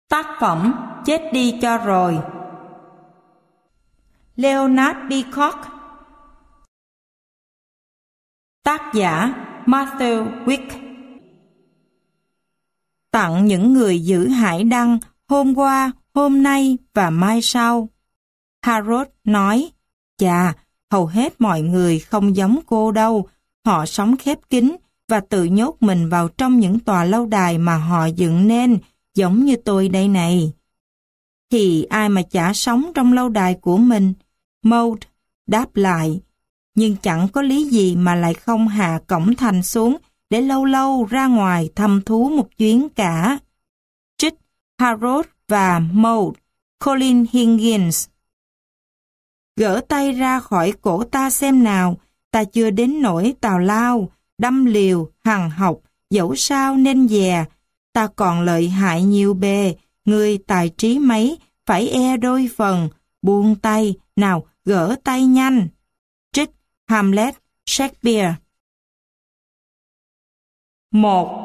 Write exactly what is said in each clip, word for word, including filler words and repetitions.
Tác phẩm Chết đi cho rồi. Leonard Peacock. Tác giả Matthew Wick. Tặng những người giữ hải đăng hôm qua, hôm nay và mai sau. Harold nói, chà, hầu hết mọi người không giống cô đâu. Họ sống khép kín và tự nhốt mình vào trong những tòa lâu đài mà họ dựng nên, giống như tôi đây này. Thì ai mà chả sống trong lâu đài của mình? Maud đáp lại, nhưng chẳng có lý gì mà lại không hạ cổng thành xuống để lâu lâu ra ngoài thăm thú một chuyến cả. Trích Harold và Maud, Colin Higgins. Gỡ tay ra khỏi cổ ta xem nào, ta chưa đến nỗi tào lao, đâm liều, hằn học, dẫu sao nên dè. Ta còn lợi hại nhiều bề, người tài trí mấy, phải e đôi phần, buông tay, nào gỡ tay nhanh. Trích Hamlet, Shakespeare. một.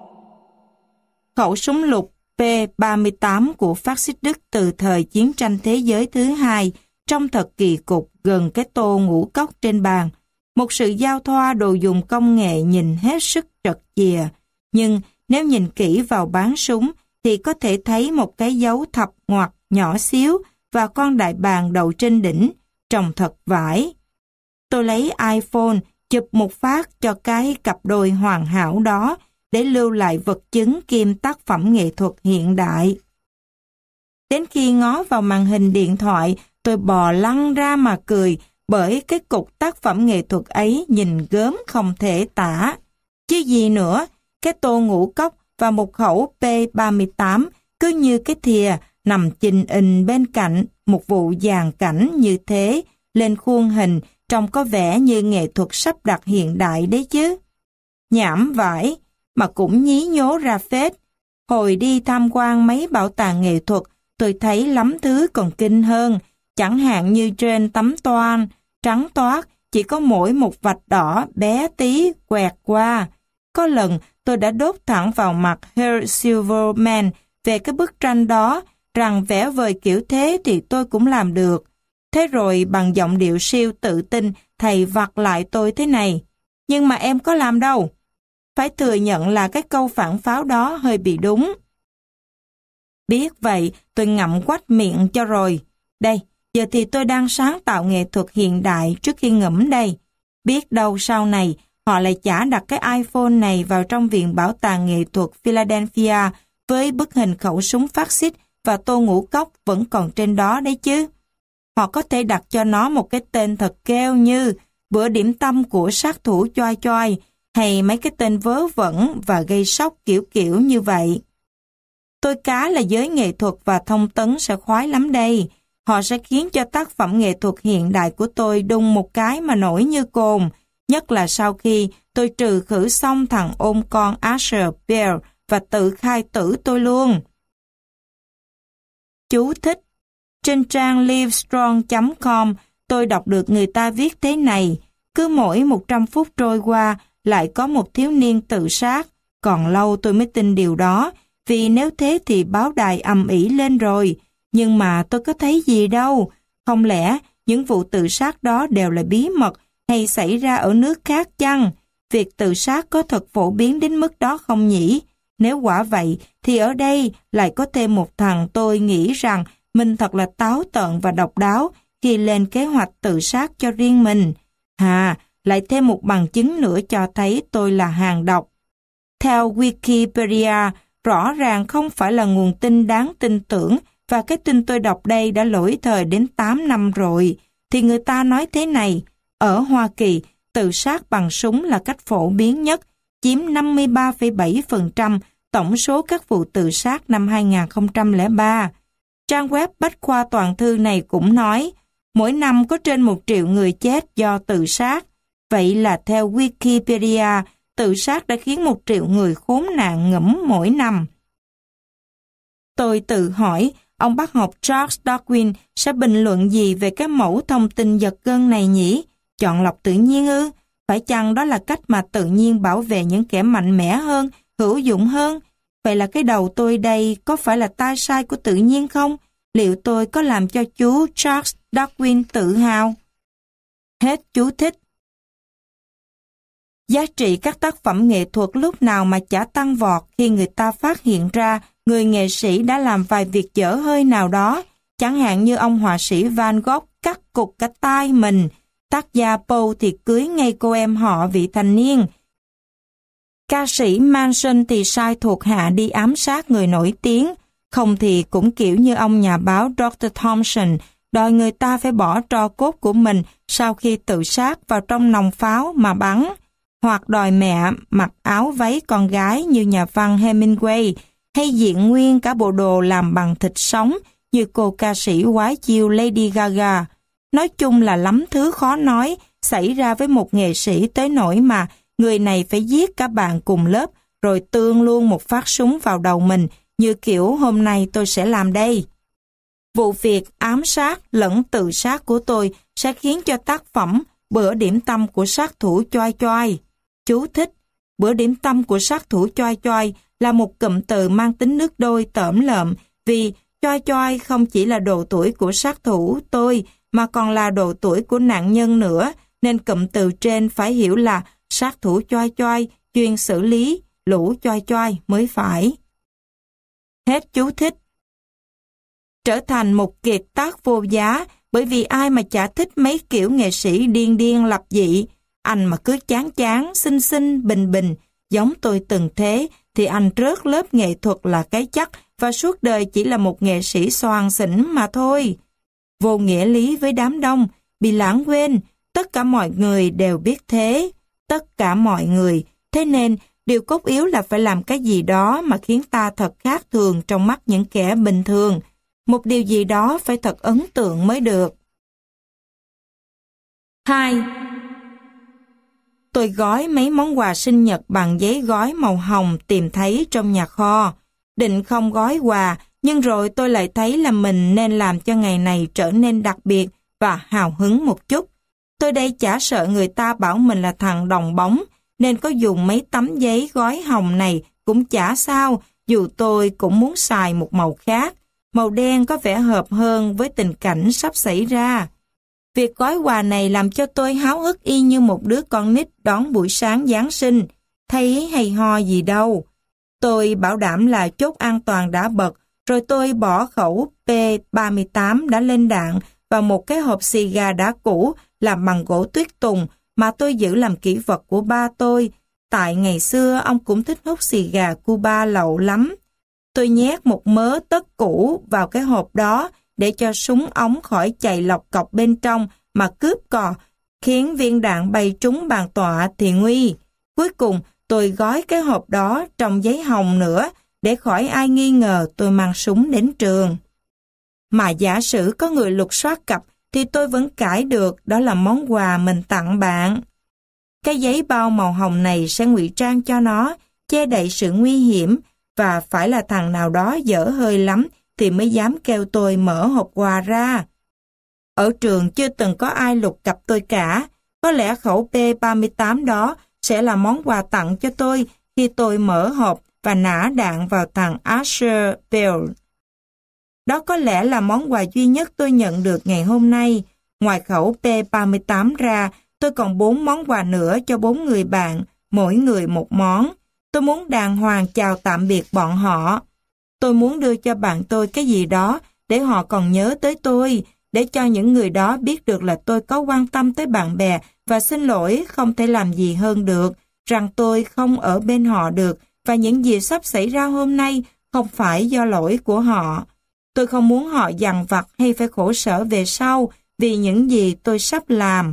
Khẩu súng lục P ba mươi tám của phát xít Đức từ thời chiến tranh thế giới thứ hai trông thật kỳ cục gần cái tô ngũ cốc trên bàn. Một sự giao thoa đồ dùng công nghệ nhìn hết sức trật chìa. Nhưng nếu nhìn kỹ vào bán súng thì có thể thấy một cái dấu thập ngoặc nhỏ xíu và con đại bàng đậu trên đỉnh, trông thật vãi. Tôi lấy iPhone chụp một phát cho cái cặp đôi hoàn hảo đó để lưu lại vật chứng kiêm tác phẩm nghệ thuật hiện đại. Đến khi ngó vào màn hình điện thoại, tôi bò lăn ra mà cười bởi cái cục tác phẩm nghệ thuật ấy nhìn gớm không thể tả. Chứ gì nữa, cái tô ngũ cốc và một khẩu P ba mươi tám cứ như cái thìa nằm chình ình bên cạnh một vụ dàn cảnh như thế, lên khuôn hình trông có vẻ như nghệ thuật sắp đặt hiện đại đấy chứ. Nhảm vải, mà cũng nhí nhố ra phết. Hồi đi tham quan mấy bảo tàng nghệ thuật, tôi thấy lắm thứ còn kinh hơn, chẳng hạn như trên tấm toan, trắng toát, chỉ có mỗi một vạch đỏ bé tí quẹt qua. Có lần tôi đã đốt thẳng vào mặt Herr Silverman về cái bức tranh đó, rằng vẽ vời kiểu thế thì tôi cũng làm được. Thế rồi bằng giọng điệu siêu tự tin, thầy vặt lại tôi thế này. Nhưng mà em có làm đâu. Phải thừa nhận là cái câu phản pháo đó hơi bị đúng. Biết vậy, tôi ngậm quách miệng cho rồi. Đây, giờ thì tôi đang sáng tạo nghệ thuật hiện đại trước khi ngẫm đây. Biết đâu sau này, họ lại chả đặt cái iPhone này vào trong viện bảo tàng nghệ thuật Philadelphia với bức hình khẩu súng phát xít và tô ngũ cốc vẫn còn trên đó đấy chứ. Họ có thể đặt cho nó một cái tên thật kêu như bữa điểm tâm của sát thủ choai choai hay mấy cái tên vớ vẩn và gây sốc kiểu kiểu như vậy. Tôi cá là giới nghệ thuật và thông tấn sẽ khoái lắm đây. Họ sẽ khiến cho tác phẩm nghệ thuật hiện đại của tôi đùng một cái mà nổi như cồn, nhất là sau khi tôi trừ khử xong thằng ôm con Asher Bell và tự khai tử tôi luôn. Chú thích. Trên trang livestrong chấm com tôi đọc được người ta viết thế này, cứ mỗi một trăm phút trôi qua lại có một thiếu niên tự sát. Còn lâu tôi mới tin điều đó, vì nếu thế thì báo đài ầm ĩ lên rồi. Nhưng mà tôi có thấy gì đâu. Không lẽ những vụ tự sát đó đều là bí mật hay xảy ra ở nước khác chăng? Việc tự sát có thật phổ biến đến mức đó không nhỉ? Nếu quả vậy thì ở đây lại có thêm một thằng tôi nghĩ rằng mình thật là táo tợn và độc đáo khi lên kế hoạch tự sát cho riêng mình. À, lại thêm một bằng chứng nữa cho thấy tôi là hàng độc. Theo Wikipedia, rõ ràng không phải là nguồn tin đáng tin tưởng và cái tin tôi đọc đây đã lỗi thời đến tám năm rồi. Thì người ta nói thế này, ở Hoa Kỳ, tự sát bằng súng là cách phổ biến nhất, chiếm năm mươi ba phẩy bảy phần trăm tổng số các vụ tự sát năm hai nghìn không trăm lẻ ba. Trang web Bách khoa toàn thư này cũng nói, mỗi năm có trên một triệu người chết do tự sát. Vậy là theo Wikipedia, tự sát đã khiến một triệu người khốn nạn ngẫm mỗi năm. Tôi tự hỏi, ông bác học Charles Darwin sẽ bình luận gì về cái mẫu thông tin giật gân này nhỉ? Chọn lọc tự nhiên ư? Phải chăng đó là cách mà tự nhiên bảo vệ những kẻ mạnh mẽ hơn, hữu dụng hơn? Vậy là cái đầu tôi đây có phải là tai sai của tự nhiên không? Liệu tôi có làm cho chú Charles Darwin tự hào? Hết chú thích. Giá trị các tác phẩm nghệ thuật lúc nào mà chả tăng vọt khi người ta phát hiện ra người nghệ sĩ đã làm vài việc dở hơi nào đó, chẳng hạn như ông họa sĩ Van Gogh cắt cụt cả tai mình, tác gia Poe thì cưới ngay cô em họ vị thành niên. Ca sĩ Manson thì sai thuộc hạ đi ám sát người nổi tiếng, không thì cũng kiểu như ông nhà báo doctor Thompson, đòi người ta phải bỏ tro cốt của mình sau khi tự sát vào trong nòng pháo mà bắn, hoặc đòi mẹ mặc áo váy con gái như nhà văn Hemingway, hay diện nguyên cả bộ đồ làm bằng thịt sống như cô ca sĩ quái chiêu Lady Gaga. Nói chung là lắm thứ khó nói xảy ra với một nghệ sĩ tới nỗi mà người này phải giết cả bạn cùng lớp rồi tương luôn một phát súng vào đầu mình như kiểu hôm nay tôi sẽ làm đây. Vụ việc ám sát lẫn tự sát của tôi sẽ khiến cho tác phẩm Bữa điểm tâm của sát thủ choai choai. Chú thích: Bữa điểm tâm của sát thủ choai choai là một cụm từ mang tính nước đôi tởm lợm vì choai choai không chỉ là độ tuổi của sát thủ tôi mà còn là độ tuổi của nạn nhân nữa, nên cụm từ trên phải hiểu là sát thủ choai choai chuyên xử lý lũ choai choai mới phải. Hết chú thích. Trở thành một kiệt tác vô giá bởi vì ai mà chả thích mấy kiểu nghệ sĩ điên điên lập dị. Anh mà cứ chán chán, xinh xinh, bình bình, giống tôi từng thế, thì anh rớt lớp nghệ thuật là cái chắc và suốt đời chỉ là một nghệ sĩ xoàn xỉnh mà thôi. Vô nghĩa lý với đám đông, bị lãng quên, tất cả mọi người đều biết thế. Tất cả mọi người, thế nên điều cốt yếu là phải làm cái gì đó mà khiến ta thật khác thường trong mắt những kẻ bình thường. Một điều gì đó phải thật ấn tượng mới được. hai. Tôi gói mấy món quà sinh nhật bằng giấy gói màu hồng tìm thấy trong nhà kho. Định không gói quà, nhưng rồi tôi lại thấy là mình nên làm cho ngày này trở nên đặc biệt và hào hứng một chút. Tôi đây chả sợ người ta bảo mình là thằng đồng bóng, nên có dùng mấy tấm giấy gói hồng này cũng chả sao, dù tôi cũng muốn xài một màu khác. Màu đen có vẻ hợp hơn với tình cảnh sắp xảy ra. Việc gói quà này làm cho tôi háo hức y như một đứa con nít đón buổi sáng Giáng sinh. Thấy hay ho gì đâu. Tôi bảo đảm là chốt an toàn đã bật, rồi tôi bỏ khẩu P ba mươi tám đã lên đạn vào một cái hộp xì gà đã cũ làm bằng gỗ tuyết tùng mà tôi giữ làm kỷ vật của ba tôi. Tại ngày xưa ông cũng thích hút xì gà Cuba lậu lắm. Tôi nhét một mớ tất cũ vào cái hộp đó để cho súng ống khỏi chạy lọc cọc bên trong mà cướp cò, khiến viên đạn bay trúng bàn tọa thì nguy. Cuối cùng tôi gói cái hộp đó trong giấy hồng nữa để khỏi ai nghi ngờ tôi mang súng đến trường. Mà giả sử có người lục soát cặp thì tôi vẫn cãi được, đó là món quà mình tặng bạn. Cái giấy bao màu hồng này sẽ ngụy trang cho nó, che đậy sự nguy hiểm, và phải là thằng nào đó dở hơi lắm thì mới dám kêu tôi mở hộp quà ra. Ở trường chưa từng có ai lục cặp tôi cả, có lẽ khẩu P ba mươi tám đó sẽ là món quà tặng cho tôi khi tôi mở hộp và nã đạn vào thằng Asher Bell. Đó có lẽ là món quà duy nhất tôi nhận được ngày hôm nay. Ngoài khẩu P ba mươi tám ra, tôi còn bốn món quà nữa cho bốn người bạn, mỗi người một món. Tôi muốn đàng hoàng chào tạm biệt bọn họ. Tôi muốn đưa cho bạn tôi cái gì đó để họ còn nhớ tới tôi, để cho những người đó biết được là tôi có quan tâm tới bạn bè và xin lỗi không thể làm gì hơn được, rằng tôi không ở bên họ được và những gì sắp xảy ra hôm nay không phải do lỗi của họ. Tôi không muốn họ dằn vặt hay phải khổ sở về sau vì những gì tôi sắp làm.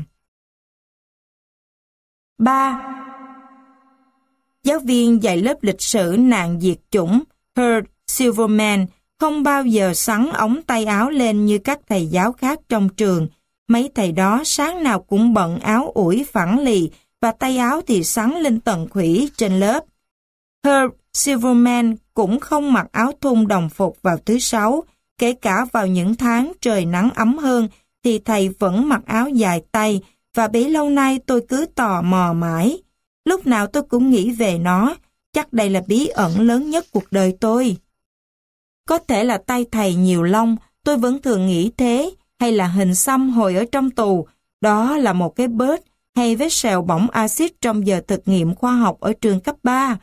ba. Giáo viên dạy lớp lịch sử nạn diệt chủng Herb Silverman không bao giờ xắn ống tay áo lên như các thầy giáo khác trong trường. Mấy thầy đó sáng nào cũng bận áo ủi phẳng lì và tay áo thì xắn lên tận khuỷu trên lớp. Herb Silverman cũng không mặc áo thun đồng phục vào thứ Sáu, kể cả vào những tháng trời nắng ấm hơn thì thầy vẫn mặc áo dài tay và bấy lâu nay tôi cứ tò mò mãi. Lúc nào tôi cũng nghĩ về nó, Chắc đây là bí ẩn lớn nhất cuộc đời tôi. Có thể là tay thầy nhiều lông, tôi vẫn thường nghĩ thế, hay là hình xăm hồi ở trong tù, đó là một cái bớt, hay vết sẹo bỏng axit trong giờ thực nghiệm khoa học ở trường cấp ba.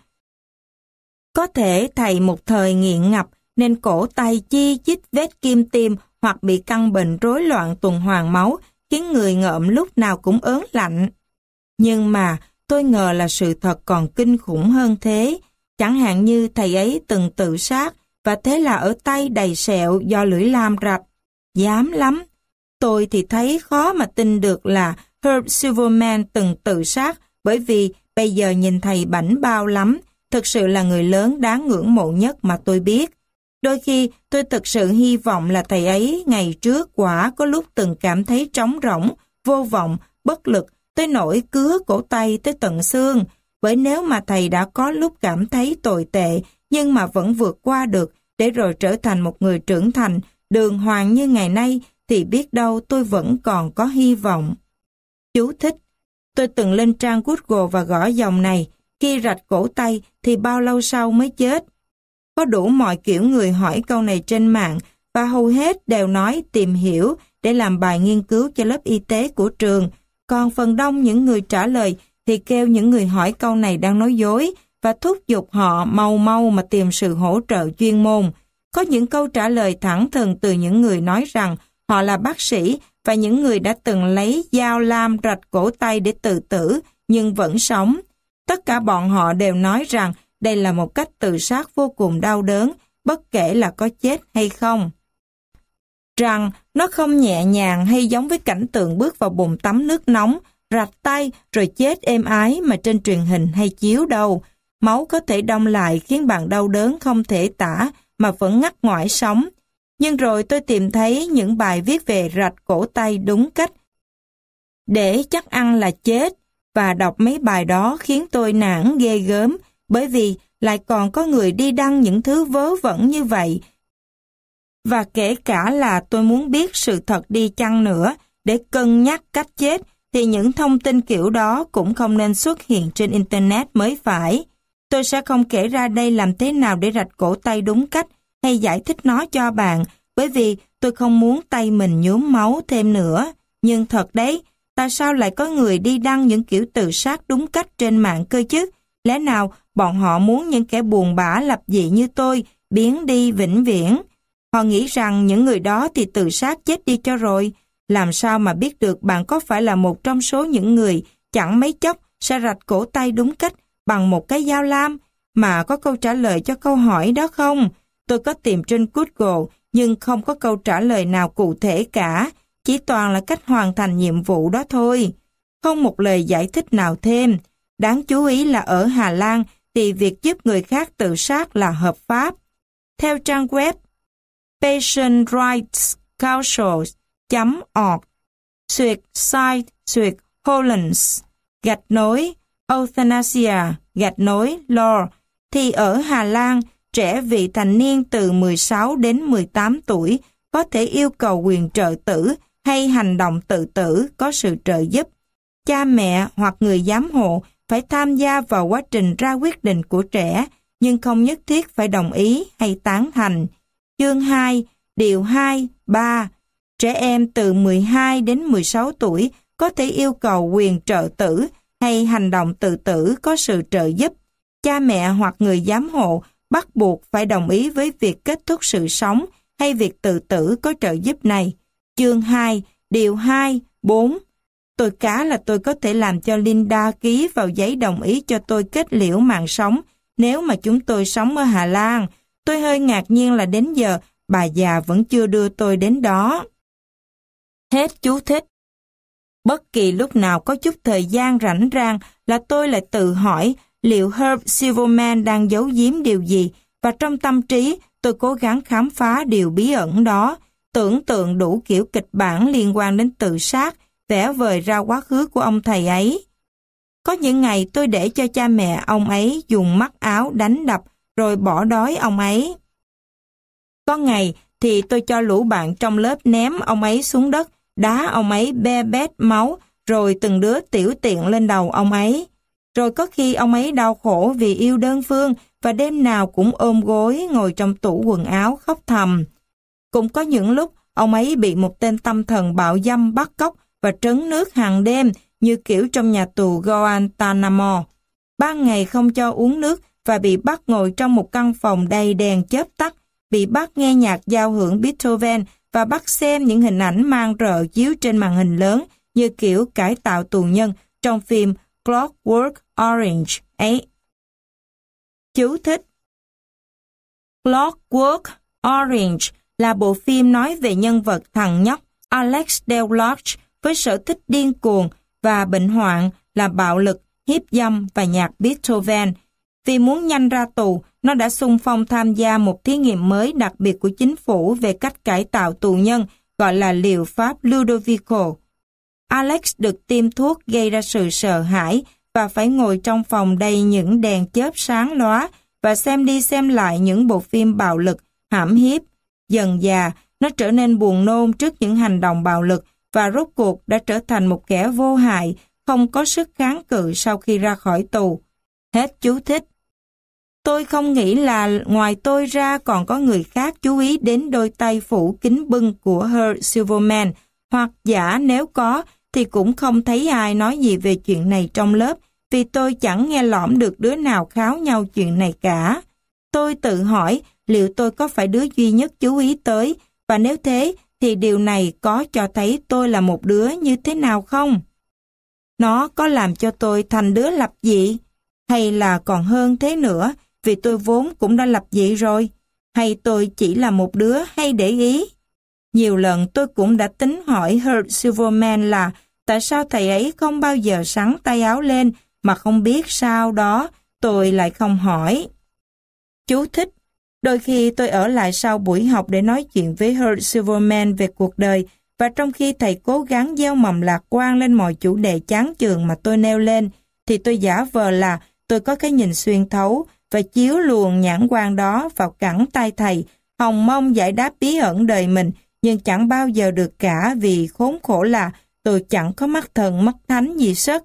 Có thể thầy một thời nghiện ngập, nên cổ tay chi chít vết kim tiêm hoặc bị căn bệnh rối loạn tuần hoàn máu, khiến người ngợm lúc nào cũng ớn lạnh. Nhưng mà tôi ngờ là sự thật còn kinh khủng hơn thế. Chẳng hạn như thầy ấy từng tự sát, và thế là ở tay đầy sẹo do lưỡi lam rạch. Dám lắm. Tôi thì thấy khó mà tin được là Herb Silverman từng tự sát, bởi vì bây giờ nhìn thầy bảnh bao lắm, thực sự là người lớn đáng ngưỡng mộ nhất mà tôi biết. Đôi khi tôi thực sự hy vọng là thầy ấy ngày trước quả có lúc từng cảm thấy trống rỗng, vô vọng, bất lực, tới nỗi cứa cổ tay tới tận xương. Bởi nếu mà thầy đã có lúc cảm thấy tồi tệ, nhưng mà vẫn vượt qua được, để rồi trở thành một người trưởng thành, đường hoàng như ngày nay, thì biết đâu tôi vẫn còn có hy vọng. Chú thích: tôi từng lên trang Google và gõ dòng này, khi rạch cổ tay thì bao lâu sau mới chết? Có đủ mọi kiểu người hỏi câu này trên mạng, và hầu hết đều nói tìm hiểu để làm bài nghiên cứu cho lớp y tế của trường. Còn phần đông những người trả lời thì kêu những người hỏi câu này đang nói dối và thúc giục họ mau mau mà tìm sự hỗ trợ chuyên môn. Có những câu trả lời thẳng thừng từ những người nói rằng họ là bác sĩ và những người đã từng lấy dao lam rạch cổ tay để tự tử nhưng vẫn sống. Tất cả bọn họ đều nói rằng đây là một cách tự sát vô cùng đau đớn, bất kể là có chết hay không. Rằng nó không nhẹ nhàng hay giống với cảnh tượng bước vào bồn tắm nước nóng, rạch tay rồi chết êm ái mà trên truyền hình hay chiếu đâu. Máu có thể đông lại khiến bạn đau đớn không thể tả mà vẫn ngắt ngoải sống. Nhưng rồi tôi tìm thấy những bài viết về rạch cổ tay đúng cách để chắc ăn là chết, và đọc mấy bài đó khiến tôi nản ghê gớm, bởi vì lại còn có người đi đăng những thứ vớ vẩn như vậy. Và kể cả là tôi muốn biết sự thật đi chăng nữa để cân nhắc cách chết, thì những thông tin kiểu đó cũng không nên xuất hiện trên Internet mới phải. Tôi sẽ không kể ra đây làm thế nào để rạch cổ tay đúng cách hay giải thích nó cho bạn, bởi vì tôi không muốn tay mình nhuốm máu thêm nữa. Nhưng thật đấy, tại sao lại có người đi đăng những kiểu tự sát đúng cách trên mạng cơ chứ? Lẽ nào bọn họ muốn những kẻ buồn bã lập dị như tôi biến đi vĩnh viễn? Họ nghĩ rằng những người đó thì tự sát chết đi cho rồi. Làm sao mà biết được bạn có phải là một trong số những người chẳng mấy chốc sẽ rạch cổ tay đúng cách bằng một cái dao lam? Mà có câu trả lời cho câu hỏi đó không? Tôi có tìm trên Google nhưng không có câu trả lời nào cụ thể cả, chỉ toàn là cách hoàn thành nhiệm vụ đó thôi. Không một lời giải thích nào thêm. Đáng chú ý là ở Hà Lan thì việc giúp người khác tự sát là hợp pháp. Theo trang web patient rights council chấm org, xuyệt site xuyệt Hollands, gạch nối euthanasia, gạch nối law, thì ở Hà Lan, trẻ vị thành niên từ mười sáu đến mười tám tuổi có thể yêu cầu quyền trợ tử hay hành động tự tử có sự trợ giúp. Cha mẹ hoặc người giám hộ phải tham gia vào quá trình ra quyết định của trẻ, nhưng không nhất thiết phải đồng ý hay tán thành. Chương hai, điều hai, ba. Trẻ em từ mười hai đến mười sáu tuổi có thể yêu cầu quyền trợ tử hay hành động tự tử có sự trợ giúp. Cha mẹ hoặc người giám hộ bắt buộc phải đồng ý với việc kết thúc sự sống hay việc tự tử có trợ giúp này. Chương hai, điều hai, bốn. Tôi cá là tôi có thể làm cho Linda ký vào giấy đồng ý cho tôi kết liễu mạng sống nếu mà chúng tôi sống ở Hà Lan. Tôi hơi ngạc nhiên là đến giờ bà già vẫn chưa đưa tôi đến đó. Hết chú thích. Bất kỳ lúc nào có chút thời gian rảnh rang là tôi lại tự hỏi liệu Herb Silverman đang giấu giếm điều gì, và trong tâm trí tôi cố gắng khám phá điều bí ẩn đó, tưởng tượng đủ kiểu kịch bản liên quan đến tự sát, vẽ vời ra quá khứ của ông thầy ấy. Có những ngày tôi để cho cha mẹ ông ấy dùng mắt áo đánh đập rồi bỏ đói ông ấy. Có ngày thì tôi cho lũ bạn trong lớp ném ông ấy xuống đất, đá ông ấy be bét máu, rồi từng đứa tiểu tiện lên đầu ông ấy. Rồi có khi ông ấy đau khổ vì yêu đơn phương và đêm nào cũng ôm gối ngồi trong tủ quần áo khóc thầm. Cũng có những lúc ông ấy bị một tên tâm thần bạo dâm bắt cóc và trấn nước hàng đêm như kiểu trong nhà tù Guantanamo. Ban ngày không cho uống nước và bị bắt ngồi trong một căn phòng đầy đèn chớp tắt, bị bắt nghe nhạc giao hưởng Beethoven và bắt xem những hình ảnh mang rợ chiếu trên màn hình lớn như kiểu cải tạo tù nhân trong phim Clockwork Orange ấy. Chú thích: Clockwork Orange là bộ phim nói về nhân vật thằng nhóc Alex Delorge với sở thích điên cuồng và bệnh hoạn là bạo lực, hiếp dâm và nhạc Beethoven. Vì muốn nhanh ra tù, nó đã xung phong tham gia một thí nghiệm mới đặc biệt của chính phủ về cách cải tạo tù nhân, gọi là liệu pháp Ludovico. Alex được tiêm thuốc gây ra sự sợ hãi và phải ngồi trong phòng đầy những đèn chớp sáng lóa và xem đi xem lại những bộ phim bạo lực, hãm hiếp. Dần dà, nó trở nên buồn nôn trước những hành động bạo lực và rốt cuộc đã trở thành một kẻ vô hại, không có sức kháng cự sau khi ra khỏi tù. Hết chú thích. Tôi không nghĩ là ngoài tôi ra còn có người khác chú ý đến đôi tay phủ kính bưng của Herb Silverman, hoặc giả nếu có thì cũng không thấy ai nói gì về chuyện này trong lớp, vì tôi chẳng nghe lỏm được đứa nào kháo nhau chuyện này cả. Tôi tự hỏi liệu tôi có phải đứa duy nhất chú ý tới, và nếu thế thì điều này có cho thấy tôi là một đứa như thế nào không? Nó có làm cho tôi thành đứa lập dị? Hay là còn hơn thế nữa, vì tôi vốn cũng đã lập dị rồi? Hay tôi chỉ là một đứa hay để ý? Nhiều lần tôi cũng đã tính hỏi Herb Silverman là tại sao thầy ấy không bao giờ xắn tay áo lên, mà không biết sau đó tôi lại không hỏi. Chú thích: Đôi khi tôi ở lại sau buổi học để nói chuyện với Herb Silverman về cuộc đời, và trong khi thầy cố gắng gieo mầm lạc quan lên mọi chủ đề chán chường mà tôi nêu lên, thì tôi giả vờ là tôi có cái nhìn xuyên thấu và chiếu luồng nhãn quan đó vào cẳng tay thầy, hòng mong giải đáp bí ẩn đời mình, nhưng chẳng bao giờ được cả, vì khốn khổ là tôi chẳng có mắt thần mắt thánh gì sất.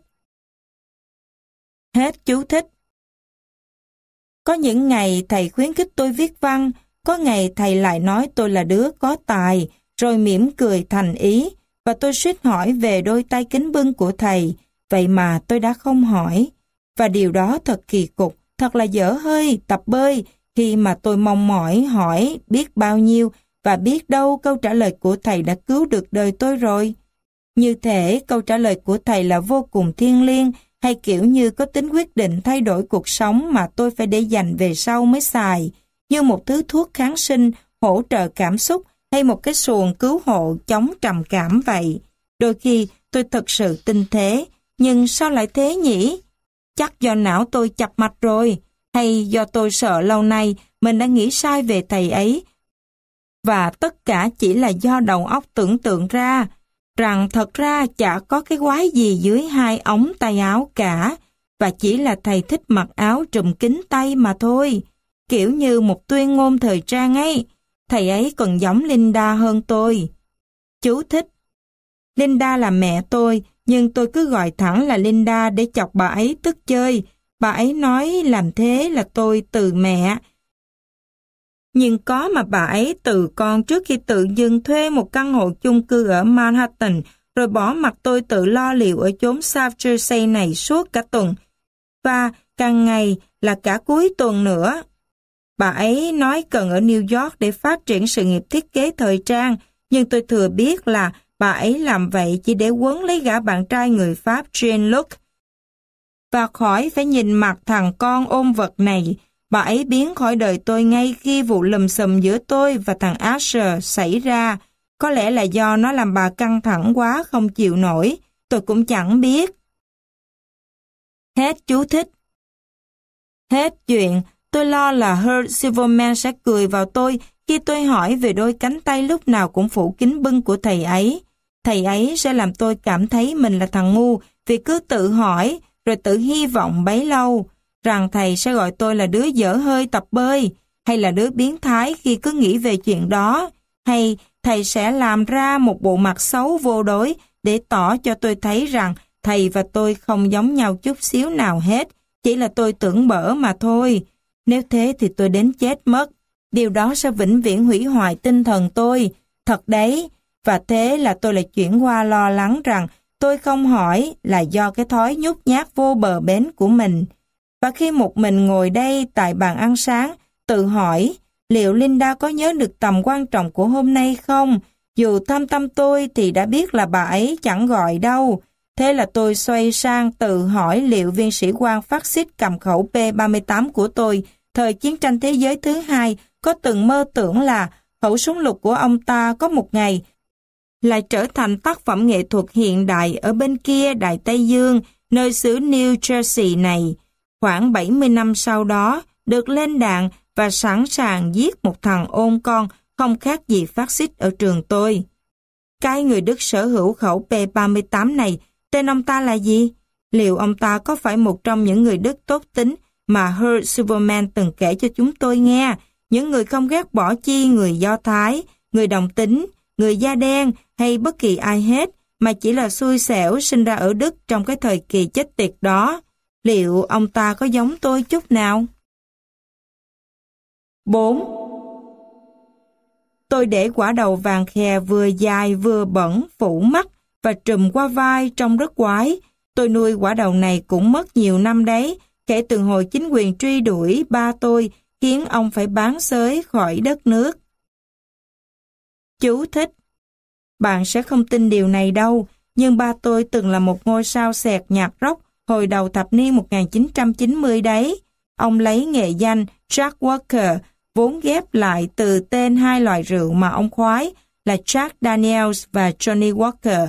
Hết chú thích. Có những ngày thầy khuyến khích tôi viết văn, có ngày thầy lại nói tôi là đứa có tài, rồi mỉm cười thành ý, và tôi suýt hỏi về đôi tay kính bưng của thầy, vậy mà tôi đã không hỏi. Và điều đó thật kỳ cục, thật là dở hơi, tập bơi, khi mà tôi mong mỏi hỏi biết bao nhiêu, và biết đâu câu trả lời của thầy đã cứu được đời tôi rồi. Như thể câu trả lời của thầy là vô cùng thiêng liêng, hay kiểu như có tính quyết định thay đổi cuộc sống mà tôi phải để dành về sau mới xài, như một thứ thuốc kháng sinh, hỗ trợ cảm xúc, hay một cái xuồng cứu hộ chống trầm cảm vậy. Đôi khi tôi thật sự tin thế, nhưng sao lại thế nhỉ? Chắc do não tôi chập mạch rồi, hay do tôi sợ lâu nay mình đã nghĩ sai về thầy ấy, và tất cả chỉ là do đầu óc tưởng tượng ra, rằng thật ra chả có cái quái gì dưới hai ống tay áo cả, và chỉ là thầy thích mặc áo trùm kín tay mà thôi, kiểu như một tuyên ngôn thời trang ấy. Thầy ấy còn giống Linda hơn tôi. Chú thích: Linda là mẹ tôi, nhưng tôi cứ gọi thẳng là Linda để chọc bà ấy tức chơi. Bà ấy nói làm thế là tôi từ mẹ. Nhưng có mà bà ấy từ con trước khi tự dưng thuê một căn hộ chung cư ở Manhattan, rồi bỏ mặc tôi tự lo liệu ở chốn South Jersey này suốt cả tuần. Và càng ngày là cả cuối tuần nữa. Bà ấy nói cần ở New York để phát triển sự nghiệp thiết kế thời trang, nhưng tôi thừa biết là bà ấy làm vậy chỉ để quấn lấy gã bạn trai người Pháp Jean-Luc. Và khỏi phải nhìn mặt thằng con ôm vật này, bà ấy biến khỏi đời tôi ngay khi vụ lùm xùm giữa tôi và thằng Asher xảy ra. Có lẽ là do nó làm bà căng thẳng quá không chịu nổi, tôi cũng chẳng biết. Hết chú thích. Hết chuyện, tôi lo là Herb Silverman sẽ cười vào tôi khi tôi hỏi về đôi cánh tay lúc nào cũng phủ kín bưng của thầy ấy. Thầy ấy sẽ làm tôi cảm thấy mình là thằng ngu vì cứ tự hỏi rồi tự hy vọng bấy lâu, rằng thầy sẽ gọi tôi là đứa dở hơi tập bơi, hay là đứa biến thái khi cứ nghĩ về chuyện đó, hay thầy sẽ làm ra một bộ mặt xấu vô đối để tỏ cho tôi thấy rằng thầy và tôi không giống nhau chút xíu nào hết, chỉ là tôi tưởng bở mà thôi. Nếu thế thì tôi đến chết mất. Điều đó sẽ vĩnh viễn hủy hoại tinh thần tôi. Thật đấy. Và thế là tôi lại chuyển qua lo lắng rằng tôi không hỏi là do cái thói nhút nhát vô bờ bến của mình. Và khi một mình ngồi đây tại bàn ăn sáng, tự hỏi liệu Linda có nhớ được tầm quan trọng của hôm nay không? Dù thâm tâm tôi thì đã biết là bà ấy chẳng gọi đâu. Thế là tôi xoay sang tự hỏi liệu viên sĩ quan phát xít cầm khẩu P ba mươi tám của tôi thời chiến tranh thế giới thứ hai có từng mơ tưởng là khẩu súng lục của ông ta có một ngày lại trở thành tác phẩm nghệ thuật hiện đại ở bên kia Đại Tây Dương, nơi xứ New Jersey này. Khoảng bảy mươi năm sau đó, được lên đạn và sẵn sàng giết một thằng ôn con không khác gì phát xít ở trường tôi. Cái người Đức sở hữu khẩu P ba mươi tám này, tên ông ta là gì? Liệu ông ta có phải một trong những người Đức tốt tính mà Herr Silverman từng kể cho chúng tôi nghe, những người không ghét bỏ chi người Do Thái, người đồng tính, người da đen hay bất kỳ ai hết, mà chỉ là xui xẻo sinh ra ở Đức trong cái thời kỳ chết tiệt đó? Liệu ông ta có giống tôi chút nào? bốn. Tôi để quả đầu vàng khè vừa dài vừa bẩn phủ mắt và trùm qua vai trông rất quái. Tôi nuôi quả đầu này cũng mất nhiều năm đấy, kể từ hồi chính quyền truy đuổi ba tôi, khiến ông phải bán xới khỏi đất nước. Chú thích. Bạn sẽ không tin điều này đâu, nhưng ba tôi từng là một ngôi sao xẹt nhạc rock hồi đầu thập niên một nghìn chín trăm chín mươi đấy. Ông lấy nghệ danh Jack Walker, vốn ghép lại từ tên hai loại rượu mà ông khoái là Jack Daniels và Johnny Walker.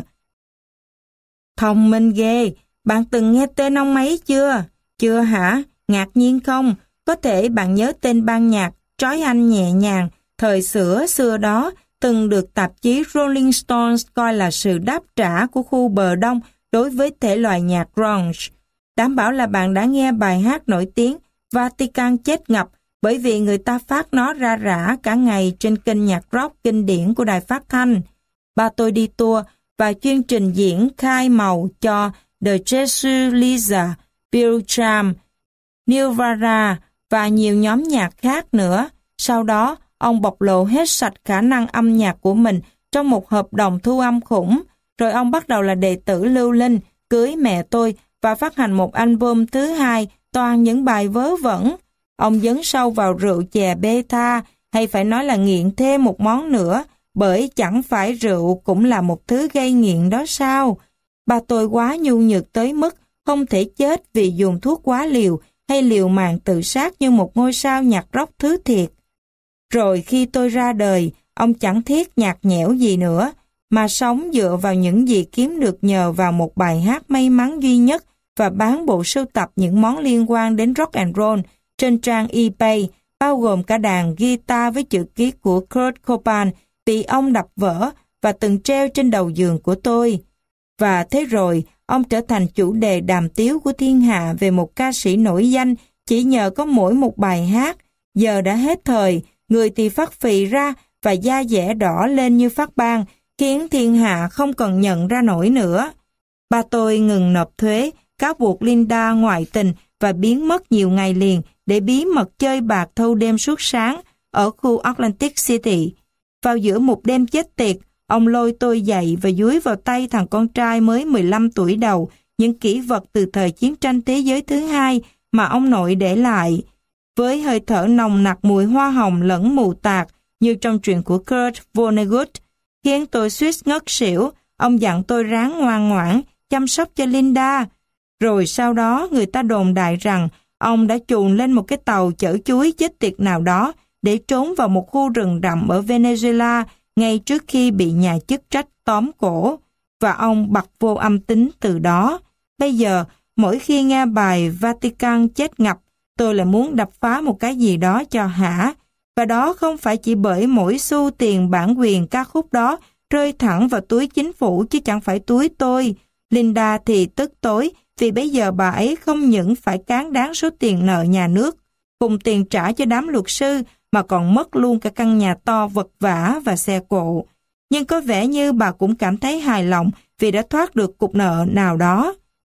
Thông minh ghê, bạn từng nghe tên ông ấy chưa? Chưa hả? Ngạc nhiên không? Có thể bạn nhớ tên ban nhạc Trói Anh Nhẹ Nhàng, thời xửa xưa đó, từng được tạp chí Rolling Stones coi là sự đáp trả của khu bờ đông đối với thể loại nhạc grunge. Đảm bảo là bạn đã nghe bài hát nổi tiếng Vatican chết ngập bởi vì người ta phát nó ra rã cả ngày trên kênh nhạc rock kinh điển của đài phát thanh. Ba tôi đi tour và chuyên trình diễn khai màu cho The Jesus Lisa, Bill Tram, Nirvana và nhiều nhóm nhạc khác nữa. Sau đó, ông bộc lộ hết sạch khả năng âm nhạc của mình trong một hợp đồng thu âm khủng, rồi ông bắt đầu là đệ tử lưu linh, cưới mẹ tôi và phát hành một album thứ hai toàn những bài vớ vẩn. Ông dấn sâu vào rượu chè beta, hay phải nói là nghiện thêm một món nữa, bởi chẳng phải rượu cũng là một thứ gây nghiện đó sao? Bà tôi quá nhu nhược tới mức không thể chết vì dùng thuốc quá liều hay liều mạng tự sát như một ngôi sao nhạc rock thứ thiệt. Rồi khi tôi ra đời, ông chẳng thiết nhạt nhẽo gì nữa, mà sống dựa vào những gì kiếm được nhờ vào một bài hát may mắn duy nhất và bán bộ sưu tập những món liên quan đến rock and roll trên trang eBay, bao gồm cả đàn guitar với chữ ký của Kurt Cobain bị ông đập vỡ và từng treo trên đầu giường của tôi. Và thế rồi, ông trở thành chủ đề đàm tiếu của thiên hạ về một ca sĩ nổi danh chỉ nhờ có mỗi một bài hát. Giờ đã hết thời, người thì phát phì ra và da dẻ đỏ lên như phát ban, khiến thiên hạ không còn nhận ra nổi nữa. Ba tôi ngừng nộp thuế, cáo buộc Linda ngoại tình và biến mất nhiều ngày liền để bí mật chơi bạc thâu đêm suốt sáng ở khu Atlantic City. Vào giữa một đêm chết tiệt, ông lôi tôi dậy và dúi vào tay thằng con trai mới mười lăm tuổi đầu những kỷ vật từ thời chiến tranh thế giới thứ hai mà ông nội để lại. Với hơi thở nồng nặc mùi hoa hồng lẫn mù tạt như trong truyện của Kurt Vonnegut, khiến tôi suýt ngất xỉu. Ông dặn tôi ráng ngoan ngoãn chăm sóc cho Linda. Rồi sau đó người ta đồn đại rằng ông đã chuồn lên một cái tàu chở chuối chết tiệt nào đó để trốn vào một khu rừng rậm ở Venezuela ngay trước khi bị nhà chức trách tóm cổ, và ông bật vô âm tín từ đó. Bây giờ, mỗi khi nghe bài Vatican chết ngập, tôi lại muốn đập phá một cái gì đó cho hả. Và đó không phải chỉ bởi mỗi xu tiền bản quyền ca khúc đó rơi thẳng vào túi chính phủ chứ chẳng phải túi tôi. Linda thì tức tối vì bây giờ bà ấy không những phải cán đáng số tiền nợ nhà nước, cùng tiền trả cho đám luật sư, mà còn mất luôn cả căn nhà to vật vã và xe cộ. Nhưng có vẻ như bà cũng cảm thấy hài lòng vì đã thoát được cục nợ nào đó.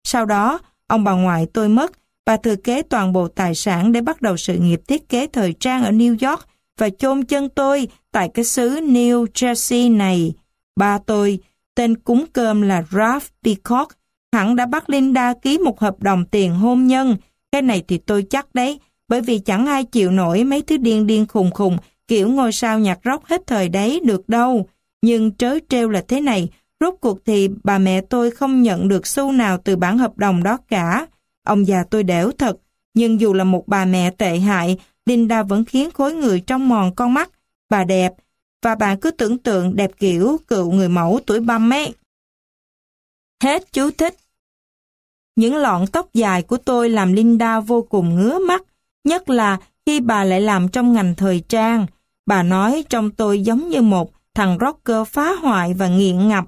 Sau đó, ông bà ngoại tôi mất, bà thừa kế toàn bộ tài sản để bắt đầu sự nghiệp thiết kế thời trang ở New York và chôn chân tôi tại cái xứ New Jersey này. Ba tôi, tên cúng cơm là Ralph Peacock, hẳn đã bắt Linda ký một hợp đồng tiền hôn nhân. Cái này thì tôi chắc đấy, bởi vì chẳng ai chịu nổi mấy thứ điên điên khùng khùng kiểu ngôi sao nhạc rock hết thời đấy được đâu. Nhưng trớ trêu là thế này, rốt cuộc thì bà mẹ tôi không nhận được xu nào từ bản hợp đồng đó cả. Ông già tôi đểu thật, nhưng dù là một bà mẹ tệ hại, Linda vẫn khiến khối người trong mòn con mắt. Bà đẹp, và bạn cứ tưởng tượng đẹp kiểu cựu người mẫu tuổi băm ấy. Hết chú thích. Những lọn tóc dài của tôi làm Linda vô cùng ngứa mắt, nhất là khi bà lại làm trong ngành thời trang. Bà nói trong tôi giống như một thằng rocker phá hoại và nghiện ngập.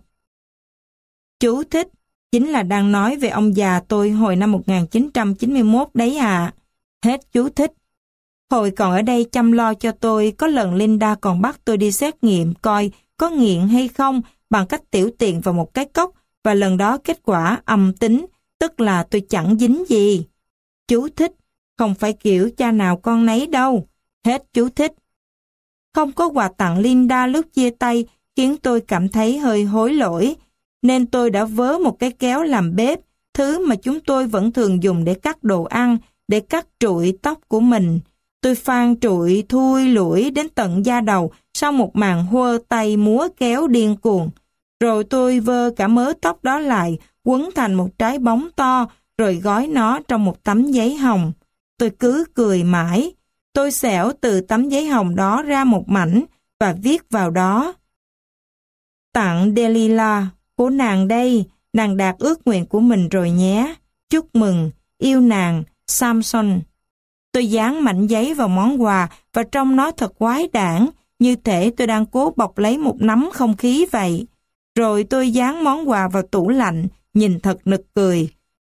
Chú thích, chính là đang nói về ông già tôi hồi năm một nghìn chín trăm chín mươi mốt đấy à. Hết chú thích. Hồi còn ở đây chăm lo cho tôi, có lần Linda còn bắt tôi đi xét nghiệm coi có nghiện hay không bằng cách tiểu tiện vào một cái cốc, và lần đó kết quả âm tính, tức là tôi chẳng dính gì. Chú thích, không phải kiểu cha nào con nấy đâu. Hết chú thích. Không có quà tặng Linda lúc chia tay khiến tôi cảm thấy hơi hối lỗi, nên tôi đã vớ một cái kéo làm bếp, thứ mà chúng tôi vẫn thường dùng để cắt đồ ăn, để cắt trụi tóc của mình. Tôi phan trụi thui lủi đến tận da đầu sau một màn hơ tay múa kéo điên cuồng. Rồi tôi vơ cả mớ tóc đó lại, quấn thành một trái bóng to, rồi gói nó trong một tấm giấy hồng. Tôi cứ cười mãi. Tôi xẻo từ tấm giấy hồng đó ra một mảnh và viết vào đó: tặng Delilah, của nàng đây, nàng đạt ước nguyện của mình rồi nhé. Chúc mừng, yêu nàng, Samson. Tôi dán mảnh giấy vào món quà và trông nó thật quái đản, như thể tôi đang cố bọc lấy một nắm không khí vậy. Rồi tôi dán món quà vào tủ lạnh, nhìn thật nực cười.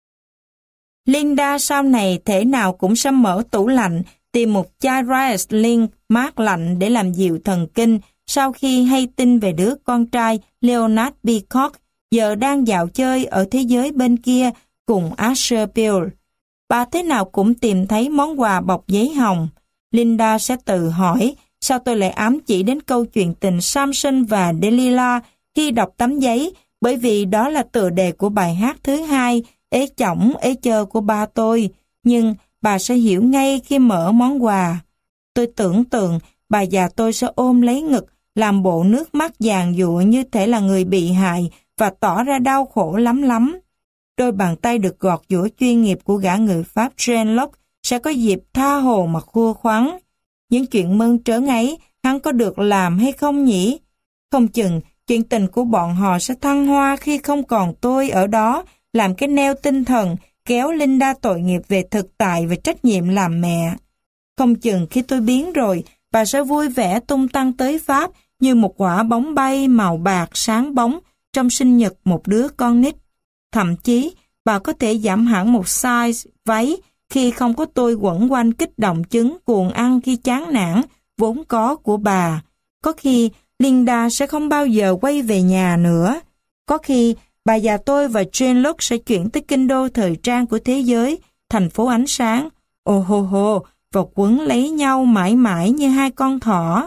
Linda sau này thể nào cũng sẽ mở tủ lạnh, tìm một chai Riesling mát lạnh để làm dịu thần kinh sau khi hay tin về đứa con trai Leonard Peacock giờ đang dạo chơi ở thế giới bên kia cùng Asher Bill. Bà thế nào cũng tìm thấy món quà bọc giấy hồng. Linda sẽ tự hỏi sao tôi lại ám chỉ đến câu chuyện tình Samson và Delilah khi đọc tấm giấy, bởi vì đó là tựa đề của bài hát thứ hai, ế chỏng ế chơ của ba tôi. Nhưng bà sẽ hiểu ngay khi mở món quà. Tôi tưởng tượng bà già tôi sẽ ôm lấy ngực, làm bộ nước mắt giàn giụa như thể là người bị hại và tỏ ra đau khổ lắm lắm. Đôi bàn tay được gọt giũa chuyên nghiệp của gã người Pháp Jean Locke sẽ có dịp tha hồ mà khua khoắn. Những chuyện mơn trớn ấy hắn có được làm hay không nhỉ? Không chừng chuyện tình của bọn họ sẽ thăng hoa khi không còn tôi ở đó làm cái neo tinh thần kéo Linda tội nghiệp về thực tại và trách nhiệm làm mẹ. Không chừng khi tôi biến rồi, bà sẽ vui vẻ tung tăng tới Pháp như một quả bóng bay màu bạc sáng bóng trong sinh nhật một đứa con nít. Thậm chí, bà có thể giảm hẳn một size váy khi không có tôi quẩn quanh kích động chứng cuồng ăn khi chán nản vốn có của bà. Có khi Linda sẽ không bao giờ quay về nhà nữa. Có khi bà già tôi và Jean Luc sẽ chuyển tới kinh đô thời trang của thế giới, thành phố ánh sáng, ô hô hô, và quấn lấy nhau mãi mãi như hai con thỏ.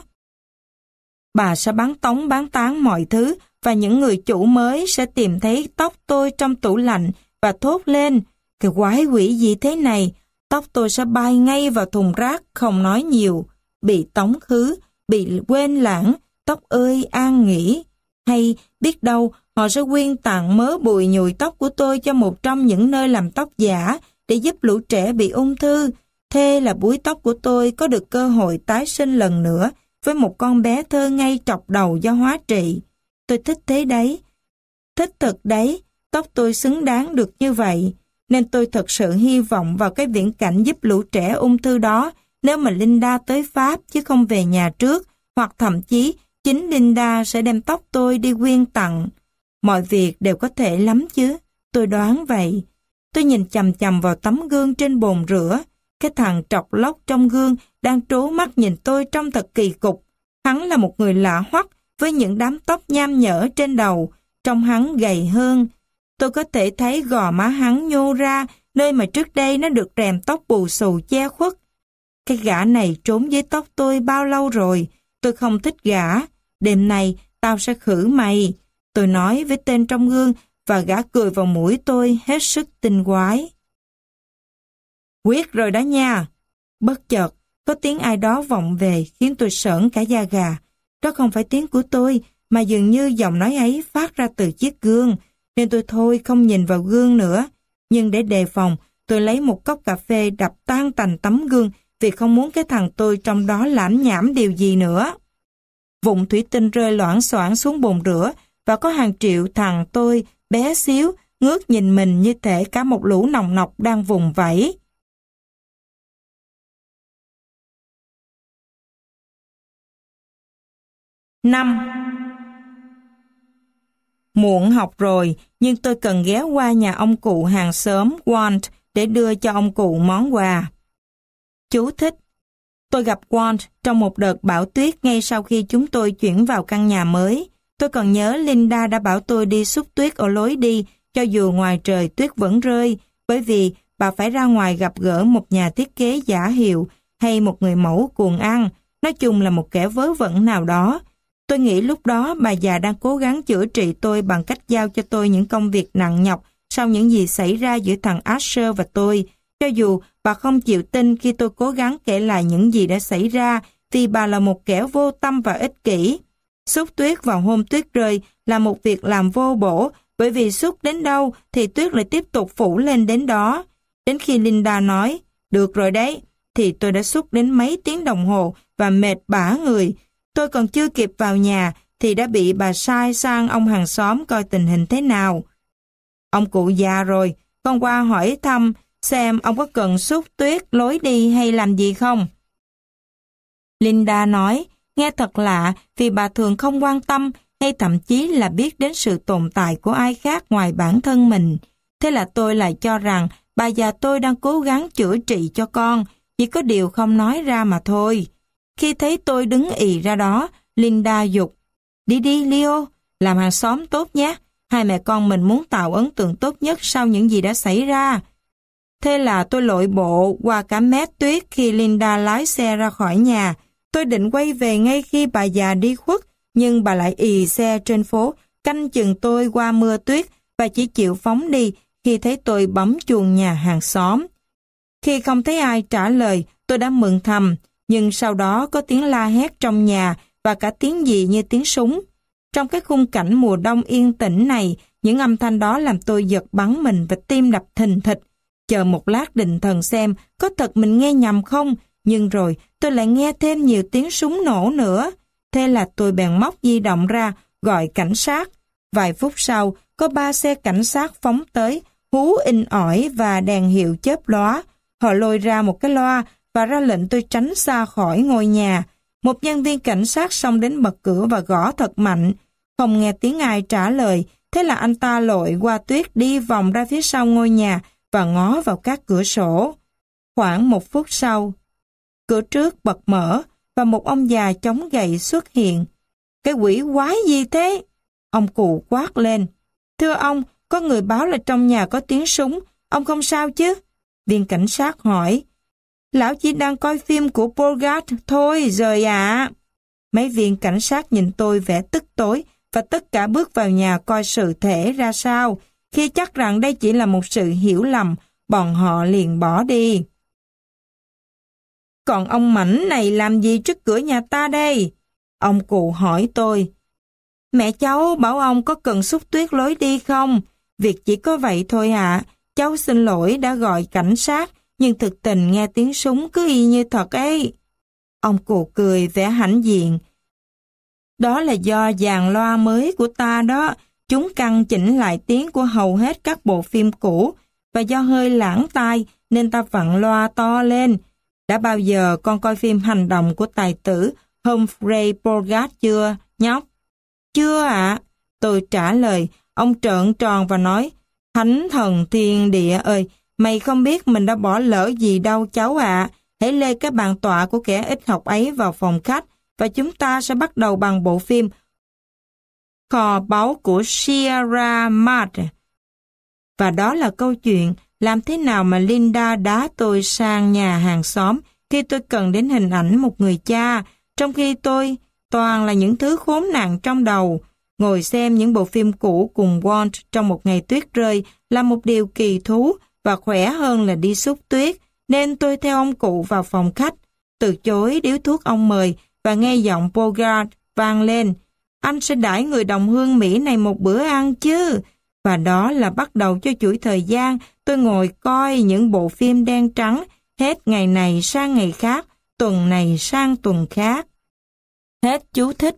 Bà sẽ bán tống bán tán mọi thứ, và những người chủ mới sẽ tìm thấy tóc tôi trong tủ lạnh và thốt lên, cái quái quỷ gì thế này? Tóc tôi sẽ bay ngay vào thùng rác, không nói nhiều, bị tống khứ, bị quên lãng, tóc ơi an nghỉ. Hay biết đâu họ sẽ quyên tặng mớ bùi nhùi tóc của tôi cho một trong những nơi làm tóc giả để giúp lũ trẻ bị ung thư. Thế là búi tóc của tôi có được cơ hội tái sinh lần nữa với một con bé thơ ngây trọc đầu do hóa trị. Tôi thích thế đấy. Thích thật đấy, tóc tôi xứng đáng được như vậy. Nên tôi thật sự hy vọng vào cái viễn cảnh giúp lũ trẻ ung thư đó nếu mà Linda tới Pháp chứ không về nhà trước, hoặc thậm chí chính Linda sẽ đem tóc tôi đi quyên tặng. Mọi việc đều có thể lắm chứ, tôi đoán vậy. Tôi nhìn chằm chằm vào tấm gương trên bồn rửa. Cái thằng trọc lóc trong gương đang trố mắt nhìn tôi trông thật kỳ cục. Hắn là một người lạ hoắc với những đám tóc nham nhở trên đầu, trông hắn gầy hơn. Tôi có thể thấy gò má hắn nhô ra, nơi mà trước đây nó được rèm tóc bù xù che khuất. Cái gã này trốn dưới tóc tôi bao lâu rồi, tôi không thích gã. Đêm nay, tao sẽ khử mày. Tôi nói với tên trong gương và gã cười vào mũi tôi hết sức tinh quái. Quyết rồi đó nha. Bất chợt, có tiếng ai đó vọng về khiến tôi sởn cả da gà. Đó không phải tiếng của tôi, mà dường như giọng nói ấy phát ra từ chiếc gương, nên tôi thôi không nhìn vào gương nữa. Nhưng để đề phòng, tôi lấy một cốc cà phê đập tan tành tấm gương vì không muốn cái thằng tôi trong đó lảm nhảm điều gì nữa. Vụn thủy tinh rơi loảng xoảng xuống bồn rửa và có hàng triệu thằng tôi bé xíu ngước nhìn mình như thể cả một lũ nòng nọc đang vùng vẫy. năm. Muộn học rồi, nhưng tôi cần ghé qua nhà ông cụ hàng xóm Want để đưa cho ông cụ món quà. Chú thích: Tôi gặp Want trong một đợt bão tuyết ngay sau khi chúng tôi chuyển vào căn nhà mới. Tôi còn nhớ Linda đã bảo tôi đi xúc tuyết ở lối đi, cho dù ngoài trời tuyết vẫn rơi, bởi vì bà phải ra ngoài gặp gỡ một nhà thiết kế giả hiệu hay một người mẫu cuồng ăn, nói chung là một kẻ vớ vẩn nào đó. Tôi nghĩ lúc đó bà già đang cố gắng chữa trị tôi bằng cách giao cho tôi những công việc nặng nhọc sau những gì xảy ra giữa thằng Asher và tôi. Cho dù bà không chịu tin khi tôi cố gắng kể lại những gì đã xảy ra, vì bà là một kẻ vô tâm và ích kỷ. Xúc tuyết vào hôm tuyết rơi là một việc làm vô bổ, bởi vì xúc đến đâu thì tuyết lại tiếp tục phủ lên đến đó. Đến khi Linda nói, được rồi đấy, thì tôi đã xúc đến mấy tiếng đồng hồ và mệt bã người. Tôi còn chưa kịp vào nhà thì đã bị bà sai sang ông hàng xóm coi tình hình thế nào. Ông cụ già rồi, con qua hỏi thăm xem ông có cần xúc tuyết lối đi hay làm gì không? Linda nói, nghe thật lạ vì bà thường không quan tâm hay thậm chí là biết đến sự tồn tại của ai khác ngoài bản thân mình. Thế là tôi lại cho rằng bà già tôi đang cố gắng chữa trị cho con, chỉ có điều không nói ra mà thôi. Khi thấy tôi đứng ì ra đó, Linda giục, đi đi Leo, làm hàng xóm tốt nhé, hai mẹ con mình muốn tạo ấn tượng tốt nhất sau những gì đã xảy ra. Thế là tôi lội bộ qua cả mét tuyết khi Linda lái xe ra khỏi nhà. Tôi định quay về ngay khi bà già đi khuất, nhưng bà lại ì xe trên phố, canh chừng tôi qua mưa tuyết và chỉ chịu phóng đi khi thấy tôi bấm chuông nhà hàng xóm. Khi không thấy ai trả lời, tôi đã mừng thầm, nhưng sau đó có tiếng la hét trong nhà và cả tiếng gì như tiếng súng. Trong cái khung cảnh mùa đông yên tĩnh này, những âm thanh đó làm tôi giật bắn mình và tim đập thình thịch. Chờ một lát định thần xem có thật mình nghe nhầm không, nhưng rồi tôi lại nghe thêm nhiều tiếng súng nổ nữa. Thế là tôi bèn móc di động ra, gọi cảnh sát. Vài phút sau, có ba xe cảnh sát phóng tới, hú inh ỏi và đèn hiệu chớp lóa. Họ lôi ra một cái loa và ra lệnh tôi tránh xa khỏi ngôi nhà. Một nhân viên cảnh sát xông đến bật cửa và gõ thật mạnh. Không nghe tiếng ai trả lời, thế là anh ta lội qua tuyết đi vòng ra phía sau ngôi nhà và ngó vào các cửa sổ. Khoảng một phút sau, cửa trước bật mở và một ông già chống gậy xuất hiện. Cái quỷ quái gì thế? Ông cụ quát lên. Thưa ông, có người báo là trong nhà có tiếng súng, ông không sao chứ? Viên cảnh sát hỏi. Lão chỉ đang coi phim của Bogart thôi rồi ạ. Mấy viên cảnh sát nhìn tôi vẻ tức tối và tất cả bước vào nhà coi sự thể ra sao. Khi chắc rằng đây chỉ là một sự hiểu lầm, bọn họ liền bỏ đi. Còn ông Mảnh này làm gì trước cửa nhà ta đây? Ông cụ hỏi tôi. Mẹ cháu bảo ông có cần xúc tuyết lối đi không? Việc chỉ có vậy thôi ạ. À. Cháu xin lỗi đã gọi cảnh sát, nhưng thực tình nghe tiếng súng cứ y như thật ấy. Ông cụ cười vẻ hãnh diện. Đó là do dàn loa mới của ta đó. Chúng căn chỉnh lại tiếng của hầu hết các bộ phim cũ, và do hơi lãng tai nên ta vặn loa to lên. Đã bao giờ con coi phim hành động của tài tử Humphrey Bogart chưa, nhóc? Chưa ạ. À? Tôi trả lời. Ông trợn tròn và nói, Thánh thần thiên địa ơi, mày không biết mình đã bỏ lỡ gì đâu cháu ạ. À. Hãy lê cái bàn tọa của kẻ ít học ấy vào phòng khách, và chúng ta sẽ bắt đầu bằng bộ phim Kho báu của Sierra Madre. Và đó là câu chuyện làm thế nào mà Linda đá tôi sang nhà hàng xóm khi tôi cần đến hình ảnh một người cha, trong khi tôi toàn là những thứ khốn nạn trong đầu. Ngồi xem những bộ phim cũ cùng Walt trong một ngày tuyết rơi là một điều kỳ thú và khỏe hơn là đi xúc tuyết, nên tôi theo ông cụ vào phòng khách, từ chối điếu thuốc ông mời và nghe giọng Bogart vang lên: "Anh sẽ đãi người đồng hương Mỹ này một bữa ăn chứ." Và đó là bắt đầu cho chuỗi thời gian tôi ngồi coi những bộ phim đen trắng, hết ngày này sang ngày khác, tuần này sang tuần khác. Hết chú thích.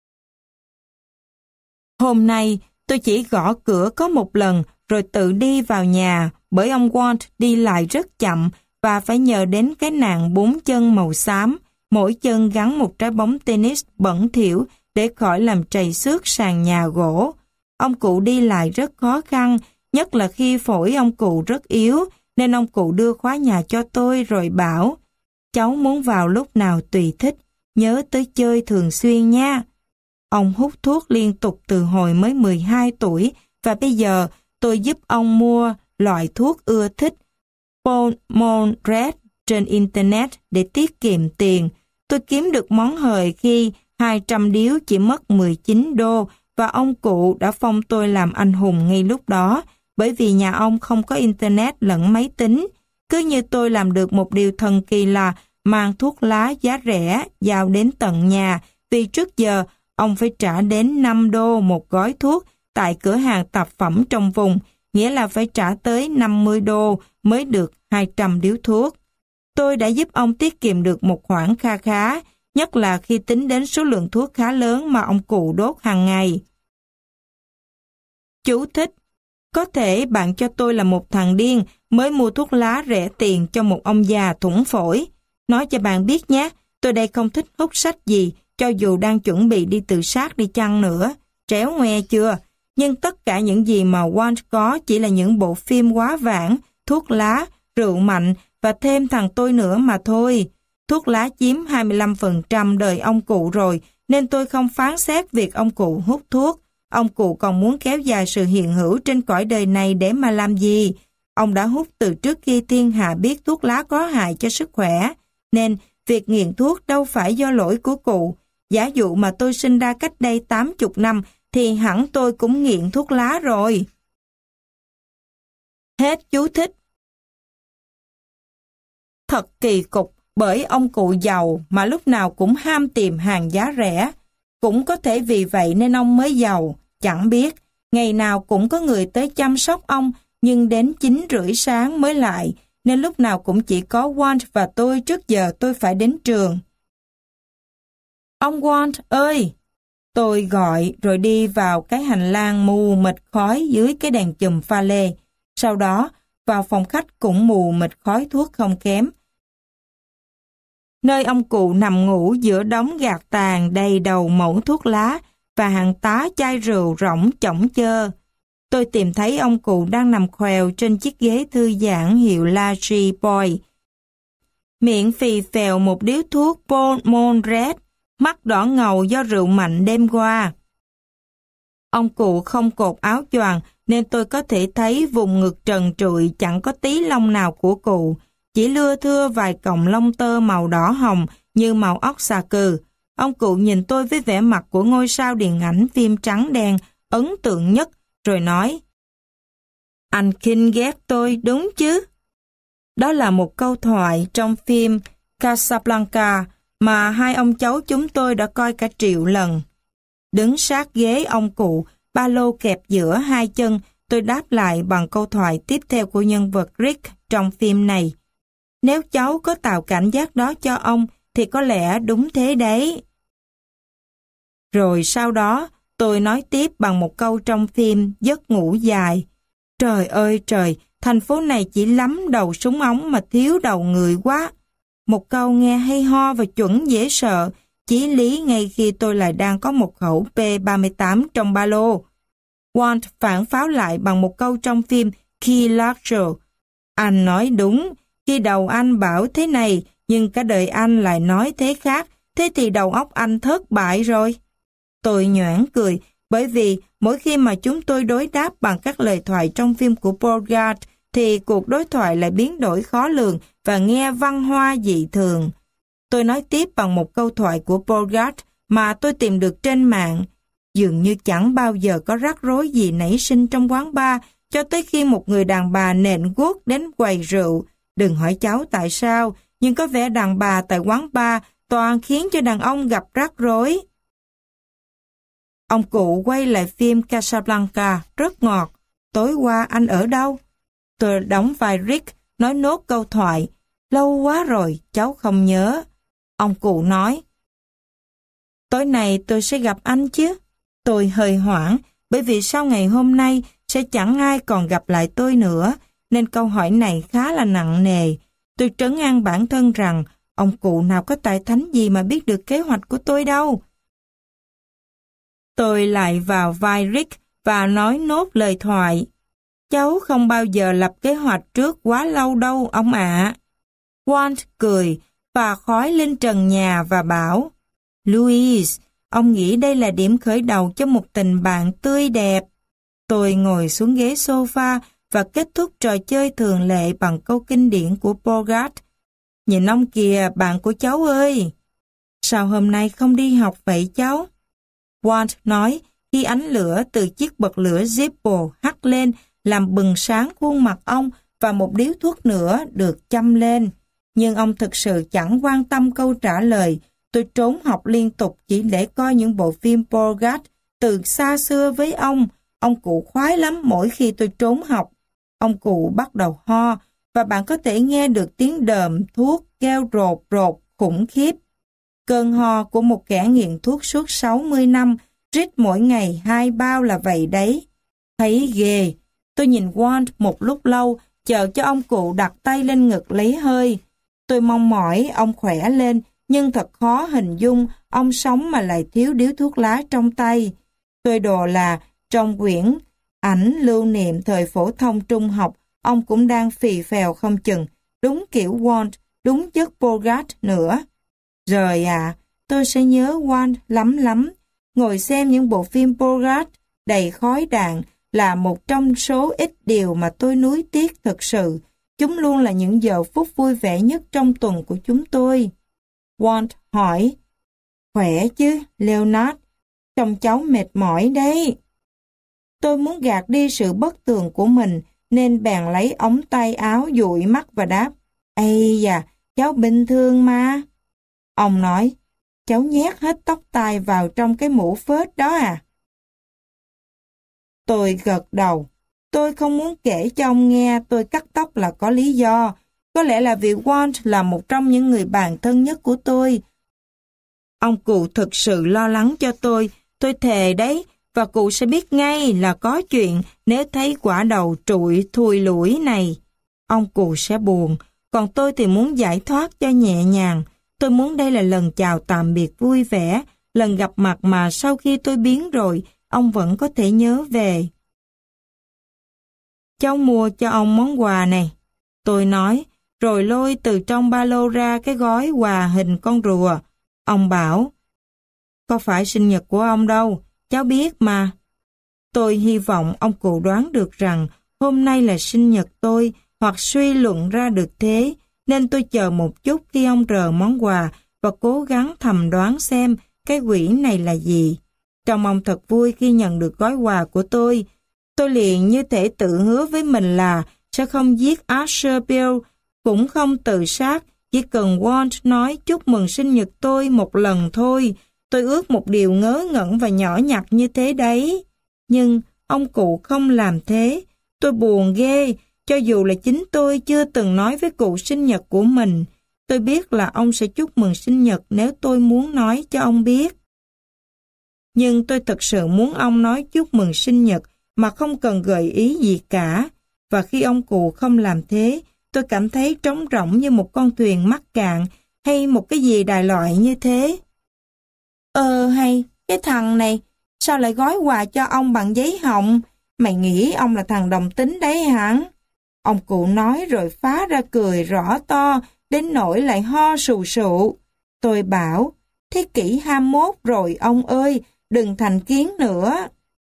Hôm nay tôi chỉ gõ cửa có một lần rồi tự đi vào nhà, bởi ông Walt đi lại rất chậm và phải nhờ đến cái nạn bốn chân màu xám, mỗi chân gắn một trái bóng tennis bẩn thỉu để khỏi làm trầy xước sàn nhà gỗ. Ông cụ đi lại rất khó khăn, nhất là khi phổi ông cụ rất yếu, nên ông cụ đưa khóa nhà cho tôi rồi bảo: "Cháu muốn vào lúc nào tùy thích, nhớ tới chơi thường xuyên nha." Ông hút thuốc liên tục từ hồi mới mười hai tuổi và bây giờ tôi giúp ông mua loại thuốc ưa thích Paul Monret trên Internet để tiết kiệm tiền. Tôi kiếm được món hời khi hai trăm điếu chỉ mất mười chín đô và ông cụ đã phong tôi làm anh hùng ngay lúc đó, bởi vì nhà ông không có Internet lẫn máy tính. Cứ như tôi làm được một điều thần kỳ là mang thuốc lá giá rẻ giao đến tận nhà, vì trước giờ ông phải trả đến năm đô một gói thuốc tại cửa hàng tạp phẩm trong vùng, nghĩa là phải trả tới năm mươi đô mới được hai trăm điếu thuốc. Tôi đã giúp ông tiết kiệm được một khoản kha khá, nhất là khi tính đến số lượng thuốc khá lớn mà ông cụ đốt hàng ngày. Chú thích: có thể bạn cho tôi là một thằng điên mới mua thuốc lá rẻ tiền cho một ông già thủng phổi. Nói cho bạn biết nhé, tôi đây không thích hút sách gì, cho dù đang chuẩn bị đi tự sát đi chăng nữa. Tréo ngoe chưa? Nhưng tất cả những gì mà Walt có chỉ là những bộ phim quá vãng, thuốc lá, rượu mạnh và thêm thằng tôi nữa mà thôi. Thuốc lá chiếm hai mươi lăm phần trăm đời ông cụ rồi, nên tôi không phán xét việc ông cụ hút thuốc. Ông cụ còn muốn kéo dài sự hiện hữu trên cõi đời này để mà làm gì? Ông đã hút từ trước khi thiên hạ biết thuốc lá có hại cho sức khỏe, nên việc nghiện thuốc đâu phải do lỗi của cụ. Giả dụ mà tôi sinh ra cách đây tám mươi năm thì hẳn tôi cũng nghiện thuốc lá rồi. Hết chú thích. Thật kỳ cục, bởi ông cụ giàu mà lúc nào cũng ham tìm hàng giá rẻ. Cũng có thể vì vậy nên ông mới giàu, chẳng biết. Ngày nào cũng có người tới chăm sóc ông, nhưng đến chín rưỡi sáng mới lại, nên lúc nào cũng chỉ có Walt và tôi trước giờ tôi phải đến trường. "Ông Walt ơi!" Tôi gọi rồi đi vào cái hành lang mù mịt khói dưới cái đèn chùm pha lê. Sau đó, vào phòng khách cũng mù mịt khói thuốc không kém, nơi ông cụ nằm ngủ giữa đống gạt tàn đầy đầu mẩu thuốc lá và hàng tá chai rượu rỗng chổng chơ. Tôi tìm thấy ông cụ đang nằm khoèo trên chiếc ghế thư giãn hiệu Larry Boy, miệng phì phèo một điếu thuốc Paul Monret, mắt đỏ ngầu do rượu mạnh đêm qua. Ông cụ không cột áo choàng nên tôi có thể thấy vùng ngực trần trụi chẳng có tí lông nào của cụ, chỉ lưa thưa vài cọng lông tơ màu đỏ hồng như màu óc xà cừ. Ông cụ nhìn tôi với vẻ mặt của ngôi sao điện ảnh phim trắng đen ấn tượng nhất, rồi nói: "Anh khinh ghét tôi đúng chứ?" Đó là một câu thoại trong phim Casablanca mà hai ông cháu chúng tôi đã coi cả triệu lần. Đứng sát ghế ông cụ, ba lô kẹp giữa hai chân, tôi đáp lại bằng câu thoại tiếp theo của nhân vật Rick trong phim này: "Nếu cháu có tạo cảm giác đó cho ông, thì có lẽ đúng thế đấy." Rồi sau đó, tôi nói tiếp bằng một câu trong phim Giấc ngủ dài: "Trời ơi trời, thành phố này chỉ lắm đầu súng ống mà thiếu đầu người quá." Một câu nghe hay ho và chuẩn dễ sợ, chí lý ngay khi tôi lại đang có một khẩu P ba mươi tám trong ba lô. Walt phản pháo lại bằng một câu trong phim Key Larger: "Anh nói đúng, khi đầu anh bảo thế này, nhưng cả đời anh lại nói thế khác, thế thì đầu óc anh thất bại rồi." Tôi nhoẻn cười, Bởi vì mỗi khi mà chúng tôi đối đáp bằng các lời thoại trong phim của Bogart, thì cuộc đối thoại lại biến đổi khó lường và nghe văn hoa dị thường. Tôi nói tiếp bằng một câu thoại của Bogart mà tôi tìm được trên mạng. Dường như chẳng bao giờ có rắc rối gì nảy sinh trong quán bar cho tới khi một người đàn bà nện guốc đến quầy rượu. Đừng hỏi cháu tại sao, nhưng có vẻ đàn bà tại quán bar toàn khiến cho đàn ông gặp rắc rối. Ông cụ quay lại phim Casablanca rất ngọt. Tối qua anh ở đâu? Tôi đóng vai Rick, nói nốt câu thoại. Lâu quá rồi, cháu không nhớ. Ông cụ nói, tối nay tôi sẽ gặp anh chứ. Tôi hơi hoảng, bởi vì sau ngày hôm nay sẽ chẳng ai còn gặp lại tôi nữa, nên câu hỏi này khá là nặng nề. Tôi trấn an bản thân rằng, ông cụ nào có tài thánh gì mà biết được kế hoạch của tôi đâu. Tôi lại vào vai Rick và nói nốt lời thoại. Cháu không bao giờ lập kế hoạch trước quá lâu đâu, ông ạ. Walt cười và khói lên trần nhà và bảo, Louise, ông nghĩ đây là điểm khởi đầu cho một tình bạn tươi đẹp. Tôi ngồi xuống ghế sofa và kết thúc trò chơi thường lệ bằng câu kinh điển của Bogart. Nhìn ông kìa, bạn của cháu ơi. Sao hôm nay không đi học vậy cháu? Walt nói khi ánh lửa từ chiếc bật lửa Zippo hắt lên làm bừng sáng khuôn mặt ông và một điếu thuốc nữa được châm lên. Nhưng ông thực sự chẳng quan tâm câu trả lời. Tôi trốn học liên tục chỉ để coi những bộ phim Bogart từ xa xưa với ông. Ông cụ khoái lắm mỗi khi tôi trốn học. Ông cụ bắt đầu ho và bạn có thể nghe được tiếng đờm thuốc kêu rột rột khủng khiếp. Cơn ho của một kẻ nghiện thuốc suốt sáu mươi năm, rít mỗi ngày hai bao là vậy đấy. Thấy ghê, tôi nhìn Walt một lúc lâu, chờ cho ông cụ đặt tay lên ngực lấy hơi. Tôi mong mỏi ông khỏe lên, nhưng thật khó hình dung ông sống mà lại thiếu điếu thuốc lá trong tay. Tôi đồ là trong quyển ảnh lưu niệm thời phổ thông trung học, ông cũng đang phì phèo không chừng, đúng kiểu Walt, đúng chất Bogart nữa. Rồi à, tôi sẽ nhớ Walt lắm lắm. Ngồi xem những bộ phim Bogart đầy khói đạn là một trong số ít điều mà tôi nuối tiếc thực sự. Chúng luôn là những giờ phút vui vẻ nhất trong tuần của chúng tôi. Walt hỏi, khỏe chứ, Leonard? Trông cháu mệt mỏi đấy. Tôi muốn gạt đi sự bất tường của mình, nên bèn lấy ống tay áo dụi mắt và đáp, ây da, cháu bình thường mà. Ông nói, cháu nhét hết tóc tai vào trong cái mũ phết đó à? Tôi gật đầu. Tôi không muốn kể cho ông nghe tôi cắt tóc là có lý do. Có lẽ là vì Walt là một trong những người bạn thân nhất của tôi. Ông cụ thực sự lo lắng cho tôi. Tôi thề đấy, và cụ sẽ biết ngay là có chuyện nếu thấy quả đầu trụi thùi lủi này. Ông cụ sẽ buồn, còn tôi thì muốn giải thoát cho nhẹ nhàng. Tôi muốn đây là lần chào tạm biệt vui vẻ, lần gặp mặt mà sau khi tôi biến rồi, ông vẫn có thể nhớ về. Cháu mua cho ông món quà này, tôi nói, rồi lôi từ trong ba lô ra cái gói quà hình con rùa. Ông bảo, có phải sinh nhật của ông đâu, cháu biết mà. Tôi hy vọng ông cụ đoán được rằng hôm nay là sinh nhật tôi, hoặc suy luận ra được thế, nên tôi chờ một chút khi ông rờ món quà và cố gắng thầm đoán xem cái quỷ này là gì. Trông ông thật vui khi nhận được gói quà của tôi. Tôi liền như thể tự hứa với mình là sẽ không giết Arthur Bill, cũng không tự sát, chỉ cần Walt nói chúc mừng sinh nhật tôi một lần thôi. Tôi ước một điều ngớ ngẩn và nhỏ nhặt như thế đấy. Nhưng ông cụ không làm thế. Tôi buồn ghê, cho dù là chính tôi chưa từng nói với cụ sinh nhật của mình. Tôi biết là ông sẽ chúc mừng sinh nhật nếu tôi muốn nói cho ông biết. Nhưng tôi thật sự muốn ông nói chúc mừng sinh nhật mà không cần gợi ý gì cả. Và khi ông cụ không làm thế, tôi cảm thấy trống rỗng như một con thuyền mắc cạn hay một cái gì đại loại như thế. Ờ hay, cái thằng này, sao lại gói quà cho ông bằng giấy hồng? Mày nghĩ ông là thằng đồng tính đấy hả? Ông cụ nói rồi phá ra cười rõ to, đến nỗi lại ho sù sụ. Tôi bảo, thế kỷ hai mươi mốt rồi ông ơi, đừng thành kiến nữa.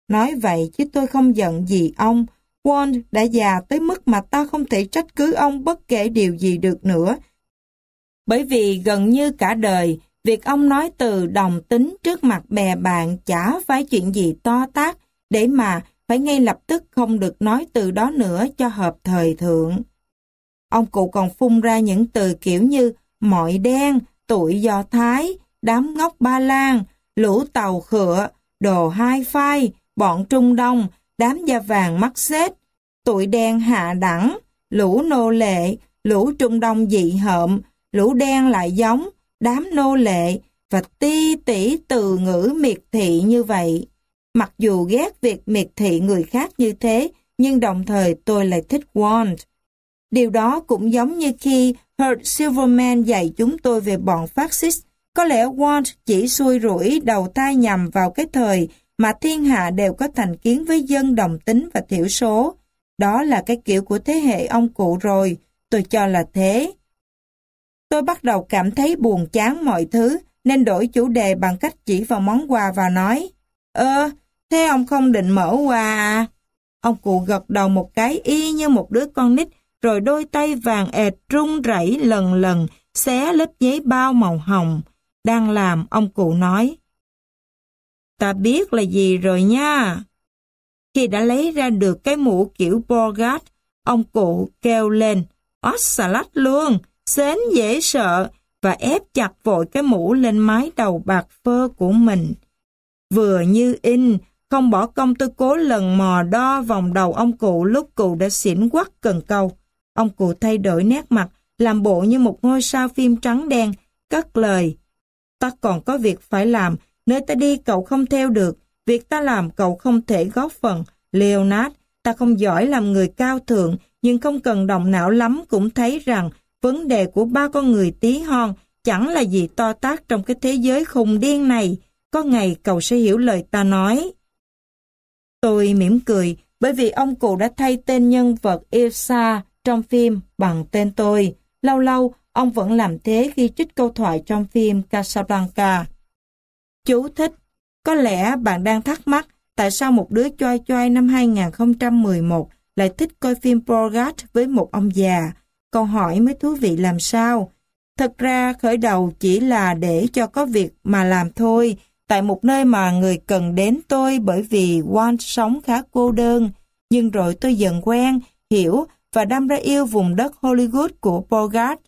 Nói vậy chứ tôi không giận gì ông. Walt đã già tới mức mà ta không thể trách cứ ông bất kể điều gì được nữa. Bởi vì gần như cả đời, việc ông nói từ đồng tính trước mặt bè bạn chả phải chuyện gì to tát, để mà phải ngay lập tức không được nói từ đó nữa cho hợp thời thượng. Ông cụ còn phun ra những từ kiểu như mọi đen, tụi Do Thái, đám ngốc Ba Lan, lũ tàu khựa, đồ hai phai, bọn Trung Đông, đám da vàng mắt xết, tụi đen hạ đẳng, lũ nô lệ, lũ Trung Đông dị hợm, lũ đen lại giống, đám nô lệ, và ti tỉ từ ngữ miệt thị như vậy. Mặc dù ghét việc miệt thị người khác như thế, nhưng đồng thời tôi lại thích Walt. Điều đó cũng giống như khi Herb Silverman dạy chúng tôi về bọn phát xít. Có lẽ Walt chỉ xui rủi đầu tai nhầm vào cái thời mà thiên hạ đều có thành kiến với dân đồng tính và thiểu số. Đó là cái kiểu của thế hệ ông cụ rồi, tôi cho là thế. Tôi bắt đầu cảm thấy buồn chán mọi thứ, nên đổi chủ đề bằng cách chỉ vào món quà và nói, Ơ, thế ông không định mở quà à? Ông cụ gật đầu một cái y như một đứa con nít, rồi đôi tay vàng ệt run rẩy lần lần, xé lớp giấy bao màu hồng. Đang làm, ông cụ nói, ta biết là gì rồi nha. Khi đã lấy ra được cái mũ kiểu Bogart, ông cụ kêu lên, ót xà lách luôn, xến dễ sợ, và ép chặt vội cái mũ lên mái đầu bạc phơ của mình. Vừa như in, không bỏ công tôi cố lần mò đo vòng đầu ông cụ lúc cụ đã xỉn quắc cần câu. Ông cụ thay đổi nét mặt, làm bộ như một ngôi sao phim trắng đen, cất lời. Ta còn có việc phải làm, nơi ta đi cậu không theo được, việc ta làm cậu không thể góp phần. Leonard, ta không giỏi làm người cao thượng, nhưng không cần động não lắm cũng thấy rằng vấn đề của ba con người tí hon chẳng là gì to tát trong cái thế giới khùng điên này. Có ngày cậu sẽ hiểu lời ta nói. Tôi mỉm cười, bởi vì ông cụ đã thay tên nhân vật Ilsa trong phim bằng tên tôi. Lâu lâu, ông vẫn làm thế khi trích câu thoại trong phim Casablanca. Chú thích. Có lẽ bạn đang thắc mắc tại sao một đứa choai choai năm hai nghìn không trăm mười một lại thích coi phim Bogart với một ông già. Câu hỏi mới thú vị làm sao. Thật ra khởi đầu chỉ là để cho có việc mà làm thôi, tại một nơi mà người cần đến tôi bởi vì Walt sống khá cô đơn. Nhưng rồi tôi dần quen, hiểu và đâm ra yêu vùng đất Hollywood của Bogart.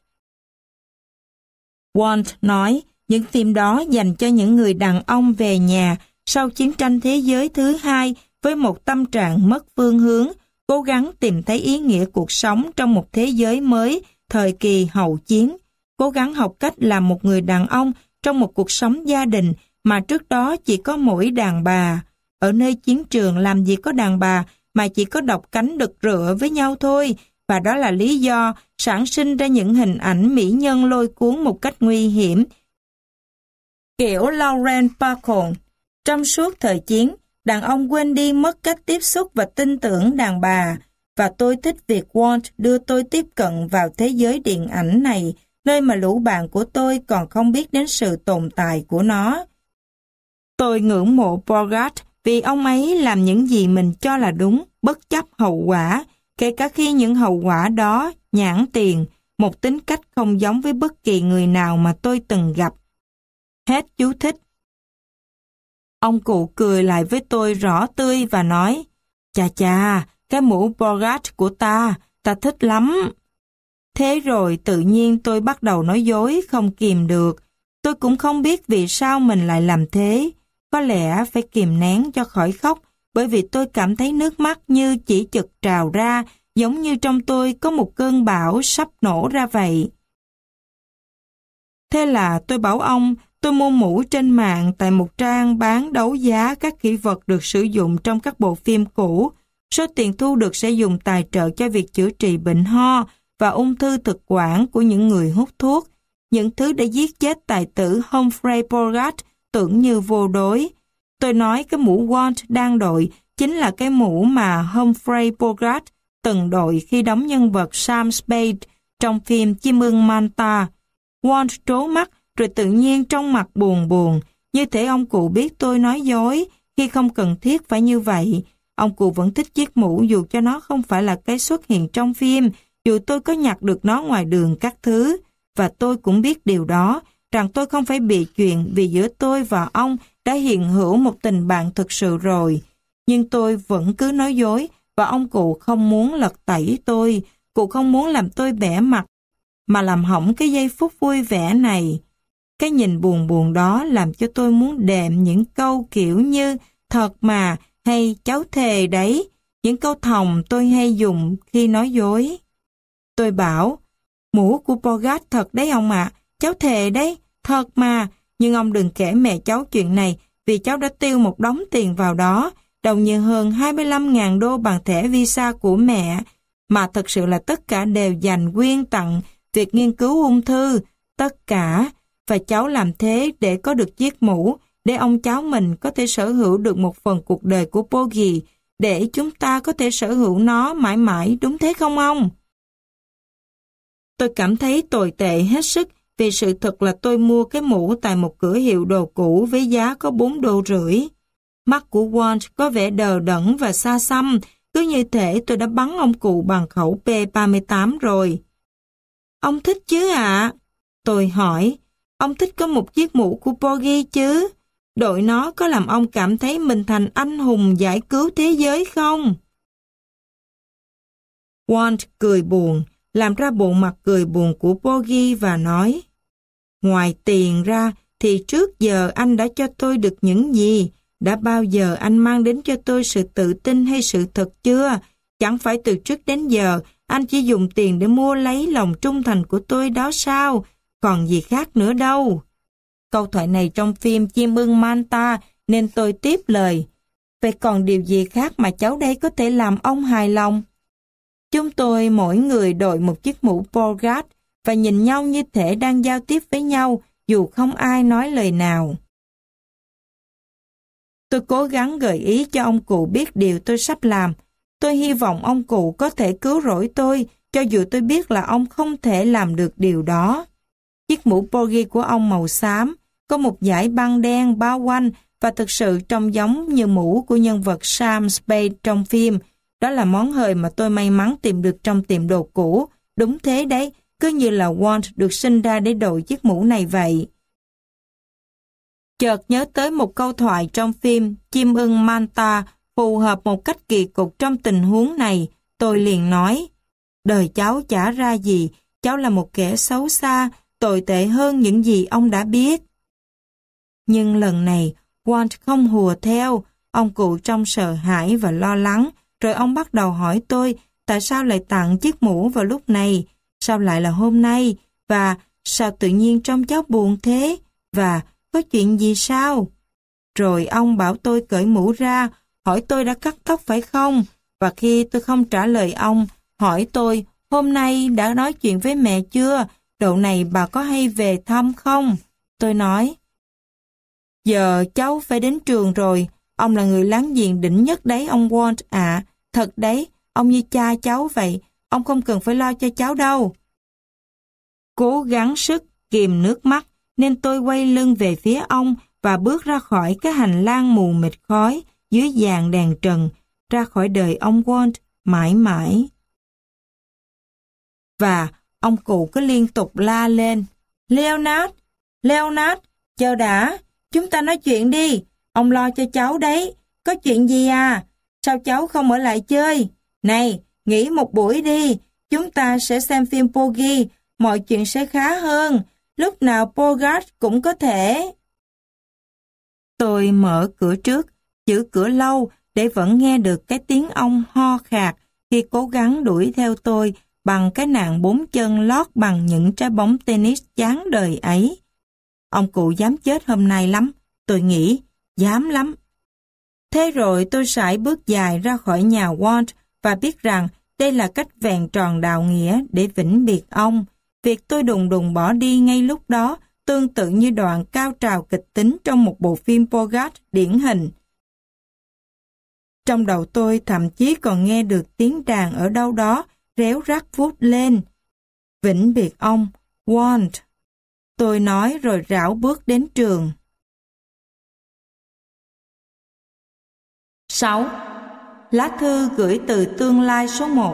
Walt nói, những phim đó dành cho những người đàn ông về nhà sau chiến tranh thế giới thứ hai với một tâm trạng mất phương hướng, cố gắng tìm thấy ý nghĩa cuộc sống trong một thế giới mới, thời kỳ hậu chiến, cố gắng học cách làm một người đàn ông trong một cuộc sống gia đình mà trước đó chỉ có mỗi đàn bà. Ở nơi chiến trường làm gì có đàn bà mà chỉ có độc cánh đực rựa với nhau thôi, và đó là lý do sản sinh ra những hình ảnh mỹ nhân lôi cuốn một cách nguy hiểm, kiểu Lauren Bacall. Trong suốt thời chiến, đàn ông quên đi mất cách tiếp xúc và tin tưởng đàn bà, và tôi thích việc Walt đưa tôi tiếp cận vào thế giới điện ảnh này, nơi mà lũ bạn của tôi còn không biết đến sự tồn tại của nó. Tôi ngưỡng mộ Bogart vì ông ấy làm những gì mình cho là đúng, bất chấp hậu quả, kể cả khi những hậu quả đó nhãn tiền, một tính cách không giống với bất kỳ người nào mà tôi từng gặp. Hết chú thích. Ông cụ cười lại với tôi rõ tươi và nói, chà chà, cái mũ Bogart của ta, ta thích lắm. Thế rồi tự nhiên tôi bắt đầu nói dối không kìm được. Tôi cũng không biết vì sao mình lại làm thế. Có lẽ phải kìm nén cho khỏi khóc, bởi vì tôi cảm thấy nước mắt như chỉ chực trào ra, giống như trong tôi có một cơn bão sắp nổ ra vậy. Thế là tôi bảo ông, tôi mua mũ trên mạng tại một trang bán đấu giá các kỷ vật được sử dụng trong các bộ phim cũ. Số tiền thu được sẽ dùng tài trợ cho việc chữa trị bệnh ho và ung thư thực quản của những người hút thuốc, những thứ đã giết chết tài tử Humphrey Bogart tưởng như vô đối. Tôi nói cái mũ Walt đang đội chính là cái mũ mà Humphrey Bogart từng đội khi đóng nhân vật Sam Spade trong phim Chim ưng Manta. Walt trố mắt rồi tự nhiên trong mặt buồn buồn, như thể ông cụ biết tôi nói dối khi không cần thiết phải như vậy. Ông cụ vẫn thích chiếc mũ dù cho nó không phải là cái xuất hiện trong phim, dù tôi có nhặt được nó ngoài đường các thứ. Và tôi cũng biết điều đó, rằng tôi không phải bị chuyện vì giữa tôi và ông đã hiện hữu một tình bạn thực sự rồi. Nhưng tôi vẫn cứ nói dối và ông cụ không muốn lật tẩy tôi. Cụ không muốn làm tôi bẽ mặt mà làm hỏng cái giây phút vui vẻ này. Cái nhìn buồn buồn đó làm cho tôi muốn đệm những câu kiểu như thật mà hay cháu thề đấy, những câu thòng tôi hay dùng khi nói dối. Tôi bảo, mũ của Bogart thật đấy ông ạ, cháu thề đấy, thật mà, nhưng ông đừng kể mẹ cháu chuyện này vì cháu đã tiêu một đống tiền vào đó, đâu như hơn hai mươi lăm nghìn đô bằng thẻ visa của mẹ, mà thật sự là tất cả đều dành quyên tặng việc nghiên cứu ung thư, tất cả, và cháu làm thế để có được chiếc mũ, để ông cháu mình có thể sở hữu được một phần cuộc đời của Poggy, để chúng ta có thể sở hữu nó mãi mãi, đúng thế không ông? Tôi cảm thấy tồi tệ hết sức vì sự thật là tôi mua cái mũ tại một cửa hiệu đồ cũ với giá có bốn đô rưỡi. Mắt của Walt có vẻ đờ đẫn và xa xăm, cứ như thể tôi đã bắn ông cụ bằng khẩu P ba mươi tám rồi. Ông thích chứ ạ? Tôi hỏi, ông thích có một chiếc mũ của Poggy chứ? Đội nó có làm ông cảm thấy mình thành anh hùng giải cứu thế giới không? Walt cười buồn, làm ra bộ mặt cười buồn của Poggy và nói, ngoài tiền ra thì trước giờ anh đã cho tôi được những gì? Đã bao giờ anh mang đến cho tôi sự tự tin hay sự thật chưa? Chẳng phải từ trước đến giờ anh chỉ dùng tiền để mua lấy lòng trung thành của tôi đó sao? Còn gì khác nữa đâu. Câu thoại này trong phim Chim ưng Manta nên tôi tiếp lời. Vậy còn điều gì khác mà cháu đây có thể làm ông hài lòng? Chúng tôi mỗi người đội một chiếc mũ Bogart và nhìn nhau như thể đang giao tiếp với nhau dù không ai nói lời nào. Tôi cố gắng gợi ý cho ông cụ biết điều tôi sắp làm. Tôi hy vọng ông cụ có thể cứu rỗi tôi, cho dù tôi biết là ông không thể làm được điều đó. Chiếc mũ Poggy của ông màu xám, có một dải băng đen bao quanh và thực sự trông giống như mũ của nhân vật Sam Spade trong phim. Đó là món hời mà tôi may mắn tìm được trong tiệm đồ cũ. Đúng thế đấy, cứ như là Walt được sinh ra để đội chiếc mũ này vậy. Chợt nhớ tới một câu thoại trong phim Chim ưng Manta phù hợp một cách kỳ cục trong tình huống này. Tôi liền nói, đời cháu chả ra gì, cháu là một kẻ xấu xa, tồi tệ hơn những gì ông đã biết. Nhưng lần này, Walt không hùa theo, ông cụ trông sợ hãi và lo lắng, rồi ông bắt đầu hỏi tôi tại sao lại tặng chiếc mũ vào lúc này, sao lại là hôm nay, và sao tự nhiên trông cháu buồn thế, và có chuyện gì sao? Rồi ông bảo tôi cởi mũ ra, hỏi tôi đã cắt tóc phải không, và khi tôi không trả lời ông, hỏi tôi hôm nay đã nói chuyện với mẹ chưa, độ này bà có hay về thăm không? Tôi nói, giờ cháu phải đến trường rồi, ông là người láng giềng đỉnh nhất đấy ông Walt ạ, thật đấy, ông như cha cháu vậy, ông không cần phải lo cho cháu đâu. Cố gắng sức kìm nước mắt, nên tôi quay lưng về phía ông và bước ra khỏi cái hành lang mù mịt khói dưới dàn đèn trần, ra khỏi đời ông Walt mãi mãi. Và ông cụ cứ liên tục la lên, Leonard, Leonard, chờ đã, chúng ta nói chuyện đi, ông lo cho cháu đấy, có chuyện gì à, sao cháu không ở lại chơi, này, nghỉ một buổi đi, chúng ta sẽ xem phim Poggy, mọi chuyện sẽ khá hơn, lúc nào Bogart cũng có thể. Tôi mở cửa trước, giữ cửa lâu để vẫn nghe được cái tiếng ông ho khạc khi cố gắng đuổi theo tôi bằng cái nạn bốn chân lót bằng những trái bóng tennis chán đời ấy. Ông cụ dám chết hôm nay lắm, tôi nghĩ, dám lắm. Thế rồi tôi sải bước dài ra khỏi nhà Walt và biết rằng đây là cách vẹn tròn đạo nghĩa để vĩnh biệt ông. Việc tôi đùng đùng bỏ đi ngay lúc đó tương tự như đoạn cao trào kịch tính trong một bộ phim Bogart điển hình. Trong đầu tôi thậm chí còn nghe được tiếng đàn ở đâu đó réo rắt vút lên. Vĩnh biệt ông, Walt. Tôi nói rồi rảo bước đến trường. sáu. Lá thư gửi từ tương lai số một.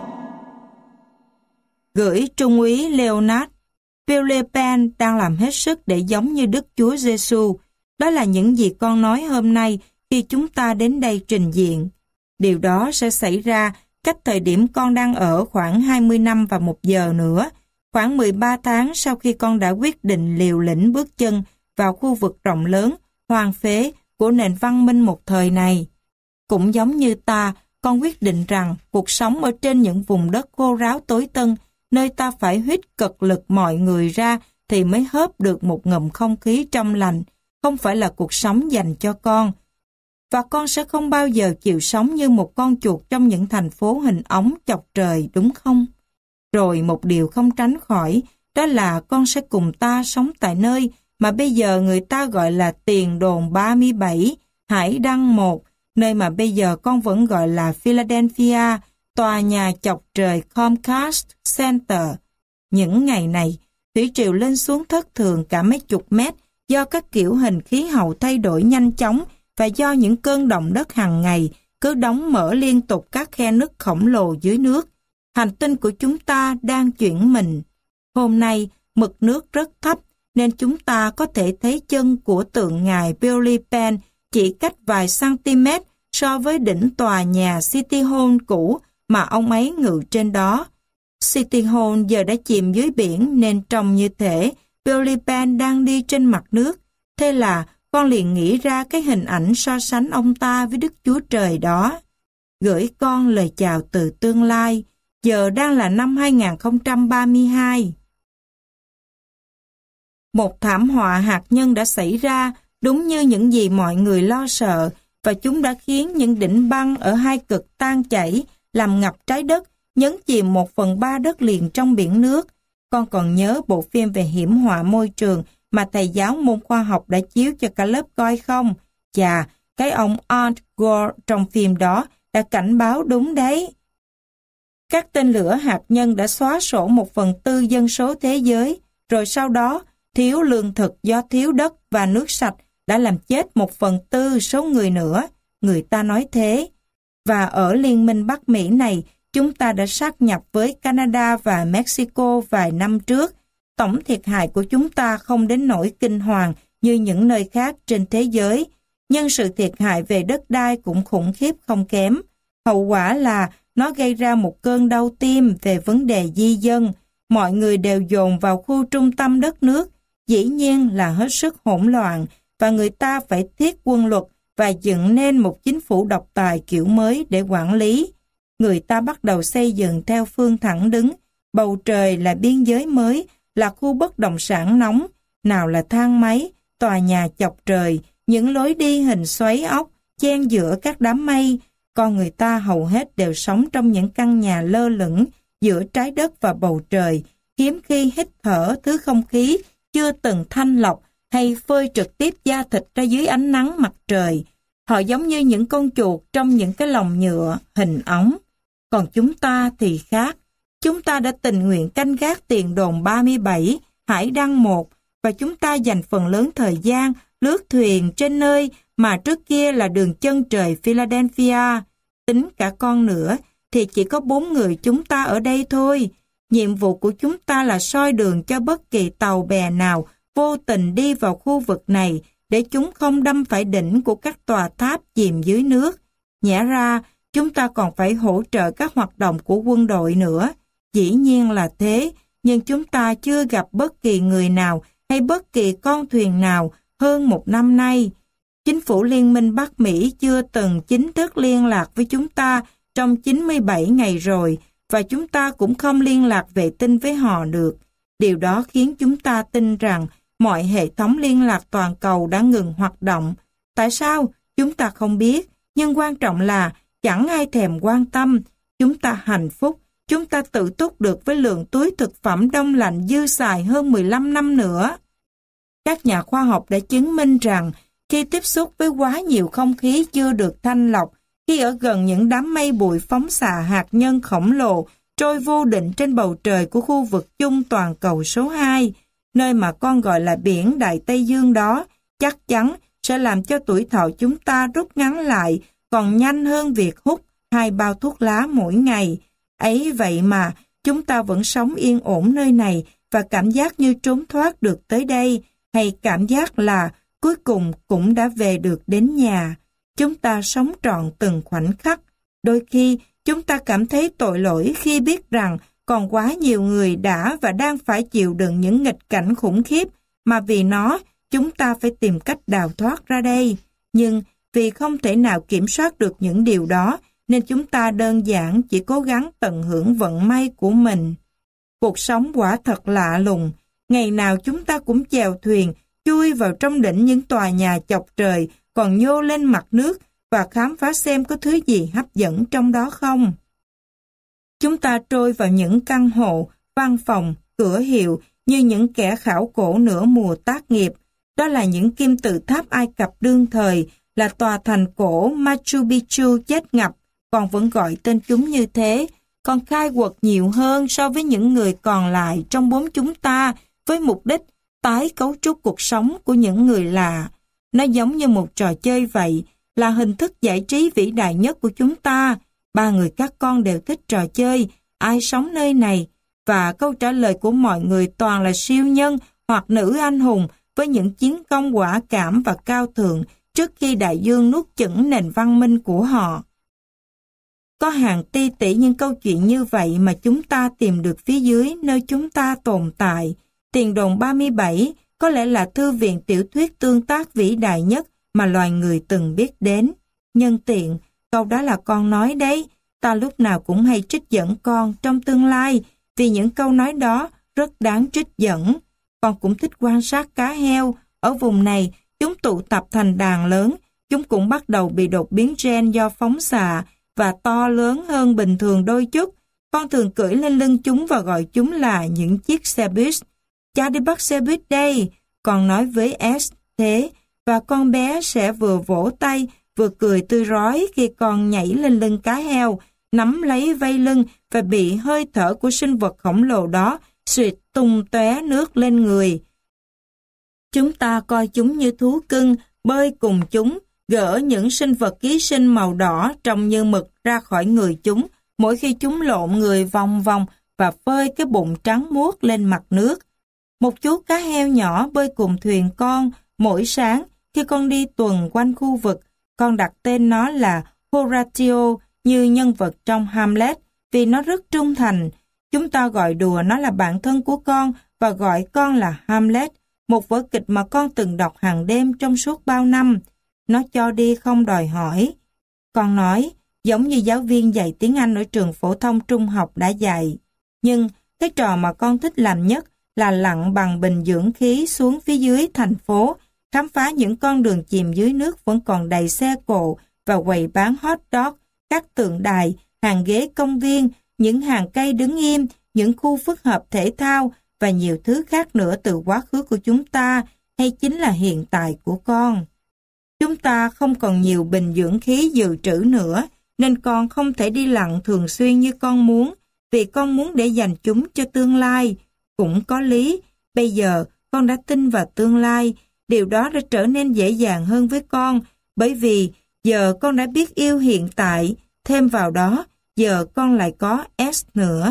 Gửi Trung úy Leonard. Billy Penn đang làm hết sức để giống như Đức Chúa Giêsu. Đó là những gì con nói hôm nay khi chúng ta đến đây trình diện. Điều đó sẽ xảy ra cách thời điểm con đang ở khoảng hai mươi năm và một giờ nữa, khoảng mười ba tháng sau khi con đã quyết định liều lĩnh bước chân vào khu vực rộng lớn, hoang phế của nền văn minh một thời này. Cũng giống như ta, con quyết định rằng cuộc sống ở trên những vùng đất khô ráo tối tân, nơi ta phải huýt cật lực mọi người ra thì mới hớp được một ngụm không khí trong lành, không phải là cuộc sống dành cho con. Và con sẽ không bao giờ chịu sống như một con chuột trong những thành phố hình ống chọc trời, đúng không? Rồi một điều không tránh khỏi, đó là con sẽ cùng ta sống tại nơi mà bây giờ người ta gọi là Tiền Đồn ba mươi bảy, Hải Đăng một, nơi mà bây giờ con vẫn gọi là Philadelphia, tòa nhà chọc trời Comcast Center. Những ngày này, thủy triều lên xuống thất thường cả mấy chục mét do các kiểu hình khí hậu thay đổi nhanh chóng và do những cơn động đất hàng ngày cứ đóng mở liên tục các khe nứt khổng lồ dưới nước. Hành tinh của chúng ta đang chuyển mình. Hôm nay, mực nước rất thấp nên chúng ta có thể thấy chân của tượng ngài Billy Penn chỉ cách vài cm so với đỉnh tòa nhà City Hall cũ mà ông ấy ngự trên đó. City Hall giờ đã chìm dưới biển nên trông như thể Billy Penn đang đi trên mặt nước. Thế là con liền nghĩ ra cái hình ảnh so sánh ông ta với Đức Chúa Trời đó. Gửi con lời chào từ tương lai. Giờ đang là năm hai nghìn không trăm ba mươi hai. Một thảm họa hạt nhân đã xảy ra đúng như những gì mọi người lo sợ, và chúng đã khiến những đỉnh băng ở hai cực tan chảy, làm ngập trái đất, nhấn chìm một phần ba đất liền trong biển nước. Con còn nhớ bộ phim về hiểm họa môi trường mà thầy giáo môn khoa học đã chiếu cho cả lớp coi không? Chà, cái ông Al Gore trong phim đó đã cảnh báo đúng đấy. Các tên lửa hạt nhân đã xóa sổ một phần tư dân số thế giới, rồi sau đó thiếu lương thực do thiếu đất và nước sạch đã làm chết một phần tư số người nữa. Người ta nói thế. Và ở Liên minh Bắc Mỹ này, chúng ta đã sát nhập với Canada và Mexico vài năm trước. Tổng thiệt hại của chúng ta không đến nỗi kinh hoàng như những nơi khác trên thế giới, nhưng sự thiệt hại về đất đai cũng khủng khiếp không kém. Hậu quả là nó gây ra một cơn đau tim về vấn đề di dân. Mọi người đều dồn vào khu trung tâm đất nước, dĩ nhiên là hết sức hỗn loạn, và người ta phải thiết quân luật và dựng nên một chính phủ độc tài kiểu mới để quản lý. Người ta bắt đầu xây dựng theo phương thẳng đứng, bầu trời là biên giới mới, là khu bất động sản nóng, nào là thang máy, tòa nhà chọc trời, những lối đi hình xoáy ốc, chen giữa các đám mây. Con người ta hầu hết đều sống trong những căn nhà lơ lửng giữa trái đất và bầu trời, hiếm khi hít thở thứ không khí chưa từng thanh lọc hay phơi trực tiếp da thịt ra dưới ánh nắng mặt trời. Họ giống như những con chuột trong những cái lồng nhựa hình ống. Còn chúng ta thì khác. Chúng ta đã tình nguyện canh gác Tiền Đồn ba mươi bảy, Hải Đăng một, và chúng ta dành phần lớn thời gian lướt thuyền trên nơi mà trước kia là đường chân trời Philadelphia. Tính cả con nữa thì chỉ có bốn người chúng ta ở đây thôi. Nhiệm vụ của chúng ta là soi đường cho bất kỳ tàu bè nào vô tình đi vào khu vực này để chúng không đâm phải đỉnh của các tòa tháp chìm dưới nước. Nhẽ ra, chúng ta còn phải hỗ trợ các hoạt động của quân đội nữa. Dĩ nhiên là thế, nhưng chúng ta chưa gặp bất kỳ người nào hay bất kỳ con thuyền nào hơn một năm nay. Chính phủ Liên minh Bắc Mỹ chưa từng chính thức liên lạc với chúng ta trong chín mươi bảy ngày rồi, và chúng ta cũng không liên lạc vệ tinh với họ được. Điều đó khiến chúng ta tin rằng mọi hệ thống liên lạc toàn cầu đã ngừng hoạt động. Tại sao? Chúng ta không biết, nhưng quan trọng là chẳng ai thèm quan tâm. Chúng ta hạnh phúc, chúng ta tự túc được với lượng túi thực phẩm đông lạnh dư xài hơn mười lăm năm nữa. Các nhà khoa học đã chứng minh rằng khi tiếp xúc với quá nhiều không khí chưa được thanh lọc, khi ở gần những đám mây bụi phóng xạ hạt nhân khổng lồ trôi vô định trên bầu trời của khu vực chung toàn cầu số hai, nơi mà con gọi là biển Đại Tây Dương đó, chắc chắn sẽ làm cho tuổi thọ chúng ta rút ngắn lại còn nhanh hơn việc hút hai bao thuốc lá mỗi ngày. Ấy vậy mà, chúng ta vẫn sống yên ổn nơi này và cảm giác như trốn thoát được tới đây, hay cảm giác là cuối cùng cũng đã về được đến nhà. Chúng ta sống trọn từng khoảnh khắc. Đôi khi, chúng ta cảm thấy tội lỗi khi biết rằng còn quá nhiều người đã và đang phải chịu đựng những nghịch cảnh khủng khiếp mà vì nó, chúng ta phải tìm cách đào thoát ra đây. Nhưng vì không thể nào kiểm soát được những điều đó, nên chúng ta đơn giản chỉ cố gắng tận hưởng vận may của mình. Cuộc sống quả thật lạ lùng. Ngày nào chúng ta cũng chèo thuyền, chui vào trong đỉnh những tòa nhà chọc trời, còn nhô lên mặt nước và khám phá xem có thứ gì hấp dẫn trong đó không. Chúng ta trôi vào những căn hộ, văn phòng, cửa hiệu như những kẻ khảo cổ nửa mùa tác nghiệp. Đó là những kim tự tháp Ai Cập đương thời, là tòa thành cổ Machu Picchu chết ngập, còn vẫn gọi tên chúng như thế, còn khai quật nhiều hơn so với những người còn lại trong bốn chúng ta, với mục đích tái cấu trúc cuộc sống của những người lạ. Nó giống như một trò chơi vậy, là hình thức giải trí vĩ đại nhất của chúng ta. Ba người các con đều thích trò chơi, ai sống nơi này, và câu trả lời của mọi người toàn là siêu nhân hoặc nữ anh hùng với những chiến công quả cảm và cao thượng trước khi đại dương nuốt chửng nền văn minh của họ. Có hàng ti tỷ những câu chuyện như vậy mà chúng ta tìm được phía dưới nơi chúng ta tồn tại. Tiền đồn ba mươi bảy có lẽ là thư viện tiểu thuyết tương tác vĩ đại nhất mà loài người từng biết đến. Nhân tiện, câu đó là con nói đấy, ta lúc nào cũng hay trích dẫn con trong tương lai, vì những câu nói đó rất đáng trích dẫn. Con cũng thích quan sát cá heo. Ở vùng này, chúng tụ tập thành đàn lớn, chúng cũng bắt đầu bị đột biến gen do phóng xạ và to lớn hơn bình thường đôi chút. Con thường cưỡi lên lưng chúng và gọi chúng là những chiếc xe buýt. Cha đi bắt xe buýt đây, con nói với S thế, và con bé sẽ vừa vỗ tay vừa cười tươi rói khi con nhảy lên lưng cá heo, nắm lấy vây lưng và bị hơi thở của sinh vật khổng lồ đó suýt tung tóe nước lên người. Chúng ta coi chúng như thú cưng, bơi cùng chúng, gỡ những sinh vật ký sinh màu đỏ trông như mực ra khỏi người chúng mỗi khi chúng lộn người vòng vòng và phơi cái bụng trắng muốt lên mặt nước. Một chú cá heo nhỏ bơi cùng thuyền con mỗi sáng khi con đi tuần quanh khu vực. Con đặt tên nó là Horatio như nhân vật trong Hamlet vì nó rất trung thành. Chúng ta gọi đùa nó là bạn thân của con và gọi con là Hamlet, một vở kịch mà con từng đọc hàng đêm trong suốt bao năm. Nó cho đi không đòi hỏi. Con nói, giống như giáo viên dạy tiếng Anh ở trường phổ thông trung học đã dạy. Nhưng cái trò mà con thích làm nhất là lặn bằng bình dưỡng khí xuống phía dưới thành phố, khám phá những con đường chìm dưới nước vẫn còn đầy xe cộ và quầy bán hot dog, các tượng đài, hàng ghế công viên, những hàng cây đứng im, những khu phức hợp thể thao và nhiều thứ khác nữa từ quá khứ của chúng ta hay chính là hiện tại của con. Chúng ta không còn nhiều bình dưỡng khí dự trữ nữa, nên con không thể đi lặn thường xuyên như con muốn, vì con muốn để dành chúng cho tương lai. Cũng có lý, bây giờ con đã tin vào tương lai, điều đó đã trở nên dễ dàng hơn với con, bởi vì giờ con đã biết yêu hiện tại, thêm vào đó, giờ con lại có S nữa.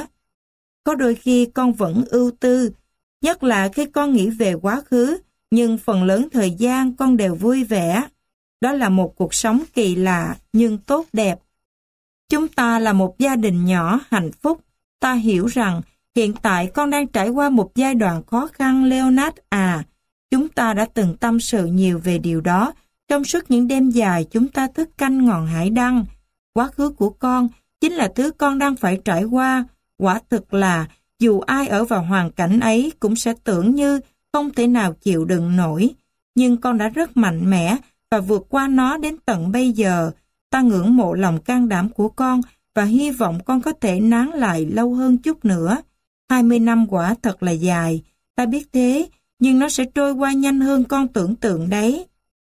Có đôi khi con vẫn ưu tư, nhất là khi con nghĩ về quá khứ, nhưng phần lớn thời gian con đều vui vẻ. Đó là một cuộc sống kỳ lạ nhưng tốt đẹp. Chúng ta là một gia đình nhỏ hạnh phúc. Ta hiểu rằng hiện tại con đang trải qua một giai đoạn khó khăn, Leonard à. Chúng ta đã từng tâm sự nhiều về điều đó trong suốt những đêm dài chúng ta thức canh ngọn hải đăng. Quá khứ của con chính là thứ con đang phải trải qua. Quả thực là dù ai ở vào hoàn cảnh ấy cũng sẽ tưởng như không thể nào chịu đựng nổi. Nhưng con đã rất mạnh mẽ và vượt qua nó đến tận bây giờ. Ta ngưỡng mộ lòng can đảm của con và hy vọng con có thể nán lại lâu hơn chút nữa. hai mươi năm quả thật là dài, ta biết thế, nhưng nó sẽ trôi qua nhanh hơn con tưởng tượng đấy.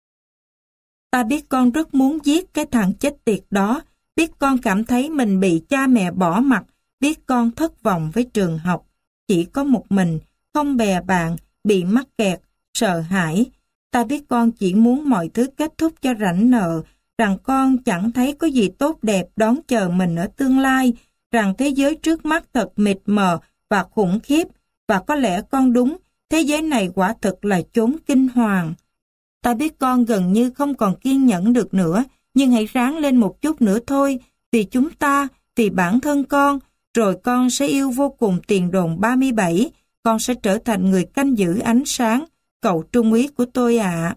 Ta biết con rất muốn giết cái thằng chết tiệt đó, biết con cảm thấy mình bị cha mẹ bỏ mặc, biết con thất vọng với trường học. Chỉ có một mình, không bè bạn, bị mắc kẹt, sợ hãi. Ta biết con chỉ muốn mọi thứ kết thúc cho rảnh nợ, rằng con chẳng thấy có gì tốt đẹp đón chờ mình ở tương lai, rằng thế giới trước mắt thật mịt mờ và khủng khiếp, và có lẽ con đúng, thế giới này quả thực là chốn kinh hoàng. Ta biết con gần như không còn kiên nhẫn được nữa, nhưng hãy ráng lên một chút nữa thôi, vì chúng ta, vì bản thân con, rồi con sẽ yêu vô cùng tiền đồn ba mươi bảy, con sẽ trở thành người canh giữ ánh sáng, cậu trung úy của tôi ạ.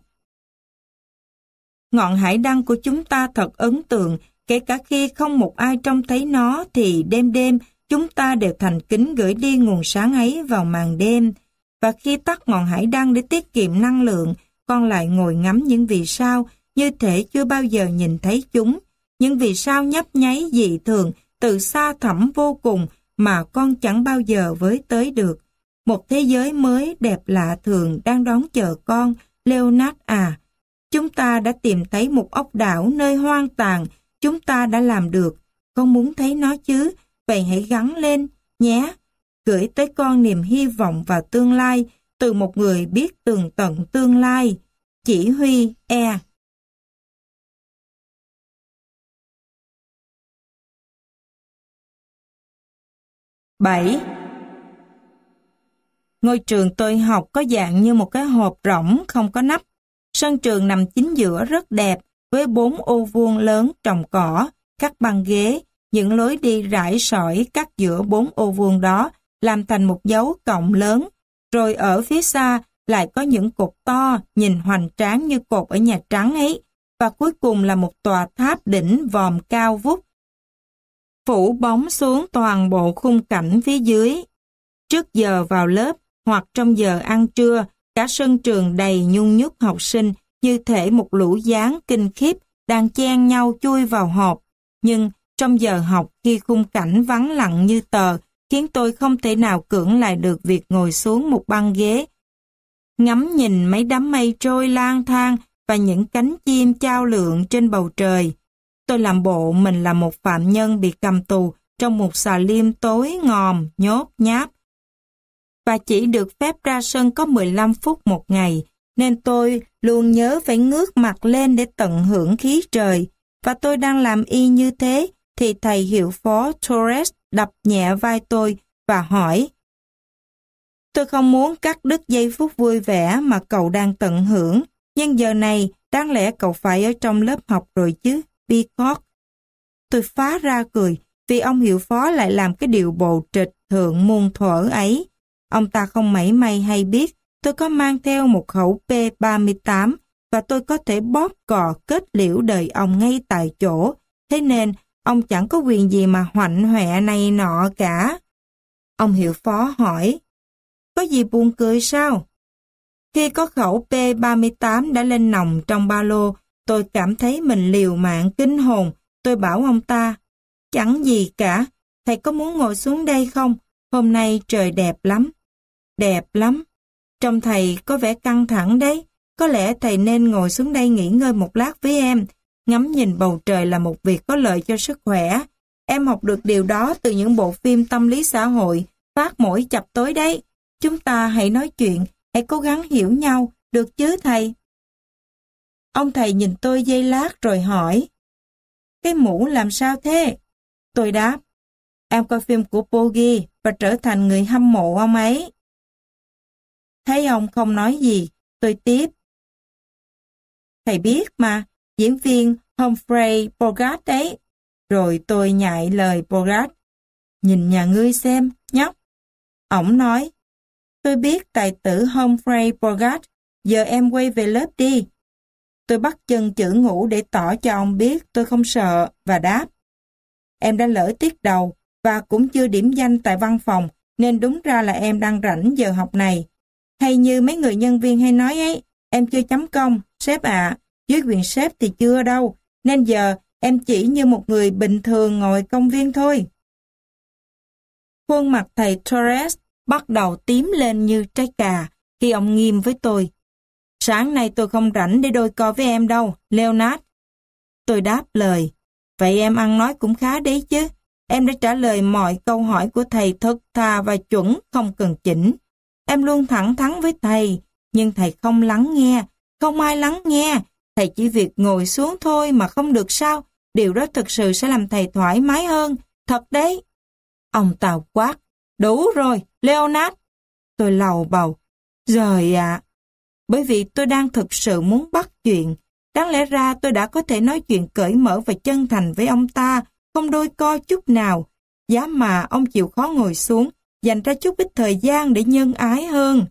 Ngọn hải đăng của chúng ta thật ấn tượng, kể cả khi không một ai trông thấy nó thì đêm đêm chúng ta đều thành kính gửi đi nguồn sáng ấy vào màn đêm. Và khi tắt ngọn hải đăng để tiết kiệm năng lượng, con lại ngồi ngắm những vì sao như thể chưa bao giờ nhìn thấy chúng. Những vì sao nhấp nháy dị thường từ xa thẳm vô cùng mà con chẳng bao giờ với tới được. Một thế giới mới đẹp lạ thường đang đón chờ con, Leonard à. Chúng ta đã tìm thấy một ốc đảo nơi hoang tàn, chúng ta đã làm được. Con muốn thấy nó chứ, vậy hãy gắng lên, nhé. Gửi tới con niềm hy vọng vào tương lai, từ một người biết tường tận tương lai. Chỉ huy E. bảy. Ngôi trường tôi học có dạng như một cái hộp rỗng không có nắp. Sân trường nằm chính giữa rất đẹp, với bốn ô vuông lớn trồng cỏ, các băng ghế, những lối đi rải sỏi cắt giữa bốn ô vuông đó, làm thành một dấu cộng lớn. Rồi ở phía xa lại có những cột to, nhìn hoành tráng như cột ở Nhà Trắng ấy. Và cuối cùng là một tòa tháp đỉnh vòm cao vút, phủ bóng xuống toàn bộ khung cảnh phía dưới. Trước giờ vào lớp, hoặc trong giờ ăn trưa, cả sân trường đầy nhung nhúc học sinh, như thể một lũ gián kinh khiếp đang chen nhau chui vào hộp. Nhưng trong giờ học, khi khung cảnh vắng lặng như tờ, khiến tôi không thể nào cưỡng lại được việc ngồi xuống một băng ghế, ngắm nhìn mấy đám mây trôi lang thang và những cánh chim chao lượn trên bầu trời. Tôi làm bộ mình là một phạm nhân bị cầm tù trong một xà liêm tối ngòm, nhốt nháp, và chỉ được phép ra sân có mười lăm phút một ngày, nên tôi luôn nhớ phải ngước mặt lên để tận hưởng khí trời. Và tôi đang làm y như thế, thì thầy hiệu phó Torres đập nhẹ vai tôi và hỏi: Tôi không muốn cắt đứt giây phút vui vẻ mà cậu đang tận hưởng, nhưng giờ này đáng lẽ cậu phải ở trong lớp học rồi chứ, Peacock. Tôi phá ra cười, vì ông hiệu phó lại làm cái điệu bộ trịch thượng muôn thuở ấy. Ông ta không mảy may hay biết tôi có mang theo một khẩu P ba mươi tám và tôi có thể bóp cò kết liễu đời ông ngay tại chỗ. Thế nên, ông chẳng có quyền gì mà hoạnh hoẹ này nọ cả. Ông hiệu phó hỏi: Có gì buồn cười sao? Khi có khẩu P ba mươi tám đã lên nòng trong ba lô, tôi cảm thấy mình liều mạng kinh hồn. Tôi bảo ông ta: Chẳng gì cả, thầy có muốn ngồi xuống đây không? Hôm nay trời đẹp lắm. Đẹp lắm. Trông thầy có vẻ căng thẳng đấy. Có lẽ thầy nên ngồi xuống đây nghỉ ngơi một lát với em. Ngắm nhìn bầu trời là một việc có lợi cho sức khỏe. Em học được điều đó từ những bộ phim tâm lý xã hội phát mỗi chập tối đấy. Chúng ta hãy nói chuyện, hãy cố gắng hiểu nhau, được chứ thầy? Ông thầy nhìn tôi giây lát rồi hỏi: Cái mũ làm sao thế? Tôi đáp: Em coi phim của Porgy và trở thành người hâm mộ ông ấy. Thấy ông không nói gì, tôi tiếp: Thầy biết mà, diễn viên Humphrey Bogart đấy. Rồi tôi nhại lời Bogart: Nhìn nhà ngươi xem, nhóc. Ổng nói: Tôi biết tài tử Humphrey Bogart, giờ em quay về lớp đi. Tôi bắt chân chữ ngủ để tỏ cho ông biết tôi không sợ và đáp: Em đã lỡ tiết đầu và cũng chưa điểm danh tại văn phòng, nên đúng ra là em đang rảnh giờ học này. Hay như mấy người nhân viên hay nói ấy, em chưa chấm công, sếp ạ, dưới quyền sếp thì chưa đâu, nên giờ em chỉ như một người bình thường ngồi công viên thôi. Khuôn mặt thầy Torres bắt đầu tím lên như trái cà khi ông nghiêm với tôi: Sáng nay tôi không rảnh để đôi co với em đâu, Leonard. Tôi đáp lời: Vậy em ăn nói cũng khá đấy chứ. Em đã trả lời mọi câu hỏi của thầy thật thà và chuẩn, không cần chỉnh. Em luôn thẳng thắn với thầy, nhưng thầy không lắng nghe, không ai lắng nghe, Thầy chỉ việc ngồi xuống thôi mà không được sao? Điều đó thực sự sẽ làm thầy thoải mái hơn. Thật đấy. Ông ta quát. Đủ rồi, Leonard. Tôi lầu bầu. Giời ạ. Bởi vì tôi đang thực sự muốn bắt chuyện. Đáng lẽ ra tôi đã có thể nói chuyện cởi mở và chân thành với ông ta, không đôi co chút nào. Giá mà ông chịu khó ngồi xuống, dành ra chút ít thời gian để nhân ái hơn.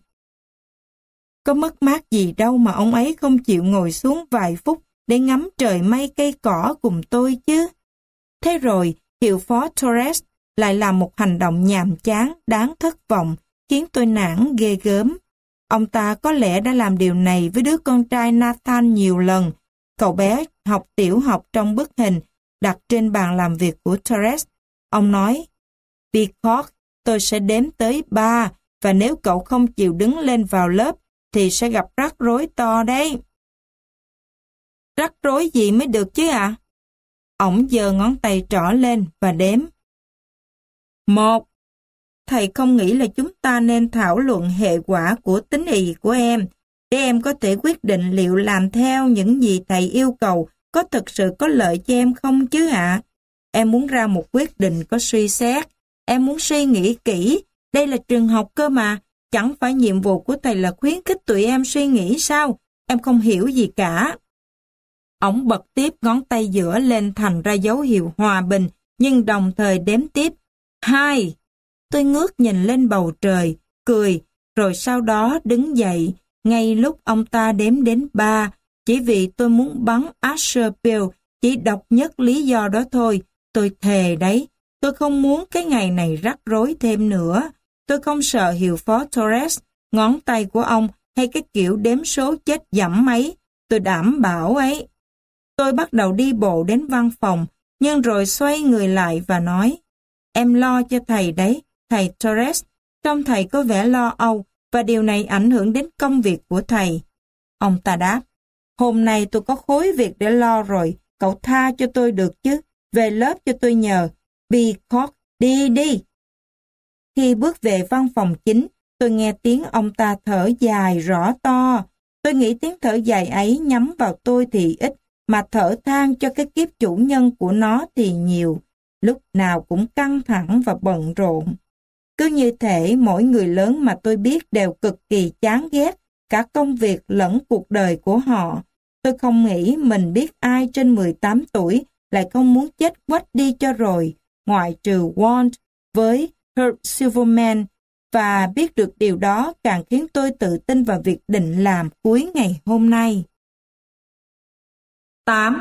Có mất mát gì đâu mà ông ấy không chịu ngồi xuống vài phút để ngắm trời mây cây cỏ cùng tôi chứ. Thế rồi, hiệu phó Torres lại làm một hành động nhàm chán, đáng thất vọng, khiến tôi nản ghê gớm. Ông ta có lẽ đã làm điều này với đứa con trai Nathan nhiều lần. Cậu bé học tiểu học trong bức hình đặt trên bàn làm việc của Torres. Ông nói, Peacock, tôi sẽ đếm tới ba, và nếu cậu không chịu đứng lên vào lớp, thì sẽ gặp rắc rối to đấy. Rắc rối gì mới được chứ ạ? À? Ổng giơ ngón tay trỏ lên và đếm. Một. Thầy không nghĩ là chúng ta nên thảo luận hệ quả của tính ì của em, để em có thể quyết định liệu làm theo những gì thầy yêu cầu có thực sự có lợi cho em không chứ ạ? À? Em muốn ra một quyết định có suy xét. Em muốn suy nghĩ kỹ. Đây là trường học cơ mà. Chẳng phải nhiệm vụ của thầy là khuyến khích tụi em suy nghĩ sao? Em không hiểu gì cả. Ổng bật tiếp ngón tay giữa lên thành ra dấu hiệu hòa bình, nhưng đồng thời đếm tiếp. Hai. Tôi ngước nhìn lên bầu trời, cười, rồi sau đó đứng dậy, ngay lúc ông ta đếm đến ba, chỉ vì tôi muốn bắn Asherfield, chỉ độc nhất lý do đó thôi. Tôi thề đấy, tôi không muốn cái ngày này rắc rối thêm nữa. Tôi không sợ hiệu phó Torres, ngón tay của ông hay cái kiểu đếm số chết dẫm ấy. Tôi đảm bảo ấy. Tôi bắt đầu đi bộ đến văn phòng, nhưng rồi xoay người lại và nói, em lo cho thầy đấy, thầy Torres. Trông thầy có vẻ lo âu và điều này ảnh hưởng đến công việc của thầy. Ông ta đáp, hôm nay tôi có khối việc để lo rồi, cậu tha cho tôi được chứ, về lớp cho tôi nhờ. Peacock, đi đi. Khi bước về văn phòng chính, tôi nghe tiếng ông ta thở dài rõ to. Tôi nghĩ tiếng thở dài ấy nhắm vào tôi thì ít, mà thở than cho cái kiếp chủ nhân của nó thì nhiều. Lúc nào cũng căng thẳng và bận rộn. Cứ như thể mỗi người lớn mà tôi biết đều cực kỳ chán ghét cả công việc lẫn cuộc đời của họ. Tôi không nghĩ mình biết ai trên mười tám tuổi lại không muốn chết quách đi cho rồi, ngoại trừ Walt với Herb Silverman, và biết được điều đó càng khiến tôi tự tin vào việc định làm cuối ngày hôm nay. tám.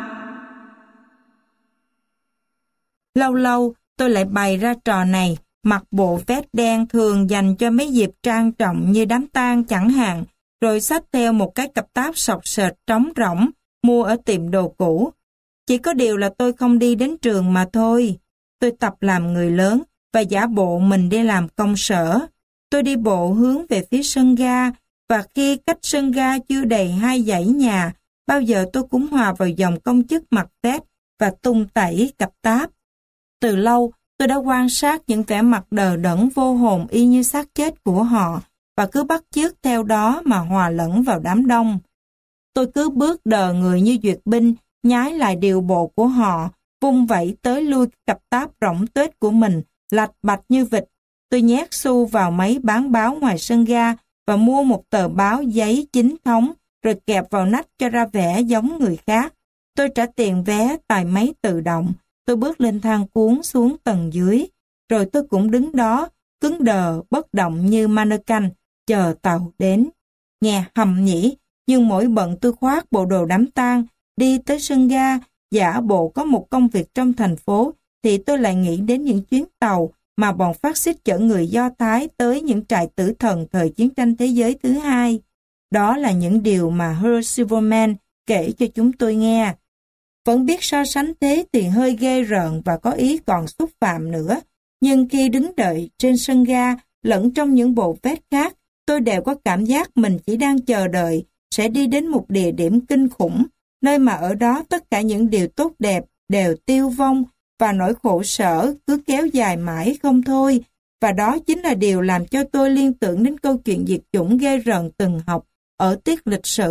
Lâu lâu tôi lại bày ra trò này, mặc bộ vest đen thường dành cho mấy dịp trang trọng như đám tang chẳng hạn, rồi xách theo một cái cặp táp sọc sệt trống rỗng mua ở tiệm đồ cũ. Chỉ có điều là tôi không đi đến trường mà thôi. Tôi tập làm người lớn và giả bộ mình đi làm công sở. Tôi đi bộ hướng về phía sân ga, và khi cách sân ga chưa đầy hai dãy nhà, bao giờ tôi cũng hòa vào dòng công chức mặc vest và tung tẩy cặp táp. Từ lâu, tôi đã quan sát những vẻ mặt đờ đẫn vô hồn y như xác chết của họ, và cứ bắt chước theo đó mà hòa lẫn vào đám đông. Tôi cứ bước đờ người như duyệt binh, nhái lại điều bộ của họ, vung vẩy tới lui cặp táp rỗng tuếch của mình, lạch bạch như vịt. Tôi nhét xu vào máy bán báo ngoài sân ga và mua một tờ báo giấy chính thống, rồi kẹp vào nách cho ra vẻ giống người khác. Tôi trả tiền vé tại máy tự động. Tôi bước lên thang cuốn xuống tầng dưới, rồi tôi cũng đứng đó, cứng đờ, bất động như mannequin, chờ tàu đến. Nghe hầm nhỉ, nhưng mỗi bận tôi khoác bộ đồ đám tang, đi tới sân ga, giả bộ có một công việc trong thành phố, thì tôi lại nghĩ đến những chuyến tàu mà bọn phát xít chở người Do Thái tới những trại tử thần thời chiến tranh thế giới thứ hai. Đó là những điều mà Herb Silverman kể cho chúng tôi nghe. Vẫn biết so sánh thế thì hơi ghê rợn và có ý còn xúc phạm nữa. Nhưng khi đứng đợi trên sân ga, lẫn trong những bộ vest khác, tôi đều có cảm giác mình chỉ đang chờ đợi sẽ đi đến một địa điểm kinh khủng, nơi mà ở đó tất cả những điều tốt đẹp đều tiêu vong và nỗi khổ sở cứ kéo dài mãi không thôi. Và đó chính là điều làm cho tôi liên tưởng đến câu chuyện diệt chủng ghê rợn từng học ở tiết lịch sử,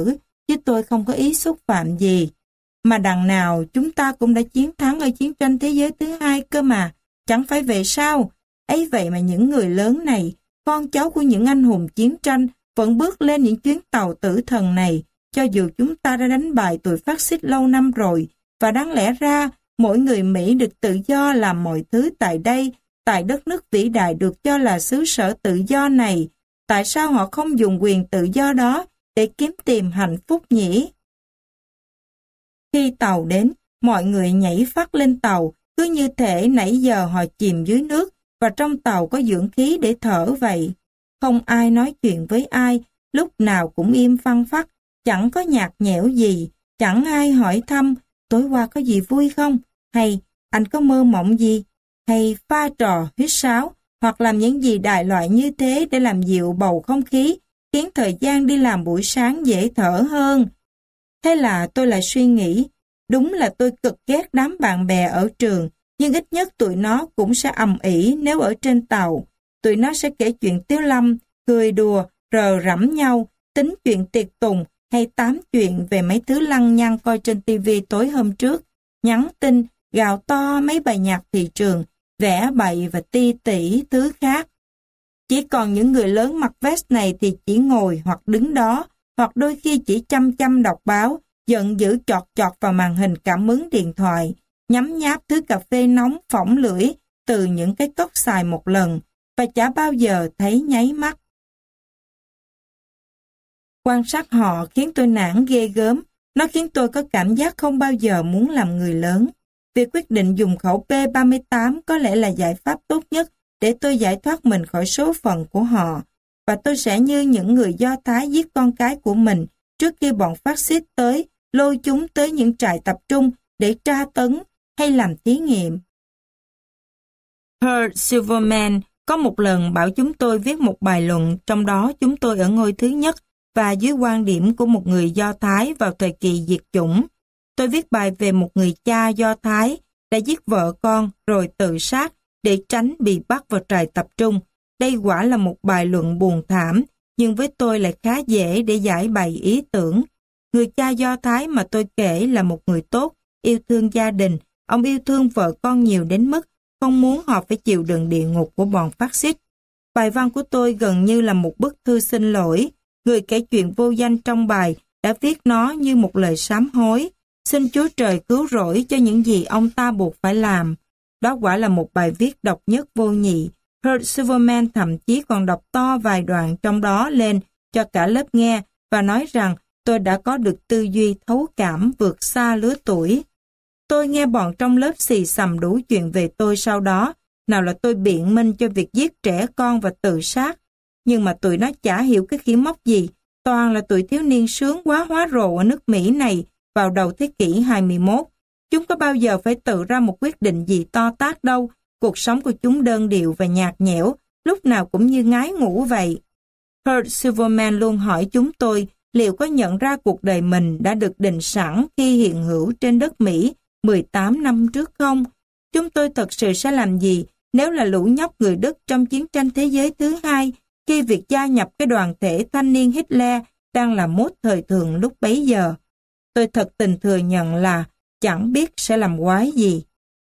chứ tôi không có ý xúc phạm gì. Mà đằng nào chúng ta cũng đã chiến thắng ở chiến tranh thế giới thứ hai cơ mà, chẳng phải vậy sao? Ấy vậy mà những người lớn này, con cháu của những anh hùng chiến tranh, vẫn bước lên những chuyến tàu tử thần này, cho dù chúng ta đã đánh bại tụi phát xít lâu năm rồi, và đáng lẽ ra mỗi người Mỹ được tự do làm mọi thứ tại đây, tại đất nước vĩ đại được cho là xứ sở tự do này. Tại sao họ không dùng quyền tự do đó để kiếm tìm hạnh phúc nhỉ? Khi tàu đến, mọi người nhảy phắt lên tàu, cứ như thể nãy giờ họ chìm dưới nước, và trong tàu có dưỡng khí để thở vậy. Không ai nói chuyện với ai, lúc nào cũng im phăng phắc, chẳng có nhạt nhẽo gì, chẳng ai hỏi thăm, tối qua có gì vui không? Hay, anh có mơ mộng gì? Hay pha trò, huýt sáo, hoặc làm những gì đại loại như thế để làm dịu bầu không khí, khiến thời gian đi làm buổi sáng dễ thở hơn. Thế là tôi lại suy nghĩ, đúng là tôi cực ghét đám bạn bè ở trường, nhưng ít nhất tụi nó cũng sẽ ầm ĩ nếu ở trên tàu. Tụi nó sẽ kể chuyện tiếu lâm, cười đùa, rờ rẫm nhau, tính chuyện tiệc tùng hay tám chuyện về mấy thứ lăng nhăng coi trên tivi tối hôm trước, nhắn tin, gào to mấy bài nhạc thị trường, vẽ bậy và ti tỉ thứ khác. Chỉ còn những người lớn mặc vest này thì chỉ ngồi hoặc đứng đó, hoặc đôi khi chỉ chăm chăm đọc báo, giận dữ chọt chọt vào màn hình cảm ứng điện thoại, nhấm nháp thứ cà phê nóng phỏng lưỡi từ những cái cốc xài một lần, và chả bao giờ thấy nháy mắt. Quan sát họ khiến tôi nản ghê gớm, nó khiến tôi có cảm giác không bao giờ muốn làm người lớn. Việc quyết định dùng khẩu P ba mươi tám có lẽ là giải pháp tốt nhất để tôi giải thoát mình khỏi số phận của họ, và tôi sẽ như những người Do Thái giết con cái của mình trước khi bọn phát xít tới, lôi chúng tới những trại tập trung để tra tấn hay làm thí nghiệm. Herb Silverman có một lần bảo chúng tôi viết một bài luận, trong đó chúng tôi ở ngôi thứ nhất và dưới quan điểm của một người Do Thái vào thời kỳ diệt chủng. Tôi viết bài về một người cha Do Thái đã giết vợ con rồi tự sát để tránh bị bắt vào trại tập trung. Đây quả là một bài luận buồn thảm, nhưng với tôi lại khá dễ để giải bày ý tưởng. Người cha Do Thái mà tôi kể là một người tốt, yêu thương gia đình. Ông yêu thương vợ con nhiều đến mức không muốn họ phải chịu đựng địa ngục của bọn phát xít. Bài văn của tôi gần như là một bức thư xin lỗi. Người kể chuyện vô danh trong bài đã viết nó như một lời sám hối. Xin Chúa Trời cứu rỗi cho những gì ông ta buộc phải làm. Đó quả là một bài viết độc nhất vô nhị. Herb Silverman thậm chí còn đọc to vài đoạn trong đó lên cho cả lớp nghe và nói rằng tôi đã có được tư duy thấu cảm vượt xa lứa tuổi. Tôi nghe bọn trong lớp xì xầm đủ chuyện về tôi sau đó, nào là tôi biện minh cho việc giết trẻ con và tự sát. Nhưng mà tụi nó chả hiểu cái khỉ móc gì, toàn là tụi thiếu niên sướng quá hóa rồ ở nước Mỹ này vào đầu thế kỷ hai mươi mốt. Chúng có bao giờ phải tự ra một quyết định gì to tát đâu, cuộc sống của chúng đơn điệu và nhạt nhẽo, lúc nào cũng như ngái ngủ vậy. Herb Silverman luôn hỏi chúng tôi liệu có nhận ra cuộc đời mình đã được định sẵn khi hiện hữu trên đất Mỹ mười tám năm trước không? Chúng tôi thật sự sẽ làm gì nếu là lũ nhóc người Đức trong chiến tranh thế giới thứ hai, khi việc gia nhập cái đoàn thể thanh niên Hitler đang là mốt thời thượng lúc bấy giờ? Tôi thật tình thừa nhận là chẳng biết sẽ làm quái gì.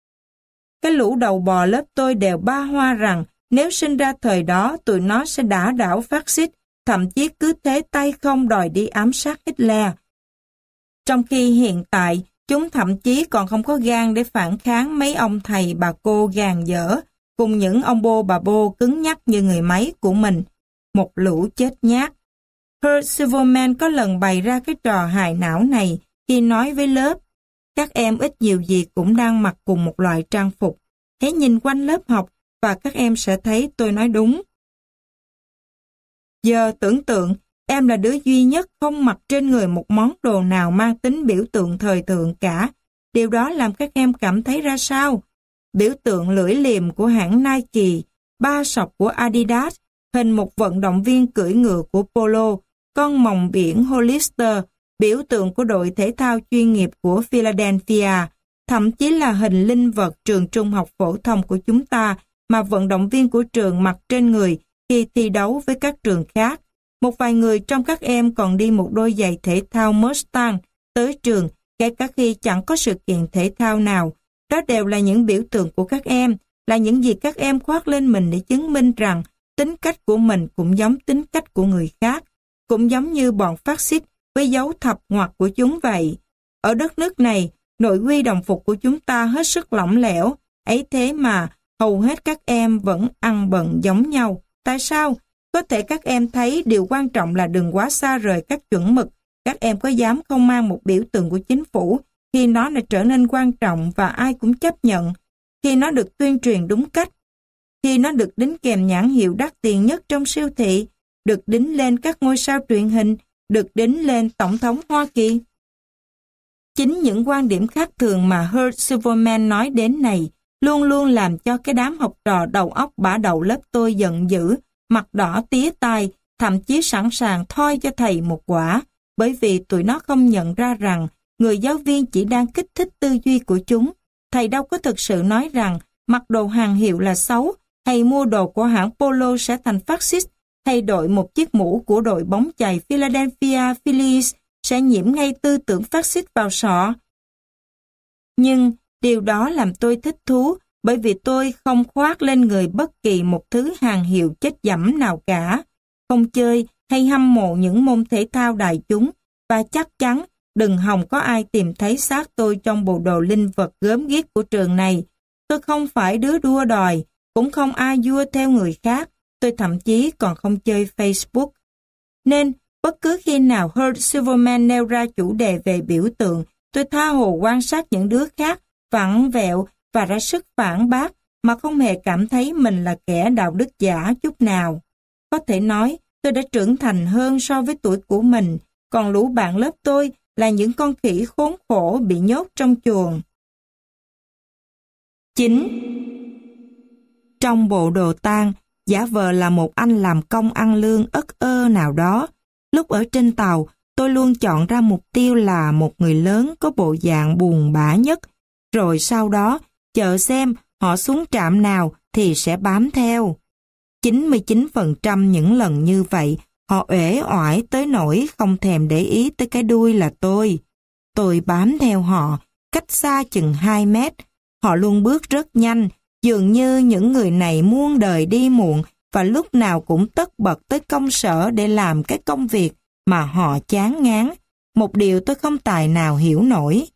Cái lũ đầu bò lớp tôi đều ba hoa rằng nếu sinh ra thời đó tụi nó sẽ đả đảo phát xít, thậm chí cứ thế tay không đòi đi ám sát Hitler. Trong khi hiện tại, chúng thậm chí còn không có gan để phản kháng mấy ông thầy bà cô gàn dở, cùng những ông bô bà bô cứng nhắc như người máy của mình. Một lũ chết nhát. Herb Silverman có lần bày ra cái trò hài não này khi nói với lớp. Các em ít nhiều gì cũng đang mặc cùng một loại trang phục. Hãy nhìn quanh lớp học và các em sẽ thấy tôi nói đúng. Giờ tưởng tượng, em là đứa duy nhất không mặc trên người một món đồ nào mang tính biểu tượng thời thượng cả. Điều đó làm các em cảm thấy ra sao? Biểu tượng lưỡi liềm của hãng Nike, ba sọc của Adidas, hình một vận động viên cưỡi ngựa của Polo, con mòng biển Hollister, biểu tượng của đội thể thao chuyên nghiệp của Philadelphia, thậm chí là hình linh vật trường trung học phổ thông của chúng ta mà vận động viên của trường mặc trên người khi thi đấu với các trường khác. Một vài người trong các em còn đi một đôi giày thể thao Mustang tới trường, kể cả khi chẳng có sự kiện thể thao nào. Đó đều là những biểu tượng của các em, là những gì các em khoác lên mình để chứng minh rằng tính cách của mình cũng giống tính cách của người khác, cũng giống như bọn phát xít với dấu thập ngoặc của chúng vậy. Ở đất nước này, nội quy đồng phục của chúng ta hết sức lỏng lẻo, ấy thế mà hầu hết các em vẫn ăn bận giống nhau. Tại sao? Có thể các em thấy điều quan trọng là đừng quá xa rời các chuẩn mực. Các em có dám không mang một biểu tượng của chính phủ khi nó đã trở nên quan trọng và ai cũng chấp nhận, khi nó được tuyên truyền đúng cách, khi nó được đính kèm nhãn hiệu đắt tiền nhất trong siêu thị, được đính lên các ngôi sao truyền hình, được đính lên Tổng thống Hoa Kỳ? Chính những quan điểm khác thường mà Herb Silverman nói đến này luôn luôn làm cho cái đám học trò đầu óc bả đậu lớp tôi giận dữ, mặt đỏ tía tai, thậm chí sẵn sàng thoi cho thầy một quả, bởi vì tụi nó không nhận ra rằng người giáo viên chỉ đang kích thích tư duy của chúng. Thầy đâu có thực sự nói rằng mặc đồ hàng hiệu là xấu, hay mua đồ của hãng Polo sẽ thành phát xít, hay đội một chiếc mũ của đội bóng chày Philadelphia Phillies sẽ nhiễm ngay tư tưởng phát xít vào sọ. Nhưng điều đó làm tôi thích thú, bởi vì tôi không khoác lên người bất kỳ một thứ hàng hiệu chết dẫm nào cả, không chơi hay hâm mộ những môn thể thao đại chúng, và chắc chắn đừng hòng có ai tìm thấy xác tôi trong bộ đồ linh vật gớm ghiếc của trường này. Tôi không phải đứa đua đòi, cũng không ai vua theo người khác, tôi thậm chí còn không chơi Facebook. Nên, bất cứ khi nào Herb Silverman nêu ra chủ đề về biểu tượng, tôi tha hồ quan sát những đứa khác, vặn vẹo và ra sức phản bác mà không hề cảm thấy mình là kẻ đạo đức giả chút nào. Có thể nói, tôi đã trưởng thành hơn so với tuổi của mình, còn lũ bạn lớp tôi là những con khỉ khốn khổ bị nhốt trong chuồng. chín. Trong bộ đồ tang, giả vờ là một anh làm công ăn lương ất ơ nào đó. Lúc ở trên tàu, tôi luôn chọn ra mục tiêu là một người lớn có bộ dạng buồn bã nhất, rồi sau đó chờ xem họ xuống trạm nào thì sẽ bám theo. chín mươi chín phần trăm những lần như vậy, họ uể oải tới nỗi không thèm để ý tới cái đuôi là tôi. Tôi bám theo họ, cách xa chừng hai mét. Họ luôn bước rất nhanh, dường như những người này muôn đời đi muộn và lúc nào cũng tất bật tới công sở để làm cái công việc mà họ chán ngán. Một điều tôi không tài nào hiểu nổi.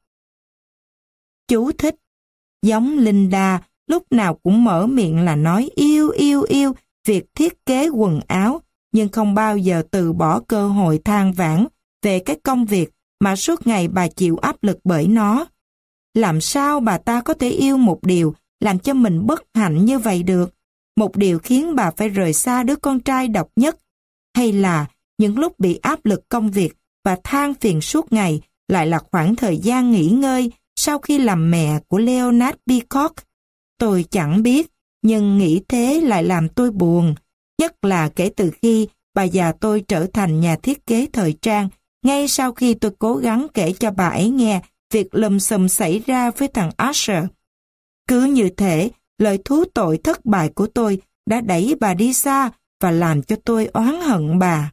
Chú thích. Giống Linda, lúc nào cũng mở miệng là nói yêu yêu yêu việc thiết kế quần áo, nhưng không bao giờ từ bỏ cơ hội than vãn về cái công việc mà suốt ngày bà chịu áp lực bởi nó. Làm sao bà ta có thể yêu một điều làm cho mình bất hạnh như vậy được? Một điều khiến bà phải rời xa đứa con trai độc nhất? Hay là những lúc bị áp lực công việc và than phiền suốt ngày lại là khoảng thời gian nghỉ ngơi sau khi làm mẹ của Leonard Peacock? Tôi chẳng biết, nhưng nghĩ thế lại làm tôi buồn. Nhất là kể từ khi bà già tôi trở thành nhà thiết kế thời trang, ngay sau khi tôi cố gắng kể cho bà ấy nghe việc lùm xùm xảy ra với thằng Usher. Cứ như thế, lời thú tội thất bại của tôi đã đẩy bà đi xa và làm cho tôi oán hận bà.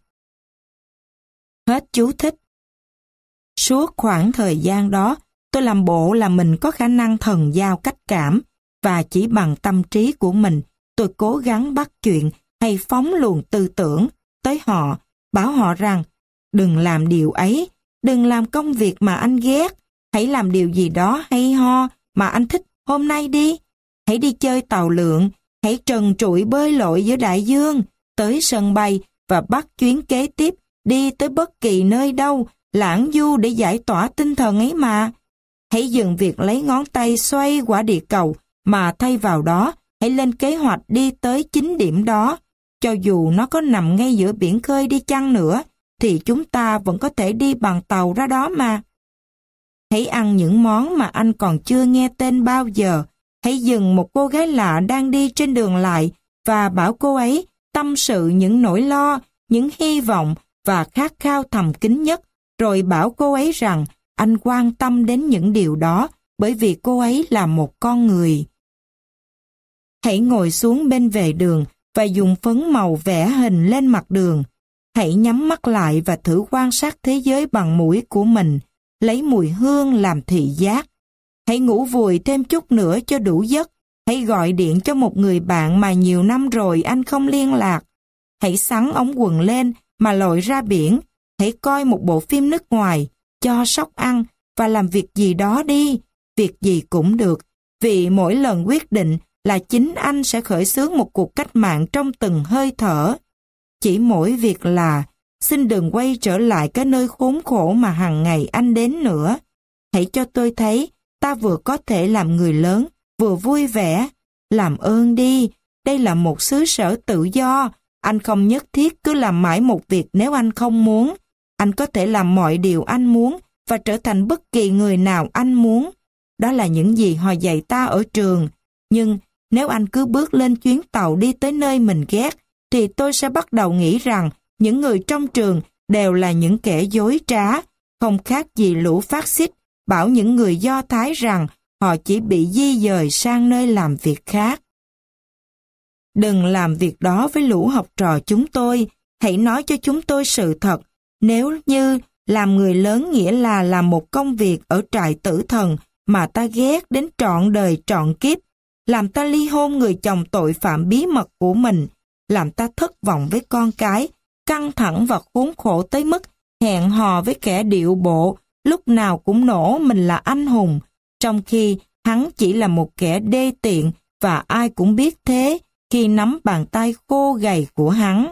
Hết chú thích. Suốt khoảng thời gian đó, tôi làm bộ là mình có khả năng thần giao cách cảm, và chỉ bằng tâm trí của mình, tôi cố gắng bắt chuyện hay phóng luồng tư tưởng tới họ, bảo họ rằng đừng làm điều ấy, đừng làm công việc mà anh ghét, hãy làm điều gì đó hay ho mà anh thích hôm nay đi. Hãy đi chơi tàu lượn, hãy trần trụi bơi lội giữa đại dương, tới sân bay và bắt chuyến kế tiếp, đi tới bất kỳ nơi đâu, lãng du để giải tỏa tinh thần ấy mà. Hãy dừng việc lấy ngón tay xoay quả địa cầu, mà thay vào đó, hãy lên kế hoạch đi tới chính điểm đó. Cho dù nó có nằm ngay giữa biển khơi đi chăng nữa, thì chúng ta vẫn có thể đi bằng tàu ra đó mà. Hãy ăn những món mà anh còn chưa nghe tên bao giờ. Hãy dừng một cô gái lạ đang đi trên đường lại và bảo cô ấy tâm sự những nỗi lo, những hy vọng và khát khao thầm kín nhất, rồi bảo cô ấy rằng anh quan tâm đến những điều đó bởi vì cô ấy là một con người. Hãy ngồi xuống bên vệ đường và dùng phấn màu vẽ hình lên mặt đường. Hãy nhắm mắt lại và thử quan sát thế giới bằng mũi của mình, lấy mùi hương làm thị giác. Hãy ngủ vùi thêm chút nữa cho đủ giấc. Hãy gọi điện cho một người bạn mà nhiều năm rồi anh không liên lạc. Hãy xắn ống quần lên mà lội ra biển. Hãy coi một bộ phim nước ngoài, cho sóc ăn và làm việc gì đó đi. Việc gì cũng được, vì mỗi lần quyết định là chính anh sẽ khởi xướng một cuộc cách mạng trong từng hơi thở. Chỉ mỗi việc là xin đừng quay trở lại cái nơi khốn khổ mà hàng ngày anh đến nữa. Hãy cho tôi thấy ta vừa có thể làm người lớn, vừa vui vẻ. Làm ơn đi, đây là một xứ sở tự do. Anh không nhất thiết cứ làm mãi một việc nếu anh không muốn. Anh có thể làm mọi điều anh muốn và trở thành bất kỳ người nào anh muốn. Đó là những gì họ dạy ta ở trường. Nhưng nếu anh cứ bước lên chuyến tàu đi tới nơi mình ghét, thì tôi sẽ bắt đầu nghĩ rằng những người trong trường đều là những kẻ dối trá, không khác gì lũ phát xít bảo những người Do Thái rằng họ chỉ bị di dời sang nơi làm việc khác. Đừng làm việc đó với lũ học trò chúng tôi, hãy nói cho chúng tôi sự thật. Nếu như làm người lớn nghĩa là làm một công việc ở trại tử thần mà ta ghét đến trọn đời trọn kiếp, làm ta ly hôn người chồng tội phạm bí mật của mình, làm ta thất vọng với con cái, căng thẳng và khốn khổ tới mức hẹn hò với kẻ điệu bộ, lúc nào cũng nổ mình là anh hùng, trong khi hắn chỉ là một kẻ đê tiện và ai cũng biết thế khi nắm bàn tay khô gầy của hắn.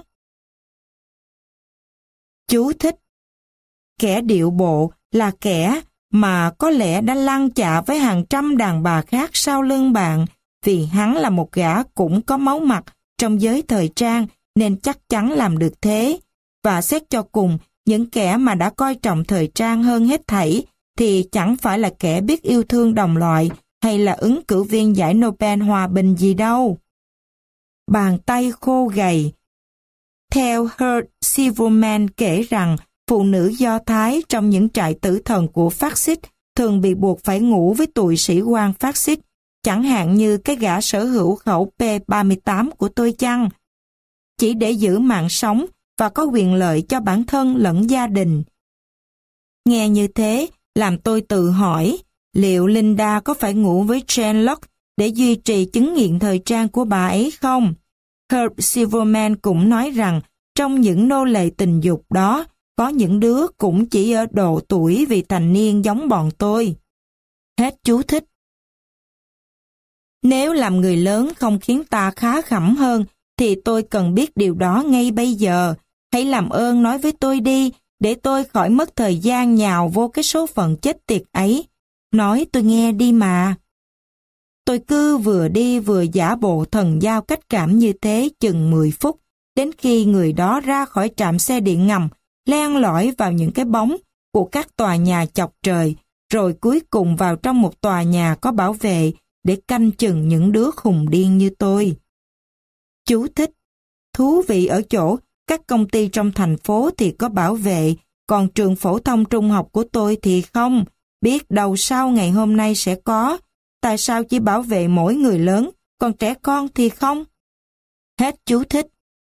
Chú thích: kẻ điệu bộ là kẻ mà có lẽ đã lăn chạ với hàng trăm đàn bà khác sau lưng bạn, vì hắn là một gã cũng có máu mặt trong giới thời trang nên chắc chắn làm được thế. Và xét cho cùng, những kẻ mà đã coi trọng thời trang hơn hết thảy thì chẳng phải là kẻ biết yêu thương đồng loại hay là ứng cử viên giải Nobel Hòa bình gì đâu. Bàn tay khô gầy. Theo Herb Silverman kể rằng phụ nữ Do Thái trong những trại tử thần của phát xít thường bị buộc phải ngủ với tụi sĩ quan phát xít, chẳng hạn như cái gã sở hữu khẩu P ba mươi tám của tôi chăng, chỉ để giữ mạng sống và có quyền lợi cho bản thân lẫn gia đình. Nghe như thế, làm tôi tự hỏi, liệu Linda có phải ngủ với Jane Locke để duy trì chứng nghiện thời trang của bà ấy không? Herb Silverman cũng nói rằng trong những nô lệ tình dục đó, có những đứa cũng chỉ ở độ tuổi vị thành niên giống bọn tôi. Hết chú thích. Nếu làm người lớn không khiến ta khá khẩm hơn, thì tôi cần biết điều đó ngay bây giờ. Hãy làm ơn nói với tôi đi, để tôi khỏi mất thời gian nhào vô cái số phận chết tiệt ấy. Nói tôi nghe đi mà. Tôi cứ vừa đi vừa giả bộ thần giao cách cảm như thế chừng mười phút, đến khi người đó ra khỏi trạm xe điện ngầm, len lỏi vào những cái bóng của các tòa nhà chọc trời, rồi cuối cùng vào trong một tòa nhà có bảo vệ để canh chừng những đứa khùng điên như tôi. Chú thích: thú vị ở chỗ, các công ty trong thành phố thì có bảo vệ, còn trường phổ thông trung học của tôi thì không. Biết đâu sau ngày hôm nay sẽ có. Tại sao chỉ bảo vệ mỗi người lớn, còn trẻ con thì không? Hết chú thích.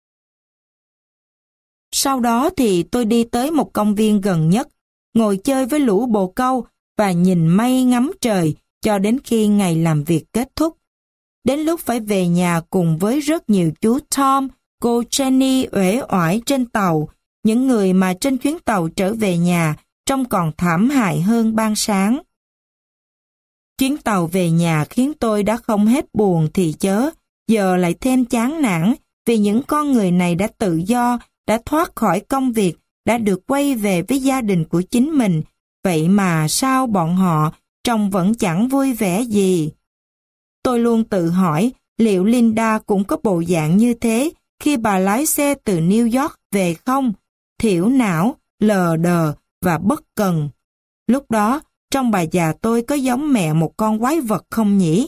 Sau đó thì tôi đi tới một công viên gần nhất, ngồi chơi với lũ bồ câu và nhìn mây ngắm trời cho đến khi ngày làm việc kết thúc. Đến lúc phải về nhà cùng với rất nhiều chú Tom, cô Jenny uể oải trên tàu, những người mà trên chuyến tàu trở về nhà trông còn thảm hại hơn ban sáng. Chuyến tàu về nhà khiến tôi đã không hết buồn thì chớ, giờ lại thêm chán nản vì những con người này đã tự do, đã thoát khỏi công việc, đã được quay về với gia đình của chính mình. Vậy mà sao bọn họ trông vẫn chẳng vui vẻ gì? Tôi luôn tự hỏi liệu Linda cũng có bộ dạng như thế khi bà lái xe từ New York về không? Thiểu não, lờ đờ và bất cần. Lúc đó, trong bà già tôi có giống mẹ một con quái vật không nhỉ?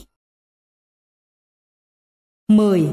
mười.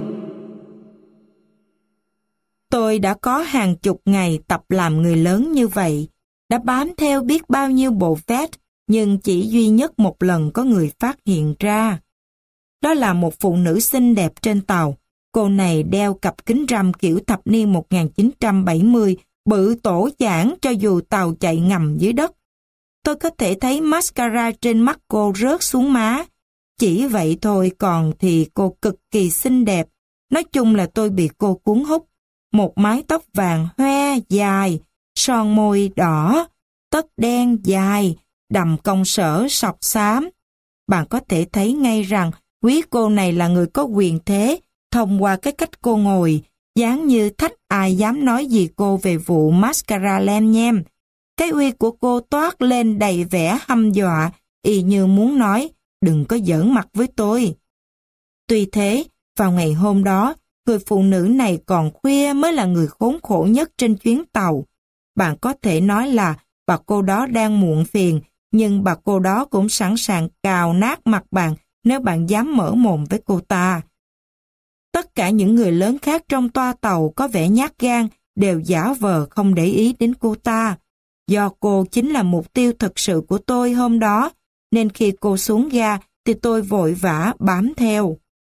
Tôi đã có hàng chục ngày tập làm người lớn như vậy, đã bám theo biết bao nhiêu bộ vest, nhưng chỉ duy nhất một lần có người phát hiện ra. Đó là một phụ nữ xinh đẹp trên tàu. Cô Cô này đeo cặp kính râm kiểu thập niên một nghìn chín trăm bảy mươi, bự tổ chảng cho dù tàu chạy ngầm dưới đất. Tôi có thể thấy mascara trên mắt cô rớt xuống má. Chỉ vậy thôi, còn thì cô cực kỳ xinh đẹp. Nói chung là tôi bị cô cuốn hút. Một mái tóc vàng hoe dài, son môi đỏ, tất đen dài, đầm công sở sọc xám. Bạn có thể thấy ngay rằng quý cô này là người có quyền thế thông qua cái cách cô ngồi, dáng như thách ai dám nói gì cô về vụ mascara lem nhem. Cái uy của cô toát lên đầy vẻ hăm dọa, y như muốn nói, đừng có giỡn mặt với tôi. Tuy thế, vào ngày hôm đó, người phụ nữ này còn khuya mới là người khốn khổ nhất trên chuyến tàu. Bạn có thể nói là bà cô đó đang muộn phiền, nhưng bà cô đó cũng sẵn sàng cào nát mặt bạn nếu bạn dám mở mồm với cô ta. Tất cả những người lớn khác trong toa tàu có vẻ nhát gan đều giả vờ không để ý đến cô ta. Do cô chính là mục tiêu thực sự của tôi hôm đó, nên khi cô xuống ga thì tôi vội vã bám theo.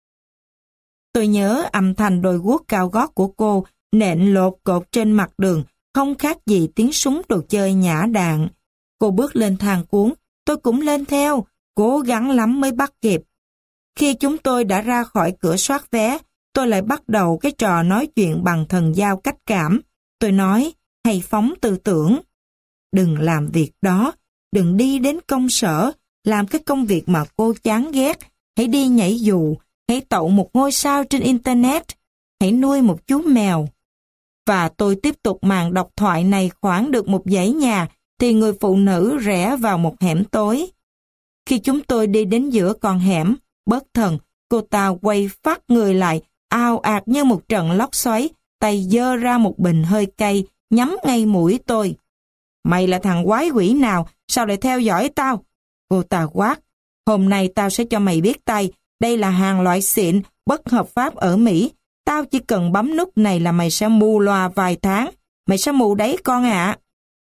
Tôi nhớ âm thanh đôi guốc cao gót của cô nện lột cột trên mặt đường, không khác gì tiếng súng đồ chơi nhã đạn. Cô bước lên thang cuốn, tôi cũng lên theo, cố gắng lắm mới bắt kịp. Khi chúng tôi đã ra khỏi cửa soát vé, tôi lại bắt đầu cái trò nói chuyện bằng thần giao cách cảm. Tôi nói, hãy phóng tư tưởng. Đừng làm việc đó, đừng đi đến công sở, làm cái công việc mà cô chán ghét. Hãy đi nhảy dù, hãy tậu một ngôi sao trên Internet, hãy nuôi một chú mèo. Và tôi tiếp tục màn độc thoại này khoảng được một dãy nhà, thì người phụ nữ rẽ vào một hẻm tối. Khi chúng tôi đi đến giữa con hẻm, bất thần, cô ta quay phát người lại, ào ạt như một trận lốc xoáy, tay giơ ra một bình hơi cay, nhắm ngay mũi tôi. Mày là thằng quái quỷ nào, sao lại theo dõi tao? Cô ta quát, hôm nay tao sẽ cho mày biết tay, đây là hàng loại xịn, bất hợp pháp ở Mỹ. Tao chỉ cần bấm nút này là mày sẽ mù loà vài tháng. Mày sẽ mù đấy con ạ.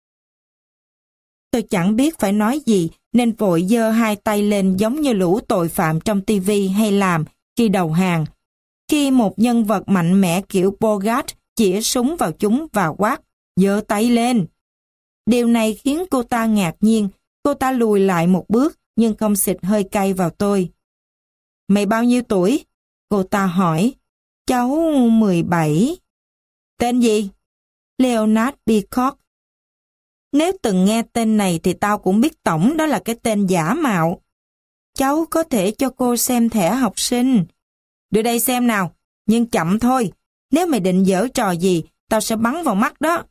Tôi chẳng biết phải nói gì, nên vội giơ hai tay lên giống như lũ tội phạm trong tivi hay làm khi đầu hàng. Khi một nhân vật mạnh mẽ kiểu Bogart chĩa súng vào chúng và quát, giơ tay lên. Điều này khiến cô ta ngạc nhiên, cô ta lùi lại một bước nhưng không xịt hơi cay vào tôi. Mày bao nhiêu tuổi? Cô ta hỏi. Cháu mười bảy. Tên gì? Leonard Peacock. Nếu từng nghe tên này thì tao cũng biết tổng đó là cái tên giả mạo. Cháu có thể cho cô xem thẻ học sinh. Đưa đây xem nào, nhưng chậm thôi. Nếu mày định giở trò gì, tao sẽ bắn vào mắt đó.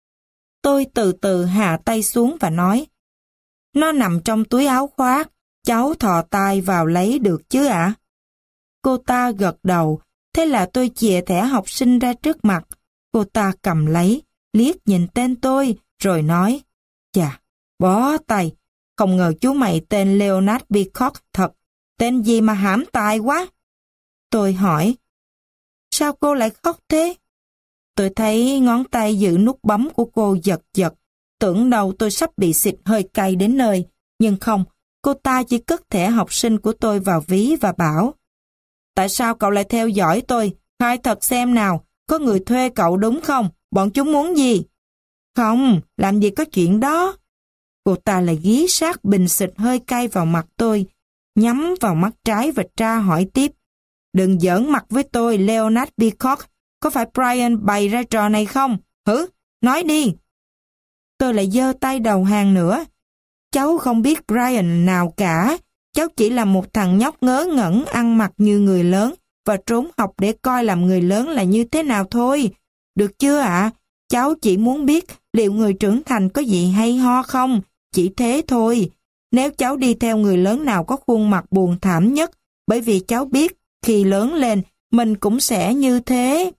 Tôi từ từ hạ tay xuống và nói. Nó nằm trong túi áo khoác, cháu thò tay vào lấy được chứ ạ? À? Cô ta gật đầu, thế là tôi chìa thẻ học sinh ra trước mặt. Cô ta cầm lấy, liếc nhìn tên tôi, rồi nói, chà, bó tay, không ngờ chú mày tên Leonard Peacock thật, tên gì mà hãm tài quá. Tôi hỏi, sao cô lại khóc thế? Tôi thấy ngón tay giữ nút bấm của cô giật giật, tưởng đầu tôi sắp bị xịt hơi cay đến nơi, nhưng không, cô ta chỉ cất thẻ học sinh của tôi vào ví và bảo, tại sao cậu lại theo dõi tôi? Khai thật xem nào, có người thuê cậu đúng không? Bọn chúng muốn gì? Không, làm gì có chuyện đó. Cô ta lại ghí sát bình xịt hơi cay vào mặt tôi, nhắm vào mắt trái và tra hỏi tiếp. Đừng giỡn mặt với tôi, Leonard Peacock. Có phải Brian bày ra trò này không? Hử? Nói đi. Tôi lại giơ tay đầu hàng nữa. Cháu không biết Brian nào cả. Cháu chỉ là một thằng nhóc ngớ ngẩn ăn mặc như người lớn và trốn học để coi làm người lớn là như thế nào thôi. Được chưa ạ? À? Cháu chỉ muốn biết liệu người trưởng thành có gì hay ho không? Chỉ thế thôi. Nếu cháu đi theo người lớn nào có khuôn mặt buồn thảm nhất, bởi vì cháu biết khi lớn lên mình cũng sẽ như thế.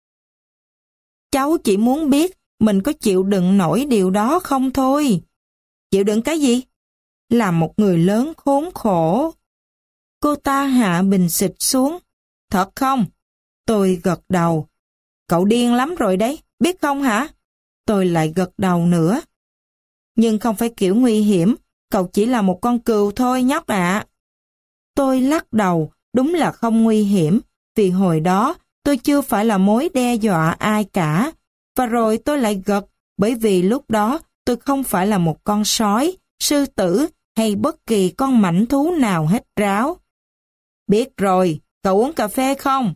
Cháu chỉ muốn biết mình có chịu đựng nổi điều đó không thôi. Chịu đựng cái gì? Là một người lớn khốn khổ. Cô ta hạ bình xịt xuống. Thật không? Tôi gật đầu. Cậu điên lắm rồi đấy, biết không hả? Tôi lại gật đầu nữa. Nhưng không phải kiểu nguy hiểm, cậu chỉ là một con cừu thôi nhóc ạ. À. Tôi lắc đầu, đúng là không nguy hiểm, vì hồi đó tôi chưa phải là mối đe dọa ai cả. Và rồi tôi lại gật, bởi vì lúc đó tôi không phải là một con sói, sư tử hay bất kỳ con mãnh thú nào hết ráo. Biết rồi, cậu uống cà phê không?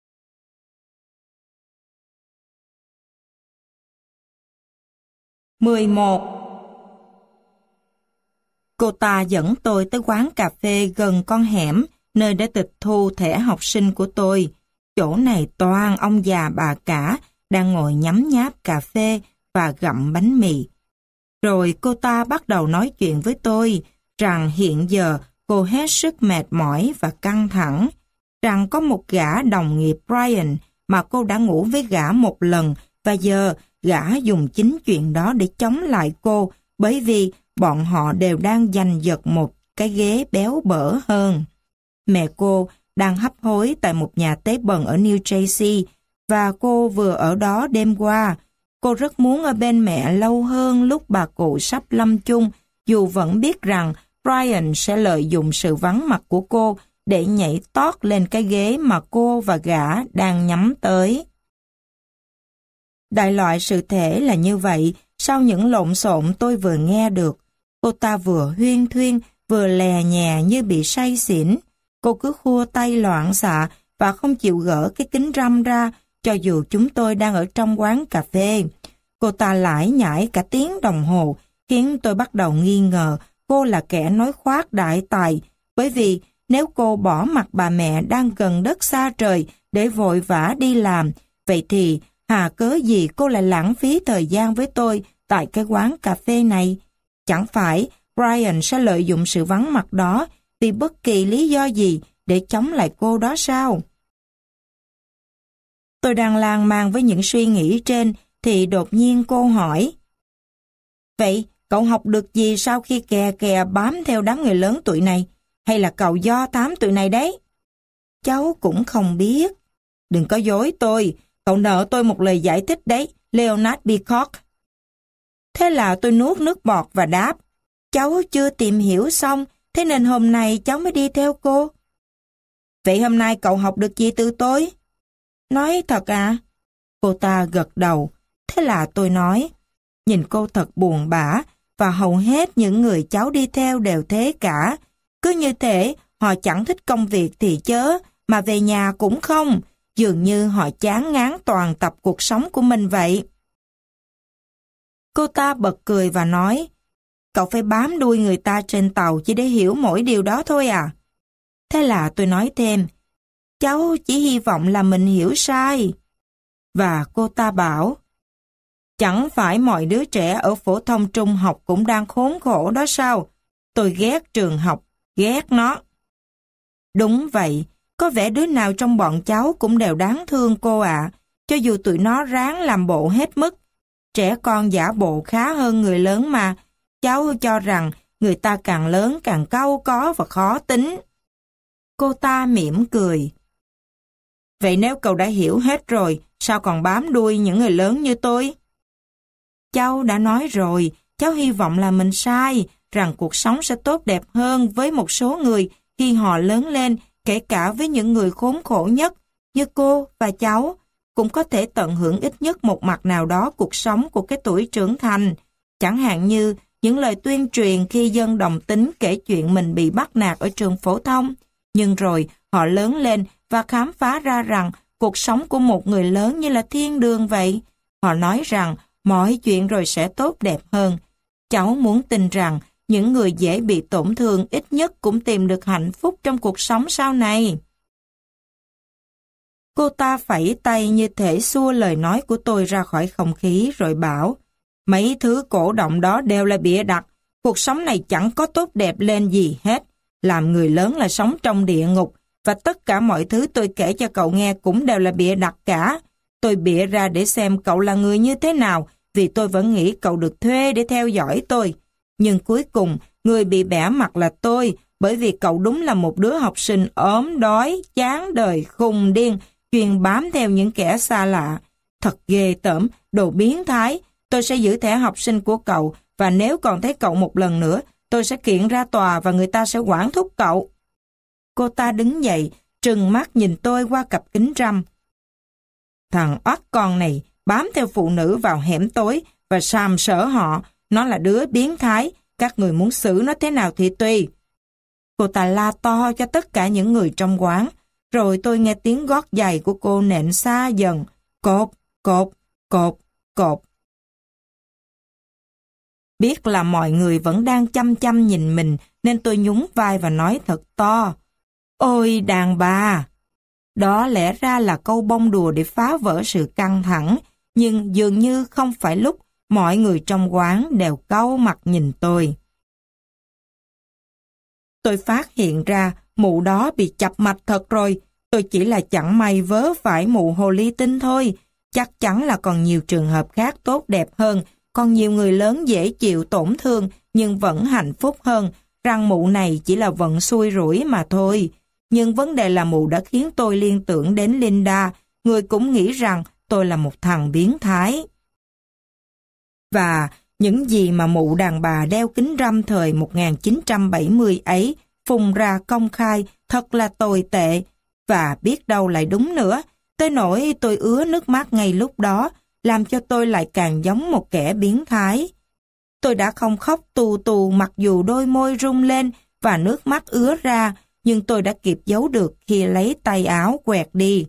mười một. Cô ta dẫn tôi tới quán cà phê gần con hẻm, nơi đã tịch thu thẻ học sinh của tôi. Chỗ này toàn ông già bà cả đang ngồi nhấm nháp cà phê và gặm bánh mì. Rồi cô ta bắt đầu nói chuyện với tôi rằng hiện giờ cô hết sức mệt mỏi và căng thẳng, rằng có một gã đồng nghiệp Brian mà cô đã ngủ với gã một lần và giờ gã dùng chính chuyện đó để chống lại cô, bởi vì bọn họ đều đang giành giật một cái ghế béo bở hơn. Mẹ cô đang hấp hối tại một nhà tế bần ở New Jersey và cô vừa ở đó đêm qua. Cô rất muốn ở bên mẹ lâu hơn lúc bà cụ sắp lâm chung, dù vẫn biết rằng Brian sẽ lợi dụng sự vắng mặt của cô để nhảy tót lên cái ghế mà cô và gã đang nhắm tới. Đại loại sự thể là như vậy, sau những lộn xộn tôi vừa nghe được. Cô ta vừa huyên thuyên, vừa lè nhè như bị say xỉn. Cô cứ khua tay loạn xạ và không chịu gỡ cái kính râm ra, cho dù chúng tôi đang ở trong quán cà phê. Cô ta lải nhải cả tiếng đồng hồ, khiến tôi bắt đầu nghi ngờ cô là kẻ nói khoác đại tài, bởi vì nếu cô bỏ mặc bà mẹ đang gần đất xa trời để vội vã đi làm, vậy thì hà cớ gì cô lại lãng phí thời gian với tôi tại cái quán cà phê này? Chẳng phải Brian sẽ lợi dụng sự vắng mặt đó vì bất kỳ lý do gì để chống lại cô đó sao? Tôi đang lan man với những suy nghĩ trên thì đột nhiên cô hỏi: Vậy cậu học được gì sau khi kè kè bám theo đám người lớn tuổi này? Hay là cậu do thám tụi này đấy? Cháu cũng không biết. Đừng có dối tôi, cậu nợ tôi một lời giải thích đấy, Leonard Peacock. Thế là tôi nuốt nước bọt và đáp: Cháu chưa tìm hiểu xong, thế nên hôm nay cháu mới đi theo cô. Vậy hôm nay cậu học được gì từ tôi? Nói thật à? Cô ta gật đầu. Thế là tôi nói: Nhìn cô thật buồn bã, và hầu hết những người cháu đi theo đều thế cả. Cứ như thế, họ chẳng thích công việc thì chớ, mà về nhà cũng không. Dường như họ chán ngán toàn tập cuộc sống của mình vậy. Cô ta bật cười và nói: Cậu phải bám đuôi người ta trên tàu chỉ để hiểu mỗi điều đó thôi à? Thế là tôi nói thêm: Cháu chỉ hy vọng là mình hiểu sai. Và cô ta bảo: Chẳng phải mọi đứa trẻ ở phổ thông trung học cũng đang khốn khổ đó sao? Tôi ghét trường học, ghét nó. Đúng vậy, có vẻ đứa nào trong bọn cháu cũng đều đáng thương cô ạ, cho dù tụi nó ráng làm bộ hết mức. Trẻ con giả bộ khá hơn người lớn mà, cháu cho rằng người ta càng lớn càng cau có và khó tính. Cô ta mỉm cười. Vậy nếu cậu đã hiểu hết rồi, sao còn bám đuôi những người lớn như tôi? Cháu đã nói rồi, cháu hy vọng là mình sai, rằng cuộc sống sẽ tốt đẹp hơn với một số người khi họ lớn lên, kể cả với những người khốn khổ nhất, như cô và cháu, cũng có thể tận hưởng ít nhất một mặt nào đó cuộc sống của cái tuổi trưởng thành. Chẳng hạn như những lời tuyên truyền khi dân đồng tính kể chuyện mình bị bắt nạt ở trường phổ thông. Nhưng rồi họ lớn lên và khám phá ra rằng cuộc sống của một người lớn như là thiên đường vậy. Họ nói rằng mọi chuyện rồi sẽ tốt đẹp hơn. Cháu muốn tin rằng những người dễ bị tổn thương ít nhất cũng tìm được hạnh phúc trong cuộc sống sau này. Cô ta phẩy tay như thể xua lời nói của tôi ra khỏi không khí rồi bảo: Mấy thứ cổ động đó đều là bịa đặt. Cuộc sống này chẳng có tốt đẹp lên gì hết. Làm người lớn là sống trong địa ngục, và tất cả mọi thứ tôi kể cho cậu nghe cũng đều là bịa đặt cả. Tôi bịa ra để xem cậu là người như thế nào, vì tôi vẫn nghĩ cậu được thuê để theo dõi tôi. Nhưng cuối cùng, người bị bẻ mặt là tôi, bởi vì cậu đúng là một đứa học sinh ốm đói, chán đời, khùng điên, chuyên bám theo những kẻ xa lạ. Thật ghê tởm, đồ biến thái. Tôi sẽ giữ thẻ học sinh của cậu, và nếu còn thấy cậu một lần nữa, tôi sẽ kiện ra tòa và người ta sẽ quản thúc cậu. Cô ta đứng dậy, trừng mắt nhìn tôi qua cặp kính râm. thằng oắt con này bám theo phụ nữ vào hẻm tối và sàm sỡ họ. Nó là đứa biến thái. Các người muốn xử nó thế nào thì tùy. Cô ta la to cho tất cả những người trong quán. Rồi tôi nghe tiếng gót giày của cô nện xa dần. Cộp, cộp, cộp, cộp. Biết là mọi người vẫn đang chăm chăm nhìn mình nên tôi nhún vai và nói thật to. Ôi đàn bà! Đó lẽ ra là câu bông đùa để phá vỡ sự căng thẳng, nhưng dường như không phải lúc mọi người trong quán đều cau mặt nhìn tôi. Tôi phát hiện ra mụ đó bị chập mạch thật rồi. Tôi chỉ là chẳng may vớ phải mụ hồ ly tinh thôi. Chắc chắn là còn nhiều trường hợp khác tốt đẹp hơn, còn nhiều người lớn dễ chịu tổn thương nhưng vẫn hạnh phúc hơn, rằng mụ này chỉ là vận xui rủi mà thôi. Nhưng vấn đề là mụ đã khiến tôi liên tưởng đến Linda, người cũng nghĩ rằng tôi là một thằng biến thái. Và những gì mà mụ đàn bà đeo kính râm thời một nghìn chín trăm bảy mươi ấy phùng ra công khai thật là tồi tệ, và biết đâu lại đúng nữa, tới nỗi tôi ứa nước mắt ngay lúc đó, làm cho tôi lại càng giống một kẻ biến thái. Tôi đã không khóc tù tù mặc dù đôi môi rung lên và nước mắt ứa ra, nhưng tôi đã kịp giấu được khi lấy tay áo quẹt đi.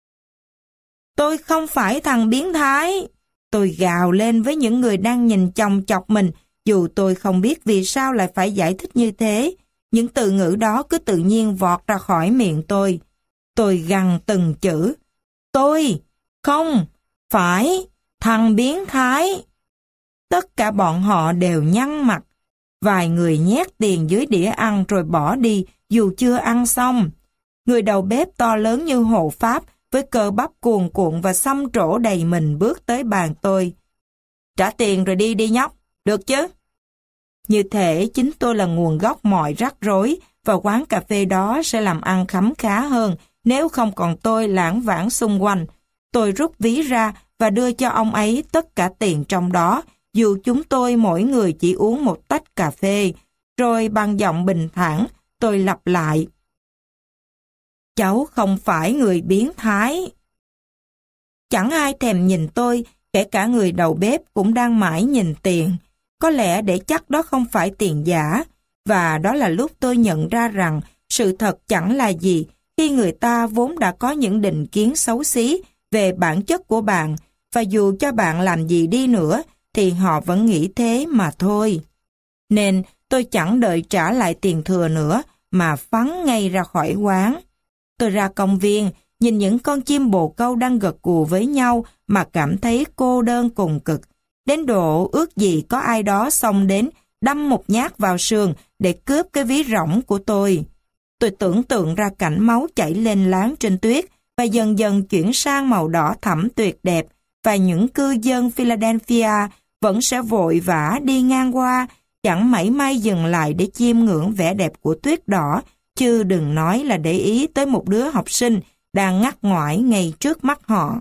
Tôi không phải thằng biến thái. Tôi gào lên với những người đang nhìn chòng chọc mình, dù tôi không biết vì sao lại phải giải thích như thế. Những từ ngữ đó cứ tự nhiên vọt ra khỏi miệng tôi. Tôi gằn từng chữ. Tôi không phải thằng biến thái. Tất cả bọn họ đều nhăn mặt. Vài người nhét tiền dưới đĩa ăn rồi bỏ đi dù chưa ăn xong. Người đầu bếp to lớn như hộ pháp với cơ bắp cuồn cuộn và xăm trổ đầy mình bước tới bàn tôi. Trả tiền rồi đi đi nhóc, được chứ? Như thể chính tôi là nguồn gốc mọi rắc rối và quán cà phê đó sẽ làm ăn khấm khá hơn nếu không còn tôi lảng vảng xung quanh. Tôi rút ví ra và đưa cho ông ấy tất cả tiền trong đó, dù chúng tôi mỗi người chỉ uống một tách cà phê. Rồi bằng giọng bình thản, tôi lặp lại. Cháu không phải người biến thái. Chẳng ai thèm nhìn tôi, kể cả người đầu bếp cũng đang mãi nhìn tiền. Có lẽ để chắc đó không phải tiền giả. Và đó là lúc tôi nhận ra rằng sự thật chẳng là gì khi người ta vốn đã có những định kiến xấu xí về bản chất của bạn, và dù cho bạn làm gì đi nữa thì họ vẫn nghĩ thế mà thôi. Nên tôi chẳng đợi trả lại tiền thừa nữa mà phắn ngay ra khỏi quán. Tôi ra công viên, nhìn những con chim bồ câu đang gật gù với nhau mà cảm thấy cô đơn cùng cực. Đến độ ước gì có ai đó xông đến đâm một nhát vào sườn để cướp cái ví rỗng của tôi. Tôi tưởng tượng ra cảnh máu chảy lên láng trên tuyết và dần dần chuyển sang màu đỏ thẫm tuyệt đẹp, và những cư dân Philadelphia vẫn sẽ vội vã đi ngang qua, chẳng mảy may dừng lại để chiêm ngưỡng vẻ đẹp của tuyết đỏ, chứ đừng nói là để ý tới một đứa học sinh đang ngắt ngoải ngay trước mắt họ.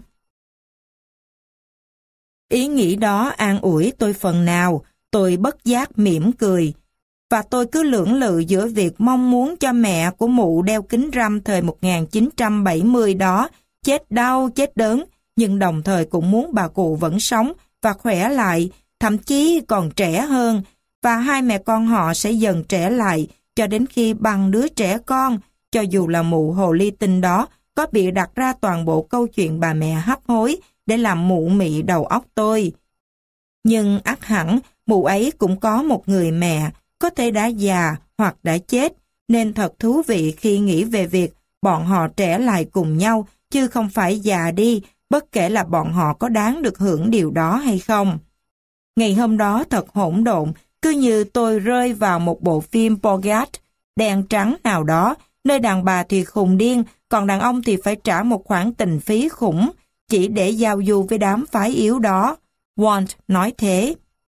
Ý nghĩ đó an ủi tôi phần nào, tôi bất giác mỉm cười. Và tôi cứ lưỡng lự giữa việc mong muốn cho mẹ của mụ đeo kính râm thời một nghìn chín trăm bảy mươi đó chết đau chết đớn, nhưng đồng thời cũng muốn bà cụ vẫn sống và khỏe lại, thậm chí còn trẻ hơn, và hai mẹ con họ sẽ dần trẻ lại cho đến khi bằng đứa trẻ con, cho dù là mụ hồ ly tinh đó có bịa đặt ra toàn bộ câu chuyện bà mẹ hấp hối để làm mụ mị đầu óc tôi. Nhưng ắt hẳn, mụ ấy cũng có một người mẹ, có thể đã già hoặc đã chết, nên thật thú vị khi nghĩ về việc bọn họ trẻ lại cùng nhau, chứ không phải già đi, bất kể là bọn họ có đáng được hưởng điều đó hay không. Ngày hôm đó thật hỗn độn, cứ như tôi rơi vào một bộ phim Bogart, đen trắng nào đó, nơi đàn bà thì khùng điên, còn đàn ông thì phải trả một khoản tình phí khủng, chỉ để giao du với đám phái yếu đó. Want nói thế.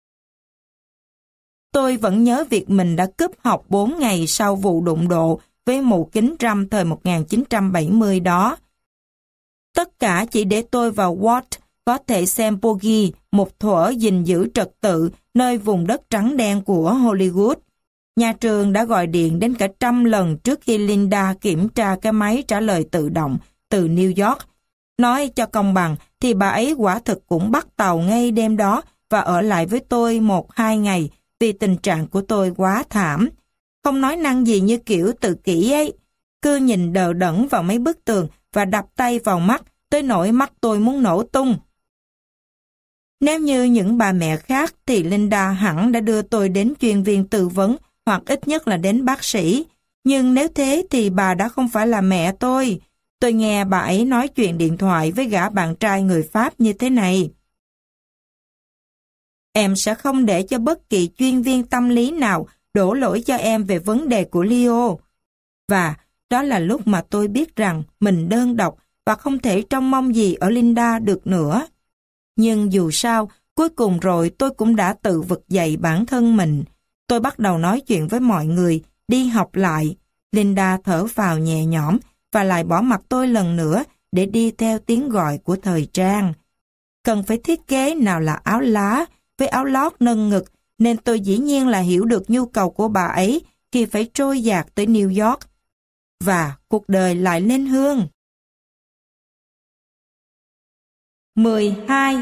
Tôi vẫn nhớ việc mình đã cúp học bốn ngày sau vụ đụng độ với mụ kính râm thời một nghìn chín trăm bảy mươi đó. Tất cả chỉ để tôi và Watt có thể xem Porgy, một thuở gìn giữ trật tự nơi vùng đất trắng đen của Hollywood. Nhà trường đã gọi điện đến cả trăm lần trước khi Linda kiểm tra cái máy trả lời tự động từ New York, Nói cho công bằng thì bà ấy quả thực cũng bắt tàu ngay đêm đó và ở lại với tôi một hai ngày vì tình trạng của tôi quá thảm. Không nói năng gì như kiểu tự kỷ ấy. Cứ nhìn đờ đẫn vào mấy bức tường và đập tay vào mắt tới nỗi mắt tôi muốn nổ tung. Nếu như những bà mẹ khác thì Linda hẳn đã đưa tôi đến chuyên viên tư vấn hoặc ít nhất là đến bác sĩ. Nhưng nếu thế thì bà đã không phải là mẹ tôi. Tôi nghe bà ấy nói chuyện điện thoại với gã bạn trai người Pháp như thế này. Em sẽ không để cho bất kỳ chuyên viên tâm lý nào đổ lỗi cho em về vấn đề của Leo. Và đó là lúc mà tôi biết rằng mình đơn độc và không thể trông mong gì ở Linda được nữa. Nhưng dù sao, cuối cùng rồi tôi cũng đã tự vực dậy bản thân mình. Tôi bắt đầu nói chuyện với mọi người, đi học lại. Linda thở phào nhẹ nhõm và lại bỏ mặc tôi lần nữa để đi theo tiếng gọi của thời trang. Cần phải thiết kế nào là áo lá với áo lót nâng ngực, nên tôi dĩ nhiên là hiểu được nhu cầu của bà ấy khi phải trôi dạt tới New York. Và cuộc đời lại lên hương. mười hai.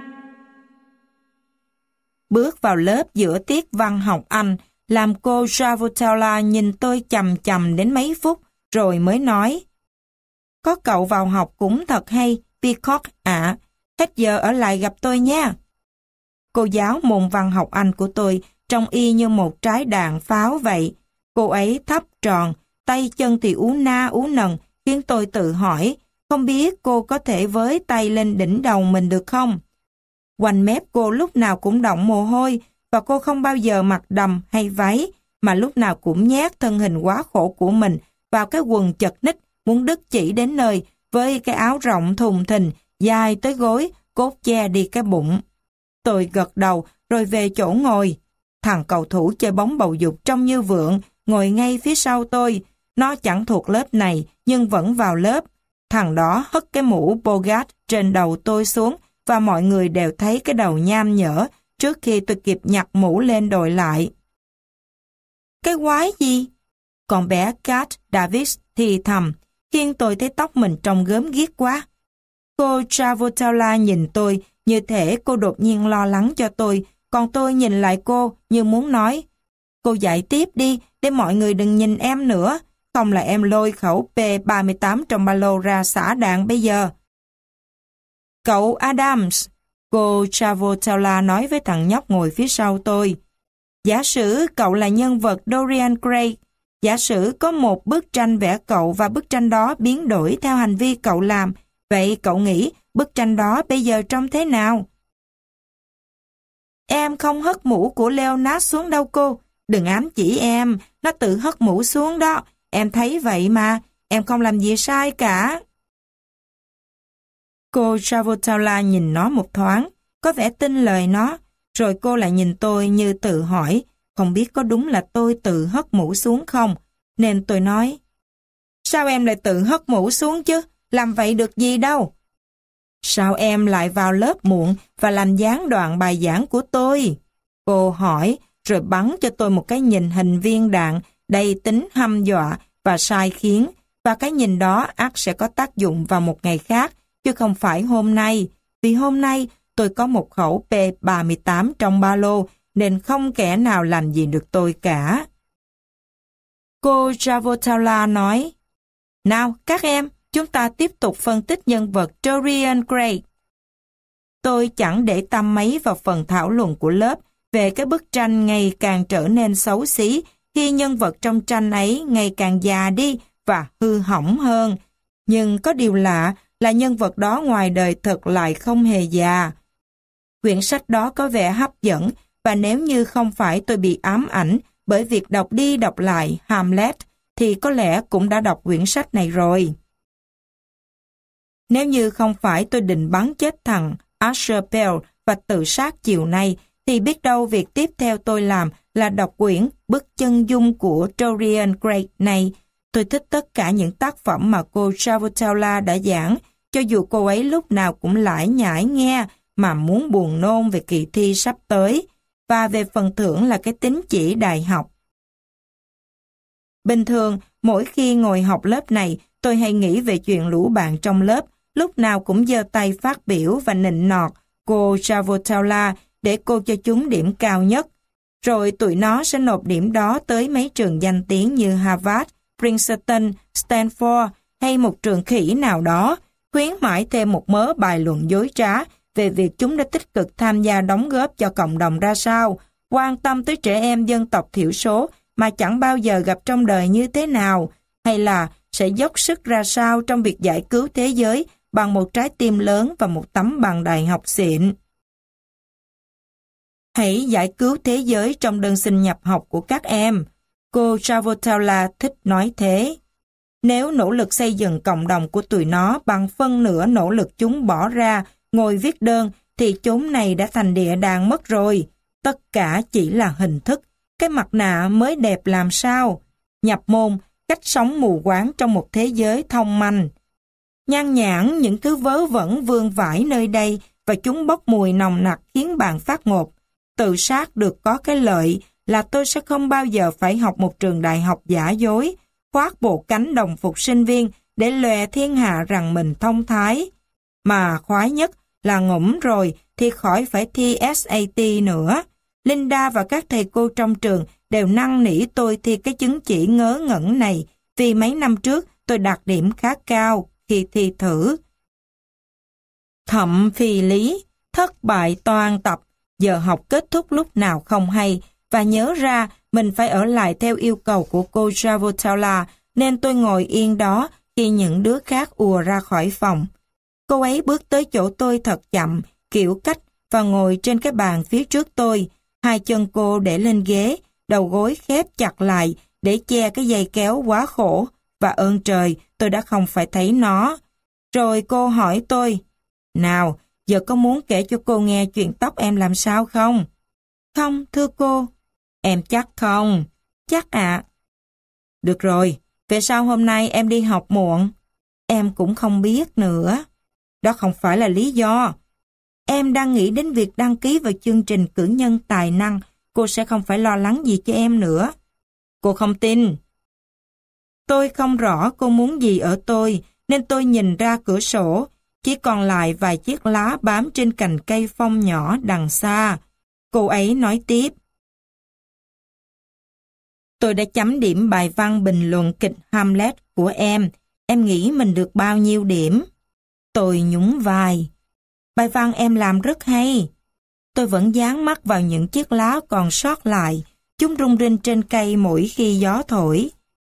Bước vào lớp giữa tiết văn học Anh, làm cô Javotella nhìn tôi chằm chằm đến mấy phút, rồi mới nói: Có cậu vào học cũng thật hay, Peacock ạ. Hết giờ ở lại gặp tôi nha. Cô giáo môn văn học Anh của tôi trông y như một trái đạn pháo vậy. Cô ấy thấp tròn, tay chân thì ú na ú nần, khiến tôi tự hỏi, không biết cô có thể với tay lên đỉnh đầu mình được không? Quanh mép cô lúc nào cũng đọng mồ hôi, và cô không bao giờ mặc đầm hay váy, mà lúc nào cũng nhét thân hình quá khổ của mình vào cái quần chật ních muốn đứt chỉ đến nơi, với cái áo rộng thùng thình, dài tới gối, cốt che đi cái bụng. Tôi gật đầu rồi về chỗ ngồi. Thằng cầu thủ chơi bóng bầu dục trông như vượng, ngồi ngay phía sau tôi. Nó chẳng thuộc lớp này, nhưng vẫn vào lớp. Thằng đó hất cái mũ Bogart trên đầu tôi xuống, và mọi người đều thấy cái đầu nham nhở trước khi tôi kịp nhặt mũ lên đội lại. Cái quái gì? Con bé Kat Davis thì thầm, khiến tôi thấy tóc mình trông gớm ghiếc quá. Cô Javotella nhìn tôi như thể cô đột nhiên lo lắng cho tôi, còn tôi nhìn lại cô như muốn nói: Cô dạy tiếp đi, để mọi người đừng nhìn em nữa, không là em lôi khẩu P ba mươi tám trong ba lô ra xả đạn bây giờ. Cậu Adams, cô Javotella nói với thằng nhóc ngồi phía sau tôi. Giả sử cậu là nhân vật Dorian Gray, giả sử có một bức tranh vẽ cậu và bức tranh đó biến đổi theo hành vi cậu làm, vậy cậu nghĩ bức tranh đó bây giờ trông thế nào? Em không hất mũ của Leonard xuống đâu cô, đừng ám chỉ em, nó tự hất mũ xuống đó, em thấy vậy mà, em không làm gì sai cả. Cô Javotella nhìn nó một thoáng, có vẻ tin lời nó, rồi cô lại nhìn tôi như tự hỏi, không biết có đúng là tôi tự hất mũ xuống không, nên tôi nói: Sao em lại tự hất mũ xuống chứ, làm vậy được gì đâu. Sao em lại vào lớp muộn và làm gián đoạn bài giảng của tôi? Cô hỏi, rồi bắn cho tôi một cái nhìn hình viên đạn đầy tính hăm dọa và sai khiến, và cái nhìn đó ắt sẽ có tác dụng vào một ngày khác, chứ không phải hôm nay, vì hôm nay tôi có một khẩu P ba mươi tám trong ba lô, nên không kẻ nào làm gì được tôi cả. Cô Javotella nói: Nào các em, chúng ta tiếp tục phân tích nhân vật Dorian Gray. Tôi chẳng để tâm mấy vào phần thảo luận của lớp về cái bức tranh ngày càng trở nên xấu xí khi nhân vật trong tranh ấy ngày càng già đi và hư hỏng hơn. Nhưng có điều lạ là nhân vật đó ngoài đời thật lại không hề già. Quyển sách đó có vẻ hấp dẫn, và nếu như không phải tôi bị ám ảnh bởi việc đọc đi đọc lại Hamlet, thì có lẽ cũng đã đọc quyển sách này rồi. Nếu như không phải tôi định bắn chết thằng Asher Bell và tự sát chiều nay, thì biết đâu việc tiếp theo tôi làm là đọc quyển Bức chân dung của Dorian Gray này. Tôi thích tất cả những tác phẩm mà cô Javotella đã giảng, cho dù cô ấy lúc nào cũng lải nhải nghe mà muốn buồn nôn về kỳ thi sắp tới, và về phần thưởng là cái tín chỉ đại học. Bình thường, mỗi khi ngồi học lớp này, tôi hay nghĩ về chuyện lũ bạn trong lớp, lúc nào cũng giơ tay phát biểu và nịnh nọt cô Savotala để cô cho chúng điểm cao nhất. Rồi tụi nó sẽ nộp điểm đó tới mấy trường danh tiếng như Harvard, Princeton, Stanford hay một trường khỉ nào đó, khuyến mãi thêm một mớ bài luận dối trá về việc chúng đã tích cực tham gia đóng góp cho cộng đồng ra sao, quan tâm tới trẻ em dân tộc thiểu số mà chẳng bao giờ gặp trong đời như thế nào, hay là sẽ dốc sức ra sao trong việc giải cứu thế giới bằng một trái tim lớn và một tấm bằng đại học xịn. Hãy giải cứu thế giới trong đơn xin nhập học của các em. Cô Savotala thích nói thế. Nếu nỗ lực xây dựng cộng đồng của tụi nó bằng phân nửa nỗ lực chúng bỏ ra ngồi viết đơn thì chốn này đã thành địa đàng mất rồi. Tất cả chỉ là hình thức. Cái mặt nạ mới đẹp làm sao? Nhập môn, cách sống mù quáng trong một thế giới thông manh. Nhan nhản những thứ vớ vẩn vương vãi nơi đây và chúng bốc mùi nồng nặc khiến bạn phát ngột. Tự sát được có cái lợi là tôi sẽ không bao giờ phải học một trường đại học giả dối, khoác bộ cánh đồng phục sinh viên để lòe thiên hạ rằng mình thông thái. Mà khoái nhất là ngủm rồi thì khỏi phải thi ét a tê nữa. Linda và các thầy cô trong trường đều năn nỉ tôi thi cái chứng chỉ ngớ ngẩn này vì mấy năm trước tôi đạt điểm khá cao khi thi thử. Thậm phì lý, thất bại toan tập, giờ học kết thúc lúc nào không hay, và nhớ ra mình phải ở lại theo yêu cầu của cô Savotala, nên tôi ngồi yên đó khi những đứa khác ùa ra khỏi phòng. Cô ấy bước tới chỗ tôi thật chậm, kiểu cách, và ngồi trên cái bàn phía trước tôi. Hai chân cô để lên ghế, đầu gối khép chặt lại để che cái dây kéo quá khổ, và ơn trời tôi đã không phải thấy nó. Rồi cô hỏi tôi, nào, giờ có muốn kể cho cô nghe chuyện tóc em làm sao không? Không, thưa cô. Em chắc không? Chắc ạ. Được rồi, về sau hôm nay em đi học muộn? Em cũng không biết nữa. Đó không phải là lý do. Em đang nghĩ đến việc đăng ký vào chương trình cử nhân tài năng, cô sẽ không phải lo lắng gì cho em nữa. Cô không tin. Tôi không rõ cô muốn gì ở tôi, nên tôi nhìn ra cửa sổ, chỉ còn lại vài chiếc lá bám trên cành cây phong nhỏ đằng xa. Cô ấy nói tiếp. Tôi đã chấm điểm bài văn bình luận kịch Hamlet của em. Em nghĩ mình được bao nhiêu điểm? Tôi nhún vai. Bài văn em làm rất hay. Tôi vẫn dán mắt vào những chiếc lá còn sót lại. Chúng rung rinh trên cây mỗi khi gió thổi.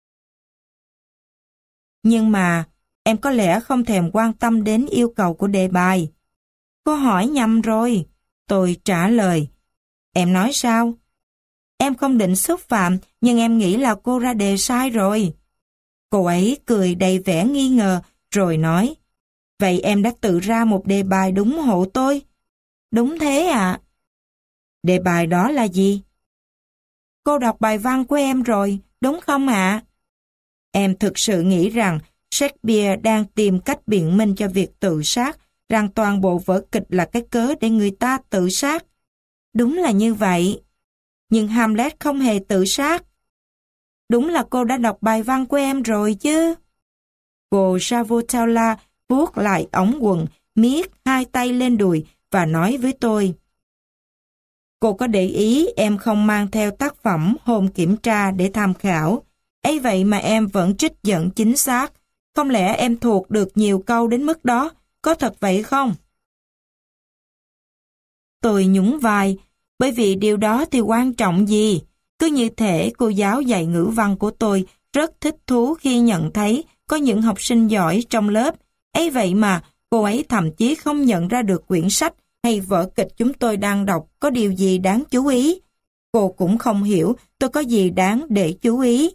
Nhưng mà, em có lẽ không thèm quan tâm đến yêu cầu của đề bài. Cô hỏi nhầm rồi. Tôi trả lời. Em nói sao? Em không định xúc phạm, nhưng em nghĩ là cô ra đề sai rồi. Cô ấy cười đầy vẻ nghi ngờ, rồi nói, vậy em đã tự ra một đề bài đúng hộ tôi? Đúng thế ạ. À. Đề bài đó là gì? Cô đọc bài văn của em rồi, đúng không ạ? À? Em thực sự nghĩ rằng Shakespeare đang tìm cách biện minh cho việc tự sát, rằng toàn bộ vở kịch là cái cớ để người ta tự sát. Đúng là như vậy. Nhưng Hamlet không hề tự sát. Đúng là cô đã đọc bài văn của em rồi chứ. Cô Savotala vuốt lại ống quần, miết hai tay lên đùi và nói với tôi. Cô có để ý em không mang theo tác phẩm hôm kiểm tra để tham khảo. Ấy vậy mà em vẫn trích dẫn chính xác. Không lẽ em thuộc được nhiều câu đến mức đó? Có thật vậy không? Tôi nhún vai. Bởi vì điều đó thì quan trọng gì? Cứ như thể cô giáo dạy ngữ văn của tôi rất thích thú khi nhận thấy có những học sinh giỏi trong lớp. Ấy vậy mà cô ấy thậm chí không nhận ra được quyển sách hay vở kịch chúng tôi đang đọc có điều gì đáng chú ý. Cô cũng không hiểu tôi có gì đáng để chú ý.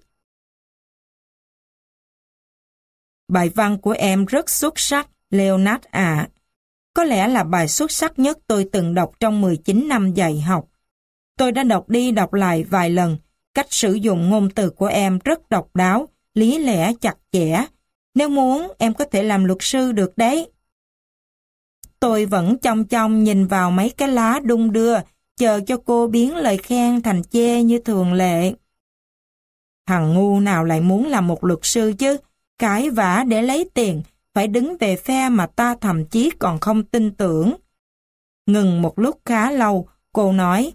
Bài văn của em rất xuất sắc, Leonard ạ. À. Có lẽ là bài xuất sắc nhất tôi từng đọc trong mười chín năm dạy học. Tôi đã đọc đi đọc lại vài lần. Cách sử dụng ngôn từ của em rất độc đáo, lý lẽ chặt chẽ. Nếu muốn, em có thể làm luật sư được đấy. Tôi vẫn chong chong nhìn vào mấy cái lá đung đưa, chờ cho cô biến lời khen thành chê như thường lệ. Thằng ngu nào lại muốn làm một luật sư chứ? Cãi vã để lấy tiền, phải đứng về phe mà ta thậm chí còn không tin tưởng. Ngừng một lúc khá lâu, cô nói,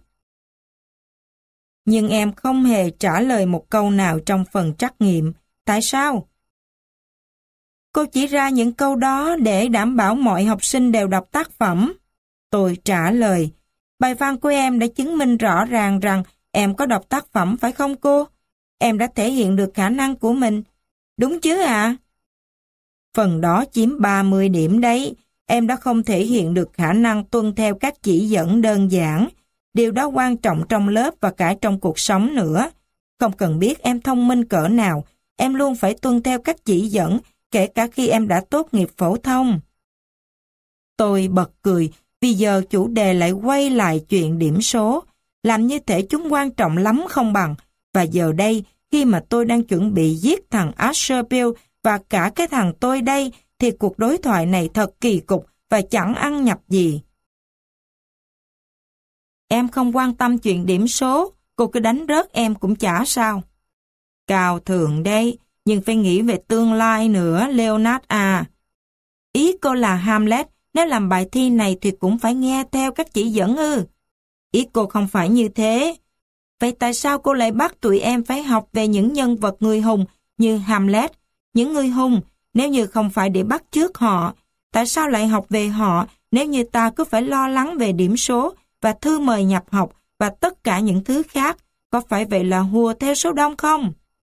nhưng em không hề trả lời một câu nào trong phần trắc nghiệm. Tại sao? Cô chỉ ra những câu đó để đảm bảo mọi học sinh đều đọc tác phẩm. Tôi trả lời, bài văn của em đã chứng minh rõ ràng rằng em có đọc tác phẩm phải không cô? Em đã thể hiện được khả năng của mình. Đúng chứ ạ? À? Phần đó chiếm ba mươi điểm đấy. Em đã không thể hiện được khả năng tuân theo các chỉ dẫn đơn giản. Điều đó quan trọng trong lớp và cả trong cuộc sống nữa. Không cần biết em thông minh cỡ nào, em luôn phải tuân theo các chỉ dẫn, kể cả khi em đã tốt nghiệp phổ thông. Tôi bật cười, vì giờ chủ đề lại quay lại chuyện điểm số. Làm như thể chúng quan trọng lắm không bằng. Và giờ đây, khi mà tôi đang chuẩn bị giết thằng Asherville và cả cái thằng tôi đây, thì cuộc đối thoại này thật kỳ cục và chẳng ăn nhập gì. Em không quan tâm chuyện điểm số, cô cứ đánh rớt em cũng chả sao. Cao thượng đây, nhưng phải nghĩ về tương lai nữa, Leonard à. Ý cô là Hamlet, nếu làm bài thi này thì cũng phải nghe theo các chỉ dẫn ư. Ý cô không phải như thế. Vậy tại sao cô lại bắt tụi em phải học về những nhân vật người hùng như Hamlet? Những người hùng, nếu như không phải để bắt chước họ, tại sao lại học về họ nếu như ta cứ phải lo lắng về điểm số và thư mời nhập học và tất cả những thứ khác? Có phải vậy là hùa theo số đông không?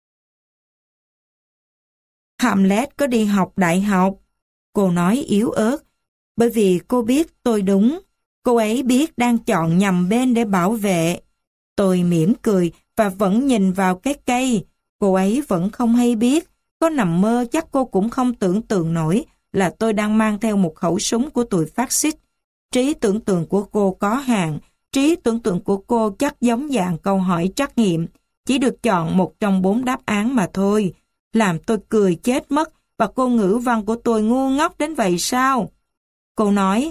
Hamlet có đi học đại học. Cô nói yếu ớt, bởi vì cô biết tôi đúng. Cô ấy biết đang chọn nhầm bên để bảo vệ. Tôi mỉm cười và vẫn nhìn vào cái cây. Cô ấy vẫn không hay biết. Có nằm mơ chắc cô cũng không tưởng tượng nổi là tôi đang mang theo một khẩu súng của tụi phát xít. Trí tưởng tượng của cô có hạn. Trí tưởng tượng của cô chắc giống dạng câu hỏi trắc nghiệm. Chỉ được chọn một trong bốn đáp án mà thôi. Làm tôi cười chết mất và cô ngữ văn của tôi ngu ngốc đến vậy sao? Cô nói,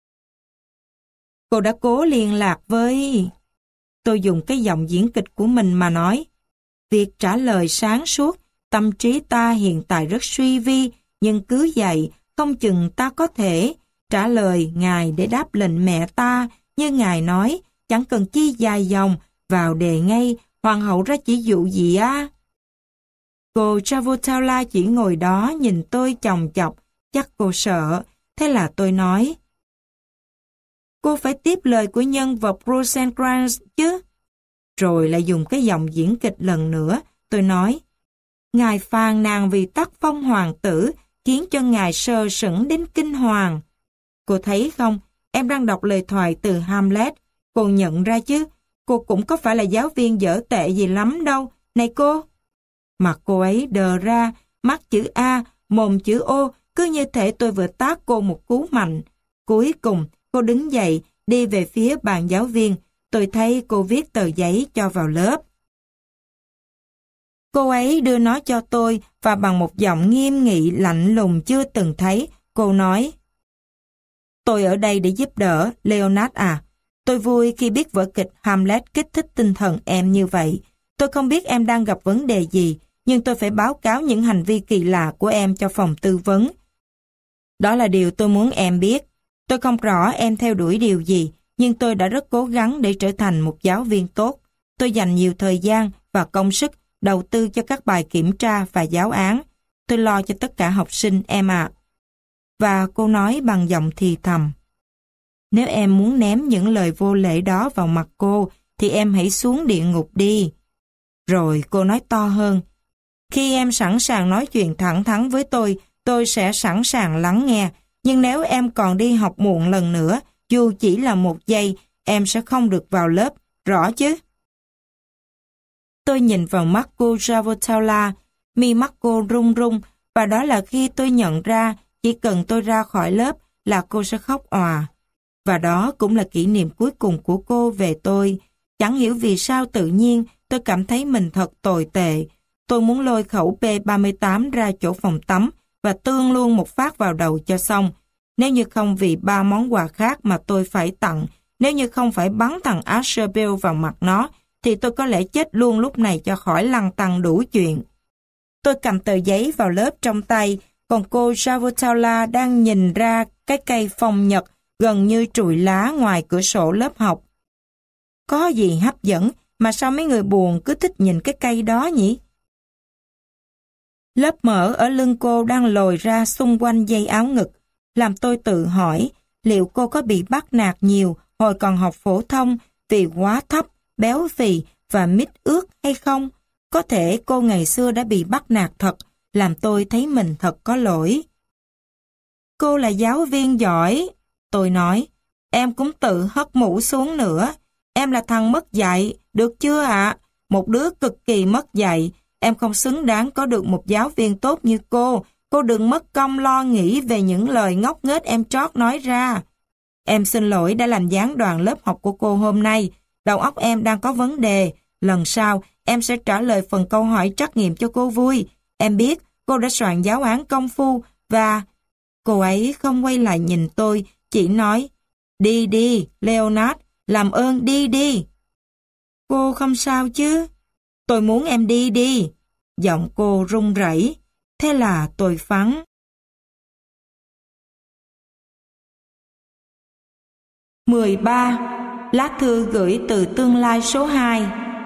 cô đã cố liên lạc với... Tôi dùng cái giọng diễn kịch của mình mà nói, việc trả lời sáng suốt, tâm trí ta hiện tại rất suy vi, nhưng cứ vậy, không chừng ta có thể trả lời Ngài để đáp lệnh mẹ ta, như Ngài nói, chẳng cần chi dài dòng, vào đề ngay, hoàng hậu ra chỉ dụ gì á. Cô Chavotala chỉ ngồi đó nhìn tôi chòng chọc, chắc cô sợ, thế là tôi nói, cô phải tiếp lời của nhân vật Rosencrantz chứ. Rồi lại dùng cái giọng diễn kịch lần nữa, tôi nói, Ngài phàn nàn vì tác phong hoàng tử, khiến cho Ngài sơ sững đến kinh hoàng. Cô thấy không, em đang đọc lời thoại từ Hamlet, cô nhận ra chứ, cô cũng có phải là giáo viên dở tệ gì lắm đâu, này cô. Mặt cô ấy đờ ra, mắt chữ A, mồm chữ O, cứ như thể tôi vừa tát cô một cú mạnh. Cuối cùng, cô đứng dậy, đi về phía bàn giáo viên. Tôi thấy cô viết tờ giấy cho vào lớp. Cô ấy đưa nó cho tôi và bằng một giọng nghiêm nghị lạnh lùng chưa từng thấy, cô nói, tôi ở đây để giúp đỡ, Leonard à. Tôi vui khi biết vở kịch Hamlet kích thích tinh thần em như vậy. Tôi không biết em đang gặp vấn đề gì, nhưng tôi phải báo cáo những hành vi kỳ lạ của em cho phòng tư vấn. Đó là điều tôi muốn em biết. Tôi không rõ em theo đuổi điều gì, nhưng tôi đã rất cố gắng để trở thành một giáo viên tốt. Tôi dành nhiều thời gian và công sức đầu tư cho các bài kiểm tra và giáo án. Tôi lo cho tất cả học sinh em ạ. À. Và cô nói bằng giọng thì thầm. Nếu em muốn ném những lời vô lễ đó vào mặt cô, thì em hãy xuống địa ngục đi. Rồi cô nói to hơn. Khi em sẵn sàng nói chuyện thẳng thắn với tôi, tôi sẽ sẵn sàng lắng nghe. Nhưng nếu em còn đi học muộn lần nữa, dù chỉ là một giây, em sẽ không được vào lớp, rõ chứ? Tôi nhìn vào mắt cô Chavotala, mi mắt cô run run, và đó là khi tôi nhận ra chỉ cần tôi ra khỏi lớp là cô sẽ khóc òa. Và đó cũng là kỷ niệm cuối cùng của cô về tôi. Chẳng hiểu vì sao tự nhiên tôi cảm thấy mình thật tồi tệ. Tôi muốn lôi khẩu P ba mươi tám ra chỗ phòng tắm và tương luôn một phát vào đầu cho xong. Nếu như không vì ba món quà khác mà tôi phải tặng, nếu như không phải bắn thằng Asherville vào mặt nó, thì tôi có lẽ chết luôn lúc này cho khỏi lăn tăn đủ chuyện. Tôi cầm tờ giấy vào lớp trong tay, còn cô Javotala đang nhìn ra cái cây phong nhật gần như trụi lá ngoài cửa sổ lớp học. Có gì hấp dẫn mà sao mấy người buồn cứ thích nhìn cái cây đó nhỉ? Lớp mỡ ở lưng cô đang lồi ra xung quanh dây áo ngực, làm tôi tự hỏi liệu cô có bị bắt nạt nhiều hồi còn học phổ thông vì quá thấp, béo phì và mít ướt hay không? Có thể cô ngày xưa đã bị bắt nạt thật, làm tôi thấy mình thật có lỗi. Cô là giáo viên giỏi, tôi nói. Em cũng tự hất mũ xuống nữa. Em là thằng mất dạy, được chưa ạ? Một đứa cực kỳ mất dạy. Em không xứng đáng có được một giáo viên tốt như cô. Cô đừng mất công lo nghĩ về những lời ngốc nghếch em trót nói ra. Em xin lỗi đã làm gián đoạn lớp học của cô hôm nay. Đầu óc em đang có vấn đề. Lần sau, em sẽ trả lời phần câu hỏi trắc nghiệm cho cô vui. Em biết cô đã soạn giáo án công phu và... Cô ấy không quay lại nhìn tôi, chỉ nói, đi đi, Leonard, làm ơn đi đi. Cô không sao chứ? Tôi muốn em đi đi. Giọng cô run rẩy. Thế là tôi phắn. mười ba. Lá thư gửi từ tương lai số hai.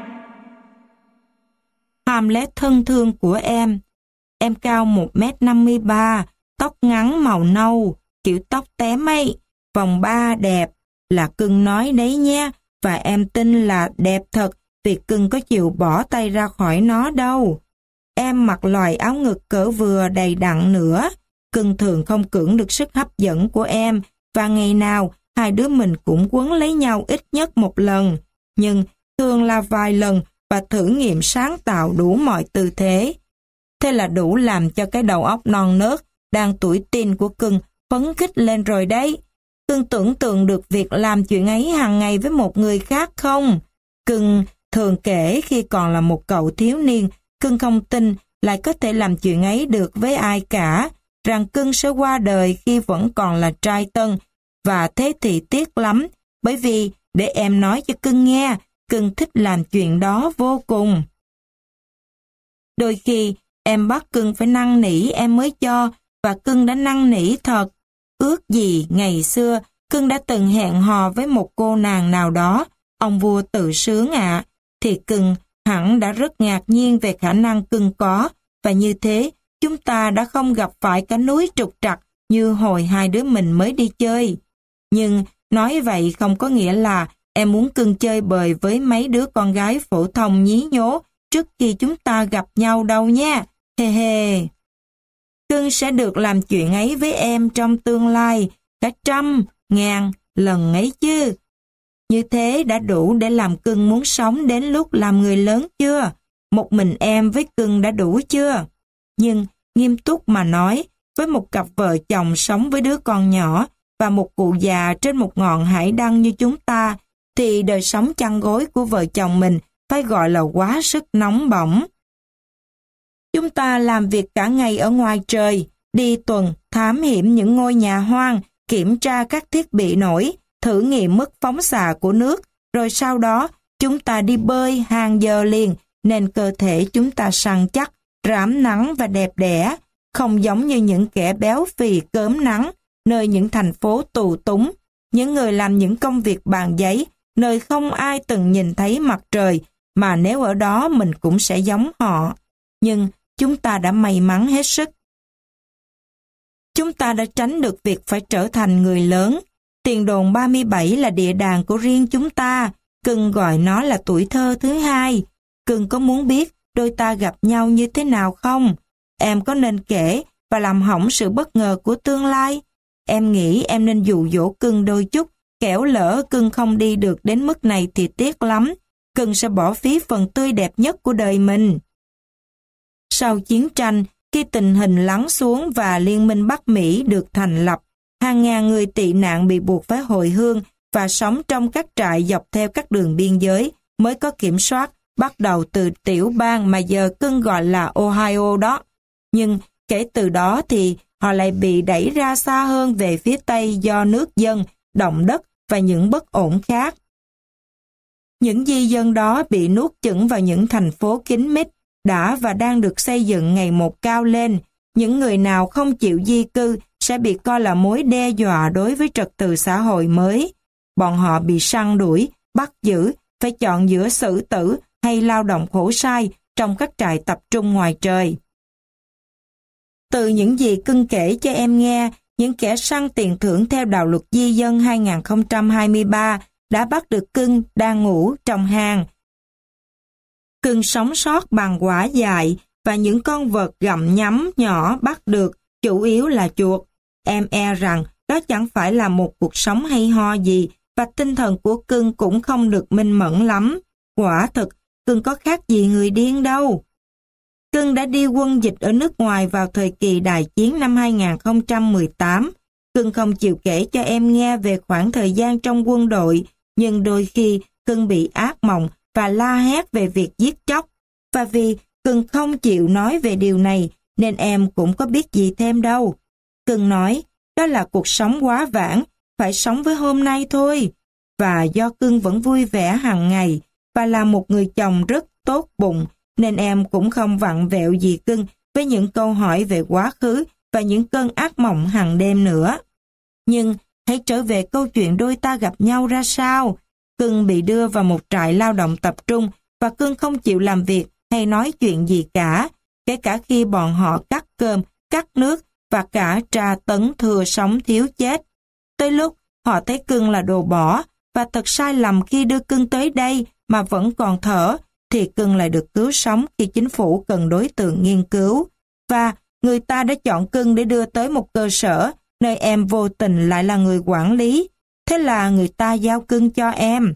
Hamlet thân thương của em. Em cao một mét năm mươi ba, tóc ngắn màu nâu, kiểu tóc té mây, vòng ba đẹp, là cưng nói đấy nhé, và em tin là đẹp thật vì cưng có chịu bỏ tay ra khỏi nó đâu. Em mặc loại áo ngực cỡ vừa đầy đặn nữa, cưng thường không cưỡng được sức hấp dẫn của em, và ngày nào hai đứa mình cũng quấn lấy nhau ít nhất một lần, nhưng thường là vài lần và thử nghiệm sáng tạo đủ mọi tư thế. Thế là đủ làm cho cái đầu óc non nớt, đang tuổi teen của cưng phấn khích lên rồi đấy. Cưng tưởng tượng được việc làm chuyện ấy hàng ngày với một người khác không? Cưng thường kể khi còn là một cậu thiếu niên, cưng không tin lại có thể làm chuyện ấy được với ai cả, rằng cưng sẽ qua đời khi vẫn còn là trai tân, và thế thì tiếc lắm, bởi vì, để em nói cho cưng nghe, cưng thích làm chuyện đó vô cùng. Đôi khi, em bắt cưng phải năn nỉ em mới cho, và cưng đã năn nỉ thật. Ước gì ngày xưa, cưng đã từng hẹn hò với một cô nàng nào đó, ông vua tự sướng ạ, thì cưng hẳn đã rất ngạc nhiên về khả năng cưng có, và như thế, chúng ta đã không gặp phải cả núi trục trặc như hồi hai đứa mình mới đi chơi. Nhưng nói vậy không có nghĩa là em muốn cưng chơi bời với mấy đứa con gái phổ thông nhí nhố trước khi chúng ta gặp nhau đâu nha. Hê hê. Cưng sẽ được làm chuyện ấy với em trong tương lai, cả trăm, ngàn lần ấy chứ. Như thế đã đủ để làm cưng muốn sống đến lúc làm người lớn chưa? Một mình em với cưng đã đủ chưa? Nhưng nghiêm túc mà nói, với một cặp vợ chồng sống với đứa con nhỏ và một cụ già trên một ngọn hải đăng như chúng ta, thì đời sống chăn gối của vợ chồng mình phải gọi là quá sức nóng bỏng. Chúng ta làm việc cả ngày ở ngoài trời, đi tuần, thám hiểm những ngôi nhà hoang, kiểm tra các thiết bị nổi, thử nghiệm mức phóng xạ của nước, rồi sau đó chúng ta đi bơi hàng giờ liền, nên cơ thể chúng ta săn chắc, rám nắng và đẹp đẽ, không giống như những kẻ béo phì cớm nắng, nơi những thành phố tù túng, những người làm những công việc bàn giấy, nơi không ai từng nhìn thấy mặt trời, mà nếu ở đó mình cũng sẽ giống họ. Nhưng chúng ta đã may mắn hết sức. Chúng ta đã tránh được việc phải trở thành người lớn. Tiền đồn ba mươi bảy là địa đàng của riêng chúng ta, cưng gọi nó là tuổi thơ thứ hai. Cưng có muốn biết đôi ta gặp nhau như thế nào không? Em có nên kể và làm hỏng sự bất ngờ của tương lai? Em nghĩ em nên dụ dỗ cưng đôi chút, kẻo lỡ cưng không đi được đến mức này thì tiếc lắm. Cưng sẽ bỏ phí phần tươi đẹp nhất của đời mình. Sau chiến tranh, khi tình hình lắng xuống và Liên minh Bắc Mỹ được thành lập, hàng ngàn người tị nạn bị buộc phải hồi hương và sống trong các trại dọc theo các đường biên giới mới có kiểm soát, bắt đầu từ tiểu bang mà giờ cưng gọi là Ohio đó. Nhưng kể từ đó thì họ lại bị đẩy ra xa hơn về phía Tây do nước dân, động đất và những bất ổn khác. Những di dân đó bị nuốt chửng vào những thành phố kín mít, đã và đang được xây dựng ngày một cao lên, những người nào không chịu di cư sẽ bị coi là mối đe dọa đối với trật tự xã hội mới. Bọn họ bị săn đuổi, bắt giữ, phải chọn giữa xử tử hay lao động khổ sai trong các trại tập trung ngoài trời. Từ những gì Cưng kể cho em nghe, những kẻ săn tiền thưởng theo đạo luật di dân hai không hai ba đã bắt được Cưng đang ngủ trong hang. Cưng sống sót bằng quả dại và những con vật gặm nhấm nhỏ bắt được, chủ yếu là chuột. Em e rằng đó chẳng phải là một cuộc sống hay ho gì, và tinh thần của Cưng cũng không được minh mẫn lắm. Quả thực, Cưng có khác gì người điên đâu. Cưng đã đi quân dịch ở nước ngoài vào thời kỳ đại chiến năm hai không một tám. Cưng không chịu kể cho em nghe về khoảng thời gian trong quân đội, nhưng đôi khi Cưng bị ác mộng và la hét về việc giết chóc. Và vì Cưng không chịu nói về điều này, nên em cũng có biết gì thêm đâu. Cưng nói, đó là cuộc sống quá vãng, phải sống với hôm nay thôi. Và do Cưng vẫn vui vẻ hàng ngày, và là một người chồng rất tốt bụng, nên em cũng không vặn vẹo gì Cưng với những câu hỏi về quá khứ và những cơn ác mộng hàng đêm nữa. Nhưng hãy trở về câu chuyện đôi ta gặp nhau ra sao. Cưng bị đưa vào một trại lao động tập trung và Cưng không chịu làm việc hay nói chuyện gì cả, kể cả khi bọn họ cắt cơm, cắt nước và cả tra tấn thừa sống thiếu chết. Tới lúc họ thấy Cưng là đồ bỏ và thật sai lầm khi đưa Cưng tới đây mà vẫn còn thở, thì Cưng lại được cứu sống khi chính phủ cần đối tượng nghiên cứu. Và người ta đã chọn Cưng để đưa tới một cơ sở nơi em vô tình lại là người quản lý. Thế là người ta giao Cưng cho em.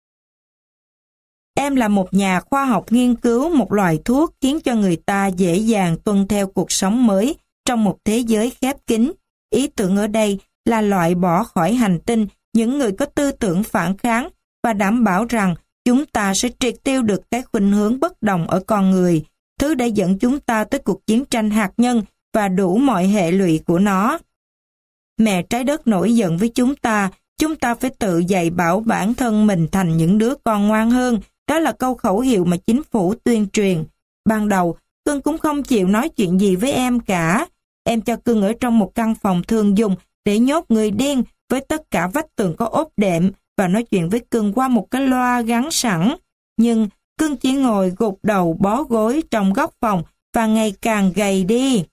Em là một nhà khoa học nghiên cứu một loại thuốc khiến cho người ta dễ dàng tuân theo cuộc sống mới trong một thế giới khép kín. Ý tưởng ở đây là loại bỏ khỏi hành tinh những người có tư tưởng phản kháng và đảm bảo rằng chúng ta sẽ triệt tiêu được cái khuynh hướng bất đồng ở con người, thứ đã dẫn chúng ta tới cuộc chiến tranh hạt nhân và đủ mọi hệ lụy của nó. Mẹ trái đất nổi giận với chúng ta, chúng ta phải tự dạy bảo bản thân mình thành những đứa con ngoan hơn. Đó là câu khẩu hiệu mà chính phủ tuyên truyền. Ban đầu, Cưng cũng không chịu nói chuyện gì với em cả. Em cho Cưng ở trong một căn phòng thường dùng để nhốt người điên với tất cả vách tường có ốp đệm và nói chuyện với Cưng qua một cái loa gắn sẵn. Nhưng Cưng chỉ ngồi gục đầu bó gối trong góc phòng và ngày càng gầy đi.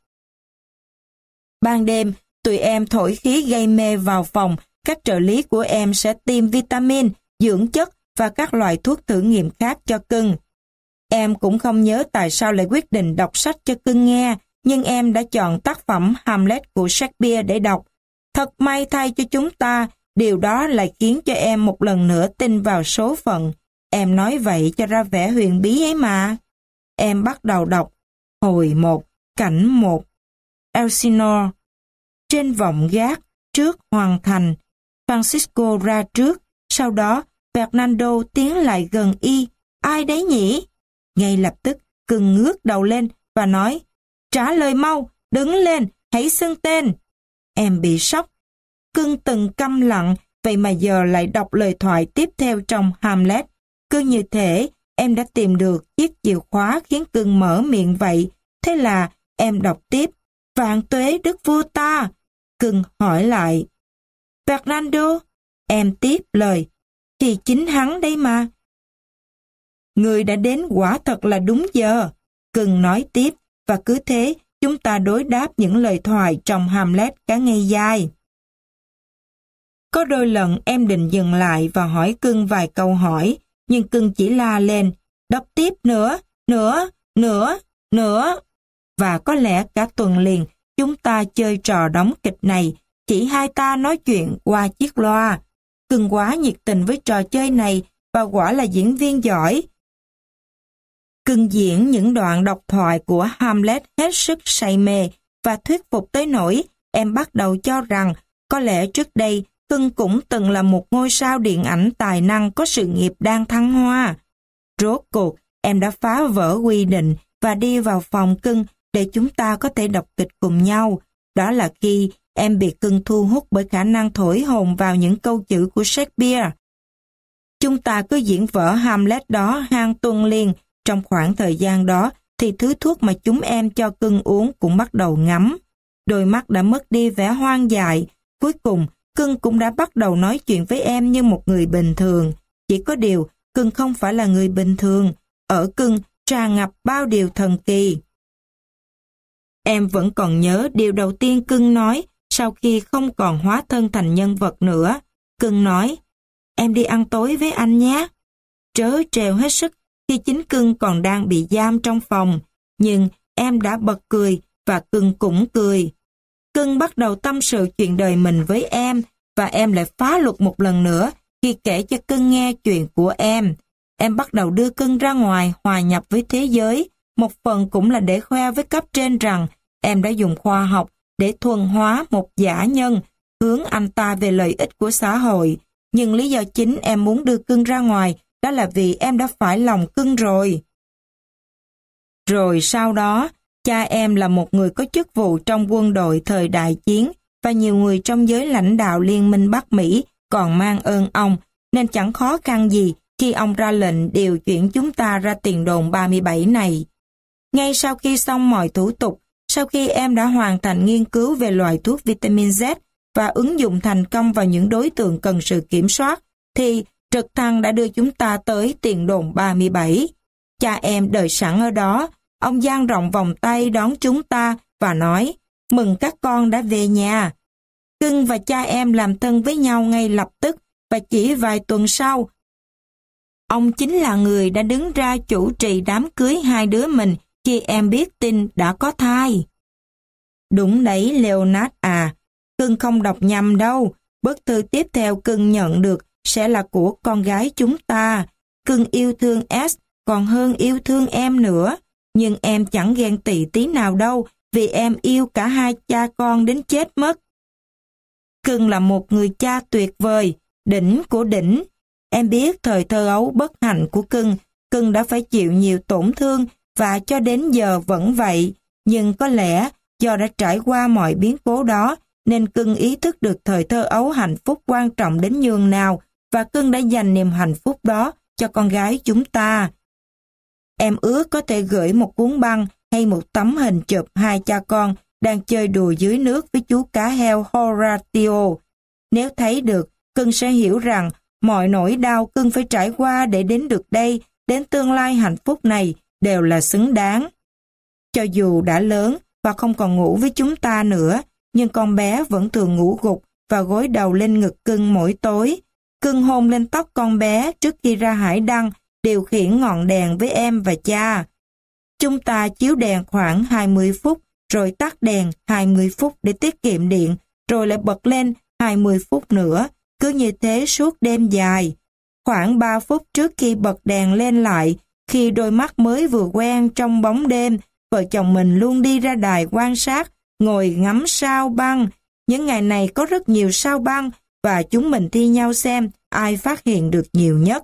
Ban đêm, tụi em thổi khí gây mê vào phòng, các trợ lý của em sẽ tiêm vitamin, dưỡng chất và các loại thuốc thử nghiệm khác cho Cưng. Em cũng không nhớ tại sao lại quyết định đọc sách cho Cưng nghe, nhưng em đã chọn tác phẩm Hamlet của Shakespeare để đọc. Thật may thay cho chúng ta, điều đó lại khiến cho em một lần nữa tin vào số phận. Em nói vậy cho ra vẻ huyền bí ấy mà. Em bắt đầu đọc. Hồi một, cảnh một. Elsinore. Trên vọng gác, trước hoàng thành. Francisco ra trước, sau đó Fernando tiến lại gần y. Ai đấy nhỉ? Ngay lập tức, Cưng ngước đầu lên và nói, trả lời mau, đứng lên, hãy xưng tên. Em bị sốc. Cưng từng câm lặng, vậy mà giờ lại đọc lời thoại tiếp theo trong Hamlet. Cứ như thể em đã tìm được chiếc chìa khóa khiến Cưng mở miệng vậy. Thế là em đọc tiếp, vạn tuế đức vua ta. Cưng hỏi lại, Fernando? Em tiếp lời, thì chính hắn đây mà. Người đã đến quả thật là đúng giờ. Cưng nói tiếp, và cứ thế chúng ta đối đáp những lời thoại trong Hamlet cả ngày dài. Có đôi lần em định dừng lại và hỏi Cưng vài câu hỏi, nhưng Cưng chỉ la lên, đọc tiếp nữa, nữa, nữa, nữa. Và có lẽ cả tuần liền chúng ta chơi trò đóng kịch này, chỉ hai ta nói chuyện qua chiếc loa. Cưng quá nhiệt tình với trò chơi này và quả là diễn viên giỏi. Cưng diễn những đoạn độc thoại của Hamlet hết sức say mê và thuyết phục tới nỗi em bắt đầu cho rằng có lẽ trước đây Cưng cũng từng là một ngôi sao điện ảnh tài năng có sự nghiệp đang thăng hoa. Rốt cuộc, em đã phá vỡ quy định và đi vào phòng Cưng để chúng ta có thể đọc kịch cùng nhau. Đó là khi em bị Cưng thu hút bởi khả năng thổi hồn vào những câu chữ của Shakespeare. Chúng ta cứ diễn vở Hamlet đó hàng tuần liền. Trong khoảng thời gian đó thì thứ thuốc mà chúng em cho cưng uống cũng bắt đầu ngấm. Đôi mắt đã mất đi vẻ hoang dại. Cuối cùng, cưng cũng đã bắt đầu nói chuyện với em như một người bình thường. Chỉ có điều, cưng không phải là người bình thường. Ở cưng tràn ngập bao điều thần kỳ. Em vẫn còn nhớ điều đầu tiên cưng nói sau khi không còn hóa thân thành nhân vật nữa. Cưng nói, em đi ăn tối với anh nhé. Trớ trêu hết sức khi chính cưng còn đang bị giam trong phòng. Nhưng em đã bật cười và cưng cũng cười. Cưng bắt đầu tâm sự chuyện đời mình với em và em lại phá luật một lần nữa khi kể cho cưng nghe chuyện của em. Em bắt đầu đưa cưng ra ngoài hòa nhập với thế giới, một phần cũng là để khoe với cấp trên rằng em đã dùng khoa học để thuần hóa một dã nhân, hướng anh ta về lợi ích của xã hội. Nhưng lý do chính em muốn đưa cưng ra ngoài đó là vì em đã phải lòng cưng rồi. Rồi sau đó, cha em là một người có chức vụ trong quân đội thời đại chiến và nhiều người trong giới lãnh đạo Liên minh Bắc Mỹ còn mang ơn ông, nên chẳng khó khăn gì khi ông ra lệnh điều chuyển chúng ta ra tiền đồn ba mươi bảy này. Ngay sau khi xong mọi thủ tục, sau khi em đã hoàn thành nghiên cứu về loại thuốc vitamin Z và ứng dụng thành công vào những đối tượng cần sự kiểm soát, thì trực thăng đã đưa chúng ta tới tiền đồn ba mươi bảy. Cha em đợi sẵn ở đó, ông dang rộng vòng tay đón chúng ta và nói, mừng các con đã về nhà. Cưng và cha em làm thân với nhau ngay lập tức và chỉ vài tuần sau, ông chính là người đã đứng ra chủ trì đám cưới hai đứa mình khi em biết tin đã có thai. Đúng đấy Leonard à, cưng không đọc nhầm đâu. Bức thư tiếp theo cưng nhận được sẽ là của con gái chúng ta. Cưng yêu thương S còn hơn yêu thương em nữa. Nhưng em chẳng ghen tị tí nào đâu vì em yêu cả hai cha con đến chết mất. Cưng là một người cha tuyệt vời, đỉnh của đỉnh. Em biết thời thơ ấu bất hạnh của cưng, cưng đã phải chịu nhiều tổn thương và cho đến giờ vẫn vậy. Nhưng có lẽ do đã trải qua mọi biến cố đó nên cưng ý thức được thời thơ ấu hạnh phúc quan trọng đến nhường nào và cưng đã dành niềm hạnh phúc đó cho con gái chúng ta. Em ước có thể gửi một cuốn băng hay một tấm hình chụp hai cha con đang chơi đùa dưới nước với chú cá heo Horatio. Nếu thấy được, cưng sẽ hiểu rằng mọi nỗi đau cưng phải trải qua để đến được đây, đến tương lai hạnh phúc này đều là xứng đáng. Cho dù đã lớn và không còn ngủ với chúng ta nữa, nhưng con bé vẫn thường ngủ gục và gối đầu lên ngực cưng mỗi tối. Cưng hôn lên tóc con bé trước khi ra hải đăng, điều khiển ngọn đèn với em và cha. Chúng ta chiếu đèn khoảng hai mươi phút, rồi tắt đèn hai mươi phút để tiết kiệm điện, rồi lại bật lên hai mươi phút nữa, cứ như thế suốt đêm dài. Khoảng ba phút trước khi bật đèn lên lại, khi đôi mắt mới vừa quen trong bóng đêm, vợ chồng mình luôn đi ra đài quan sát, ngồi ngắm sao băng. Những ngày này có rất nhiều sao băng và chúng mình thi nhau xem ai phát hiện được nhiều nhất.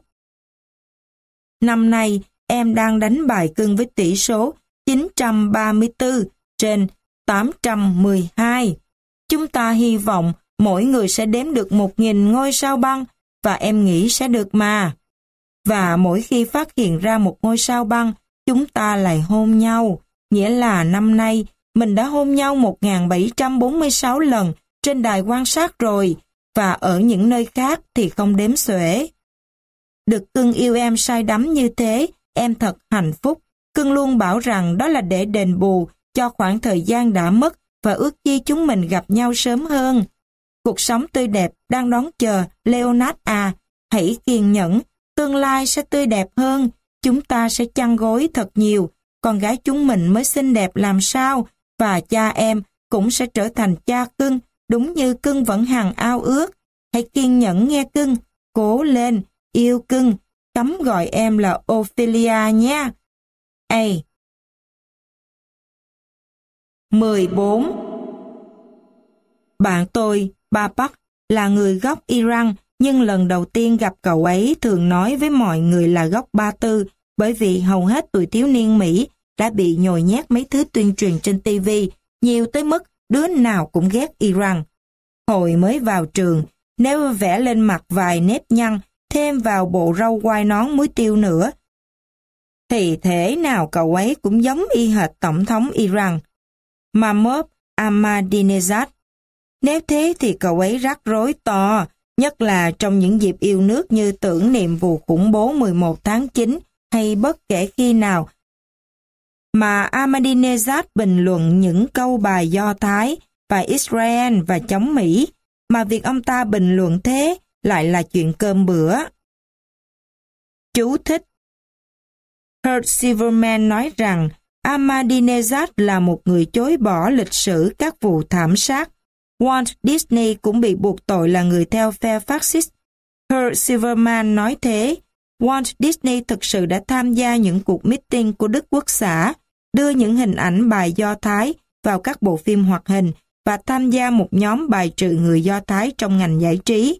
Năm nay, em đang đánh bài cưng với tỷ số chín trăm ba mươi tư trên tám trăm mười hai. Chúng ta hy vọng mỗi người sẽ đếm được một nghìn ngôi sao băng và em nghĩ sẽ được mà. Và mỗi khi phát hiện ra một ngôi sao băng, chúng ta lại hôn nhau. Nghĩa là năm nay mình đã hôn nhau một nghìn bảy trăm bốn mươi sáu lần trên đài quan sát rồi, và ở những nơi khác thì không đếm xuể. Được cưng yêu em say đắm như thế, em thật hạnh phúc. Cưng luôn bảo rằng đó là để đền bù cho khoảng thời gian đã mất và ước chi chúng mình gặp nhau sớm hơn. Cuộc sống tươi đẹp đang đón chờ, Leonard à. Hãy kiên nhẫn, tương lai sẽ tươi đẹp hơn. Chúng ta sẽ chăn gối thật nhiều. Con gái chúng mình mới xinh đẹp làm sao, và cha em cũng sẽ trở thành cha cưng, đúng như cưng vẫn hằng ao ước. Hãy kiên nhẫn nghe cưng, cố lên, yêu cưng, cấm gọi em là Ophelia nha. A. mười bốn. Bạn tôi, Babak, là người gốc Iran, nhưng lần đầu tiên gặp cậu ấy thường nói với mọi người là gốc Ba Tư, bởi vì hầu hết tuổi thiếu niên Mỹ đã bị nhồi nhét mấy thứ tuyên truyền trên ti vi, nhiều tới mức đứa nào cũng ghét Iran. Hồi mới vào trường, nếu vẽ lên mặt vài nếp nhăn, thêm vào bộ râu quai nón muối tiêu nữa, thì thế nào cậu ấy cũng giống y hệt Tổng thống Iran, Mahmoud Ahmadinejad. Nếu thế thì cậu ấy rắc rối to, nhất là trong những dịp yêu nước như tưởng niệm vụ khủng bố mười một tháng chín hay bất kể khi nào mà Ahmadinejad bình luận những câu bài Do Thái và Israel và chống Mỹ, mà việc ông ta bình luận thế lại là chuyện cơm bữa. Chú thích: Kurt Silverman nói rằng Ahmadinejad là một người chối bỏ lịch sử các vụ thảm sát. Walt Disney cũng bị buộc tội là người theo phe phát xít. Kurt Silverman nói thế. Walt Disney thực sự đã tham gia những cuộc meeting của Đức Quốc xã, đưa những hình ảnh bài Do Thái vào các bộ phim hoạt hình và tham gia một nhóm bài trừ người Do Thái trong ngành giải trí.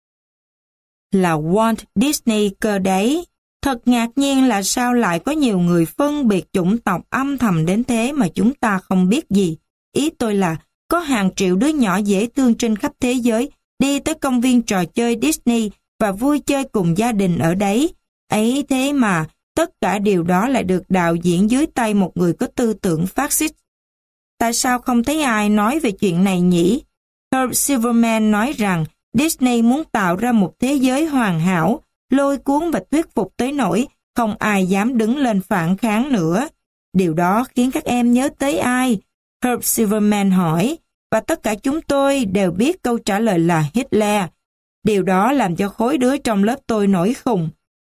Là Walt Disney cơ đấy. Thật ngạc nhiên là sao lại có nhiều người phân biệt chủng tộc âm thầm đến thế mà chúng ta không biết gì. Ý tôi là có hàng triệu đứa nhỏ dễ thương trên khắp thế giới đi tới công viên trò chơi Disney và vui chơi cùng gia đình ở đấy. Ấy thế mà, tất cả điều đó lại được đạo diễn dưới tay một người có tư tưởng phát xít. Tại sao không thấy ai nói về chuyện này nhỉ? Kurt Silverman nói rằng Disney muốn tạo ra một thế giới hoàn hảo, lôi cuốn và thuyết phục tới nỗi không ai dám đứng lên phản kháng nữa. Điều đó khiến các em nhớ tới ai? Kurt Silverman hỏi, và tất cả chúng tôi đều biết câu trả lời là Hitler. Điều đó làm cho khối đứa trong lớp tôi nổi khùng.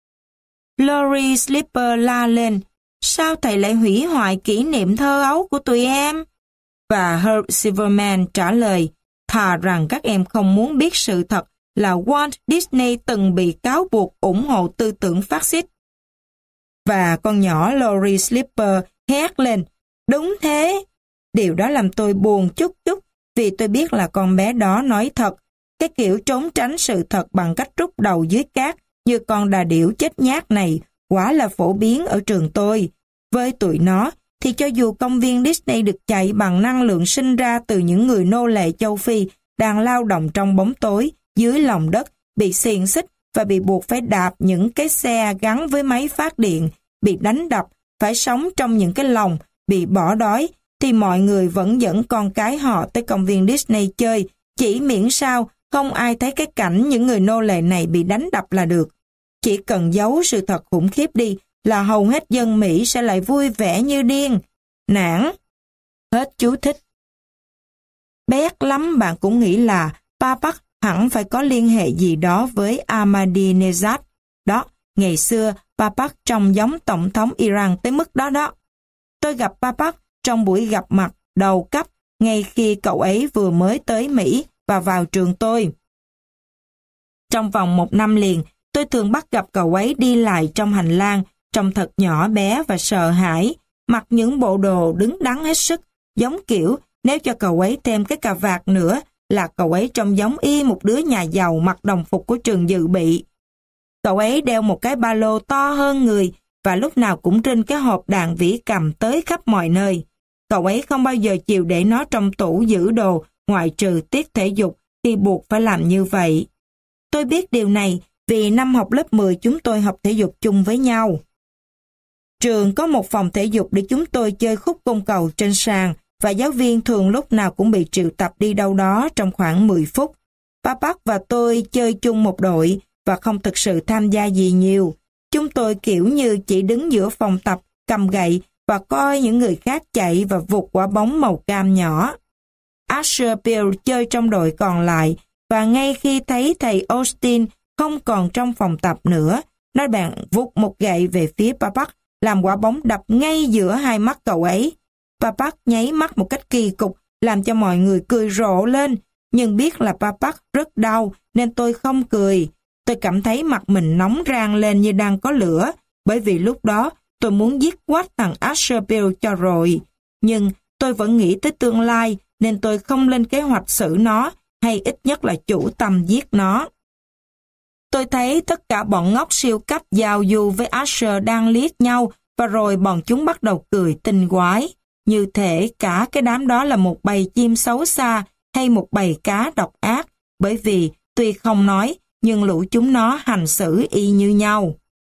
Laurie Slipper la lên, sao thầy lại hủy hoại kỷ niệm thơ ấu của tụi em? Và Herb Silverman trả lời, thà rằng các em không muốn biết sự thật là Walt Disney từng bị cáo buộc ủng hộ tư tưởng phát xít. Và con nhỏ Laurie Slipper hét lên, đúng thế. Điều đó làm tôi buồn chút chút, vì tôi biết là con bé đó nói thật. Cái kiểu trốn tránh sự thật bằng cách rút đầu dưới cát như con đà điểu chết nhát này quả là phổ biến ở trường tôi. Với tụi nó, thì cho dù công viên Disney được chạy bằng năng lượng sinh ra từ những người nô lệ châu Phi đang lao động trong bóng tối, dưới lòng đất, bị xiềng xích và bị buộc phải đạp những cái xe gắn với máy phát điện, bị đánh đập, phải sống trong những cái lồng, bị bỏ đói, thì mọi người vẫn dẫn con cái họ tới công viên Disney chơi, chỉ miễn sao không ai thấy cái cảnh những người nô lệ này bị đánh đập là được. Chỉ cần giấu sự thật khủng khiếp đi là hầu hết dân Mỹ sẽ lại vui vẻ như điên. Nản. Hết chú thích. Béc lắm bạn cũng nghĩ là Papak hẳn phải có liên hệ gì đó với Ahmadinejad. Đó, ngày xưa Papak trông giống Tổng thống Iran tới mức đó đó. Tôi gặp Papak trong buổi gặp mặt đầu cấp ngay khi cậu ấy vừa mới tới Mỹ và vào trường tôi. Trong vòng một năm liền, tôi thường bắt gặp cậu ấy đi lại trong hành lang, trông thật nhỏ bé và sợ hãi, mặc những bộ đồ đứng đắn hết sức, giống kiểu nếu cho cậu ấy thêm cái cà vạt nữa là cậu ấy trông giống y một đứa nhà giàu mặc đồng phục của trường dự bị. Cậu ấy đeo một cái ba lô to hơn người và lúc nào cũng trên cái hộp đàn vĩ cầm tới khắp mọi nơi. Cậu ấy không bao giờ chịu để nó trong tủ giữ đồ ngoại trừ tiết thể dục khi buộc phải làm như vậy. Tôi biết điều này vì năm học lớp mười chúng tôi học thể dục chung với nhau. Trường có một phòng thể dục để chúng tôi chơi khúc côn cầu trên sàn và giáo viên thường lúc nào cũng bị triệu tập đi đâu đó trong khoảng mười phút. Papak và tôi chơi chung một đội và không thực sự tham gia gì nhiều. Chúng tôi kiểu như chỉ đứng giữa phòng tập, cầm gậy và coi những người khác chạy và vụt quả bóng màu cam nhỏ. Asher Bill chơi trong đội còn lại và ngay khi thấy thầy Austin không còn trong phòng tập nữa, nó bèn vụt một gậy về phía Papak, làm quả bóng đập ngay giữa hai mắt cậu ấy. Papak nháy mắt một cách kỳ cục, làm cho mọi người cười rộ lên, nhưng biết là Papak rất đau nên tôi không cười. Tôi cảm thấy mặt mình nóng rang lên như đang có lửa, bởi vì lúc đó tôi muốn giết quách thằng Asher Bill cho rồi. Nhưng tôi vẫn nghĩ tới tương lai nên tôi không lên kế hoạch xử nó, hay ít nhất là chủ tâm giết nó. Tôi thấy tất cả bọn ngốc siêu cấp giao du với Asher đang liếc nhau và rồi bọn chúng bắt đầu cười tinh quái. Như thể cả cái đám đó là một bầy chim xấu xa hay một bầy cá độc ác, bởi vì tuy không nói nhưng lũ chúng nó hành xử y như nhau.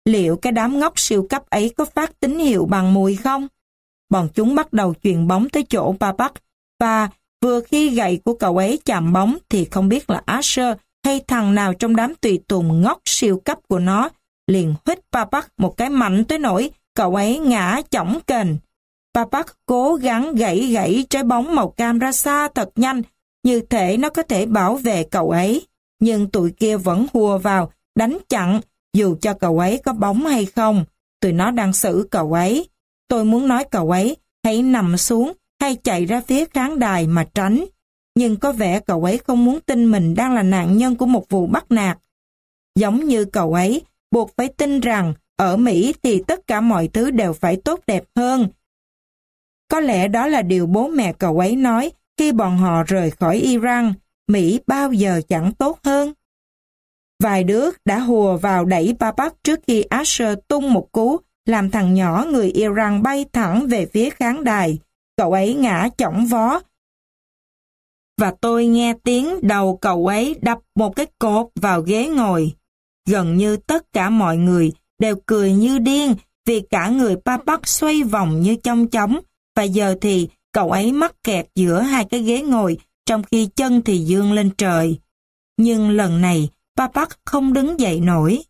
liệu cái đám ngốc siêu cấp ấy có phát tín hiệu bằng mùi không? Bọn chúng bắt đầu chuyền bóng tới chỗ Papak, và vừa khi gậy của cậu ấy chạm bóng thì không biết là Asher hay thằng nào trong đám tùy tùng ngốc siêu cấp của nó liền huých Papak một cái mạnh tới nỗi cậu ấy ngã chỏng kềnh. Papak cố gắng gãy gãy trái bóng màu cam ra xa thật nhanh, như thể nó có thể bảo vệ cậu ấy. Nhưng tụi kia vẫn hùa vào, đánh chặn, dù cho cậu ấy có bóng hay không. Tụi nó đang xử cậu ấy. Tôi muốn nói cậu ấy hãy nằm xuống hay chạy ra phía khán đài mà tránh. Nhưng có vẻ cậu ấy không muốn tin mình đang là nạn nhân của một vụ bắt nạt. Giống như cậu ấy, buộc phải tin rằng ở Mỹ thì tất cả mọi thứ đều phải tốt đẹp hơn. Có lẽ đó là điều bố mẹ cậu ấy nói khi bọn họ rời khỏi Iran. Mỹ bao giờ chẳng tốt hơn. Vài đứa đã hùa vào đẩy Papak trước khi Asher tung một cú làm thằng nhỏ người Iran bay thẳng về phía khán đài. Cậu ấy ngã chỏng vó. Và tôi nghe tiếng đầu cậu ấy đập một cái cột vào ghế ngồi. Gần như tất cả mọi người đều cười như điên vì cả người Papak xoay vòng như chong chóng, và giờ thì cậu ấy mắc kẹt giữa hai cái ghế ngồi, trong khi chân thì dương lên trời. Nhưng lần này, Papak không đứng dậy nổi.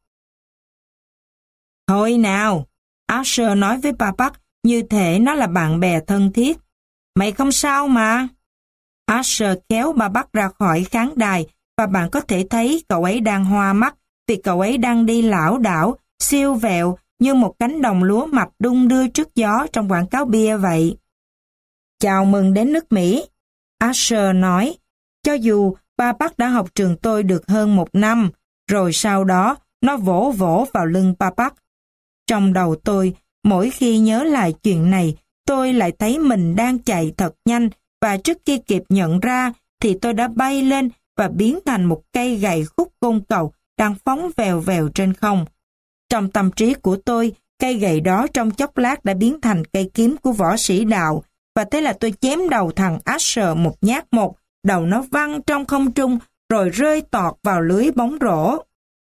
Thôi nào, Asher nói với Papak như thể nó là bạn bè thân thiết. Mày không sao mà. Asher kéo Papak ra khỏi khán đài, và bạn có thể thấy cậu ấy đang hoa mắt vì cậu ấy đang đi lảo đảo, siêu vẹo như một cánh đồng lúa mạch đung đưa trước gió trong quảng cáo bia vậy. Chào mừng đến nước Mỹ, Asher nói. Cho dù Papak đã học trường tôi được hơn một năm, rồi sau đó nó vỗ vỗ vào lưng Papak. Trong đầu tôi, mỗi khi nhớ lại chuyện này, tôi lại thấy mình đang chạy thật nhanh, và trước khi kịp nhận ra thì tôi đã bay lên và biến thành một cây gậy khúc côn cầu đang phóng vèo vèo trên không. Trong tâm trí của tôi, cây gậy đó trong chốc lát đã biến thành cây kiếm của võ sĩ đạo, và thế là tôi chém đầu thằng Asher một nhát một, đầu nó văng trong không trung rồi rơi tọt vào lưới bóng rổ.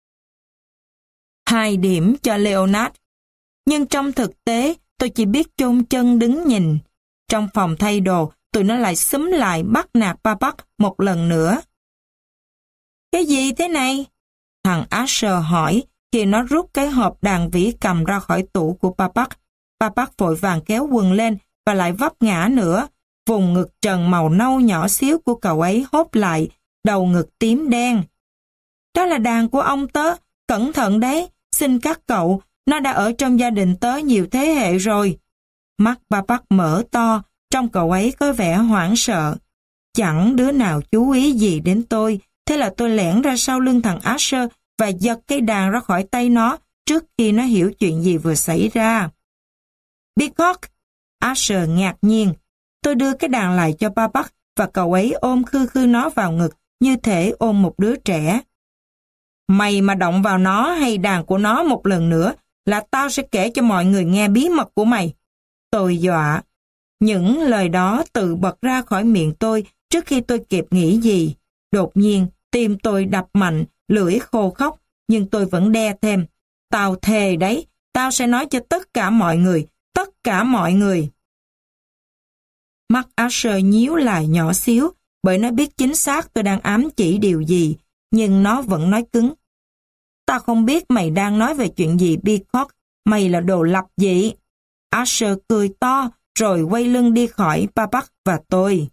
Hai điểm cho Leonard. Nhưng trong thực tế, tôi chỉ biết chôn chân đứng nhìn. Trong phòng thay đồ, tụi nó lại xúm lại bắt nạt Papak một lần nữa. Cái gì thế này? Thằng Asher hỏi khi nó rút cái hộp đàn vĩ cầm ra khỏi tủ của Papak. Papak vội vàng kéo quần lên và lại vấp ngã nữa. Vùng ngực trần màu nâu nhỏ xíu của cậu ấy hốt lại, đầu ngực tím đen. Đó là đàn của ông tớ, cẩn thận đấy, xin các cậu, nó đã ở trong gia đình tớ nhiều thế hệ rồi. Mắt Papak mở to, trông cậu ấy có vẻ hoảng sợ. Chẳng đứa nào chú ý gì đến tôi, thế là tôi lẻn ra sau lưng thằng Asher và giật cái đàn ra khỏi tay nó trước khi nó hiểu chuyện gì vừa xảy ra. Peacock! Asher ngạc nhiên. Tôi đưa cái đàn lại cho Papak và cậu ấy ôm khư khư nó vào ngực như thể ôm một đứa trẻ. Mày mà động vào nó hay đàn của nó một lần nữa là tao sẽ kể cho mọi người nghe bí mật của mày. Tôi dọa. Những lời đó tự bật ra khỏi miệng tôi trước khi tôi kịp nghĩ gì. Đột nhiên, tim tôi đập mạnh, lưỡi khô khóc, nhưng tôi vẫn đe thêm. Tao thề đấy, tao sẽ nói cho tất cả mọi người, tất cả mọi người. Mắt Asher nhíu lại nhỏ xíu, bởi nó biết chính xác tôi đang ám chỉ điều gì, nhưng nó vẫn nói cứng. Tao không biết mày đang nói về chuyện gì, Peacock, mày là đồ lập dị. Asher cười to, rồi quay lưng đi khỏi Papak và tôi.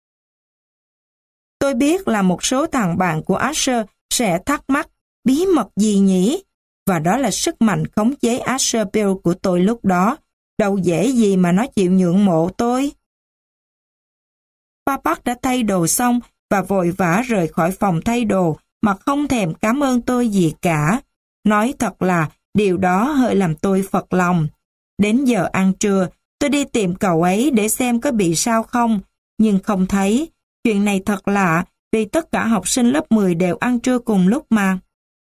Tôi biết là một số thằng bạn của Asher sẽ thắc mắc, bí mật gì nhỉ? Và đó là sức mạnh khống chế Asher Bill của tôi lúc đó. Đâu dễ gì mà nó chịu nhượng mộ tôi. Papak đã thay đồ xong và vội vã rời khỏi phòng thay đồ mà không thèm cảm ơn tôi gì cả. Nói thật là điều đó hơi làm tôi phật lòng. Đến giờ ăn trưa, tôi đi tìm cậu ấy để xem có bị sao không, nhưng không thấy. Chuyện này thật lạ vì tất cả học sinh lớp mười đều ăn trưa cùng lúc mà.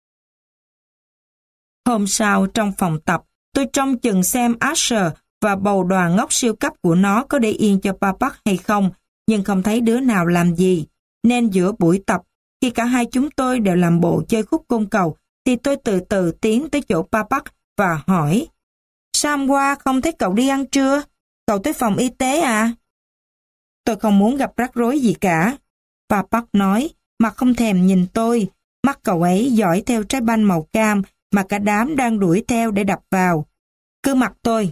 Hôm sau trong phòng tập, tôi trông chừng xem Asher và bầu đoàn ngốc siêu cấp của nó có để yên cho Papak hay không, nhưng không thấy đứa nào làm gì. Nên giữa buổi tập, khi cả hai chúng tôi đều làm bộ chơi khúc côn cầu, thì tôi từ từ tiến tới chỗ Papak và hỏi, sao hôm qua không thấy cậu đi ăn trưa? Cậu tới phòng y tế à? Tôi không muốn gặp rắc rối gì cả. Bà Park nói, mà không thèm nhìn tôi. Mắt cậu ấy dõi theo trái banh màu cam mà cả đám đang đuổi theo để đập vào. Cứ mặc tôi.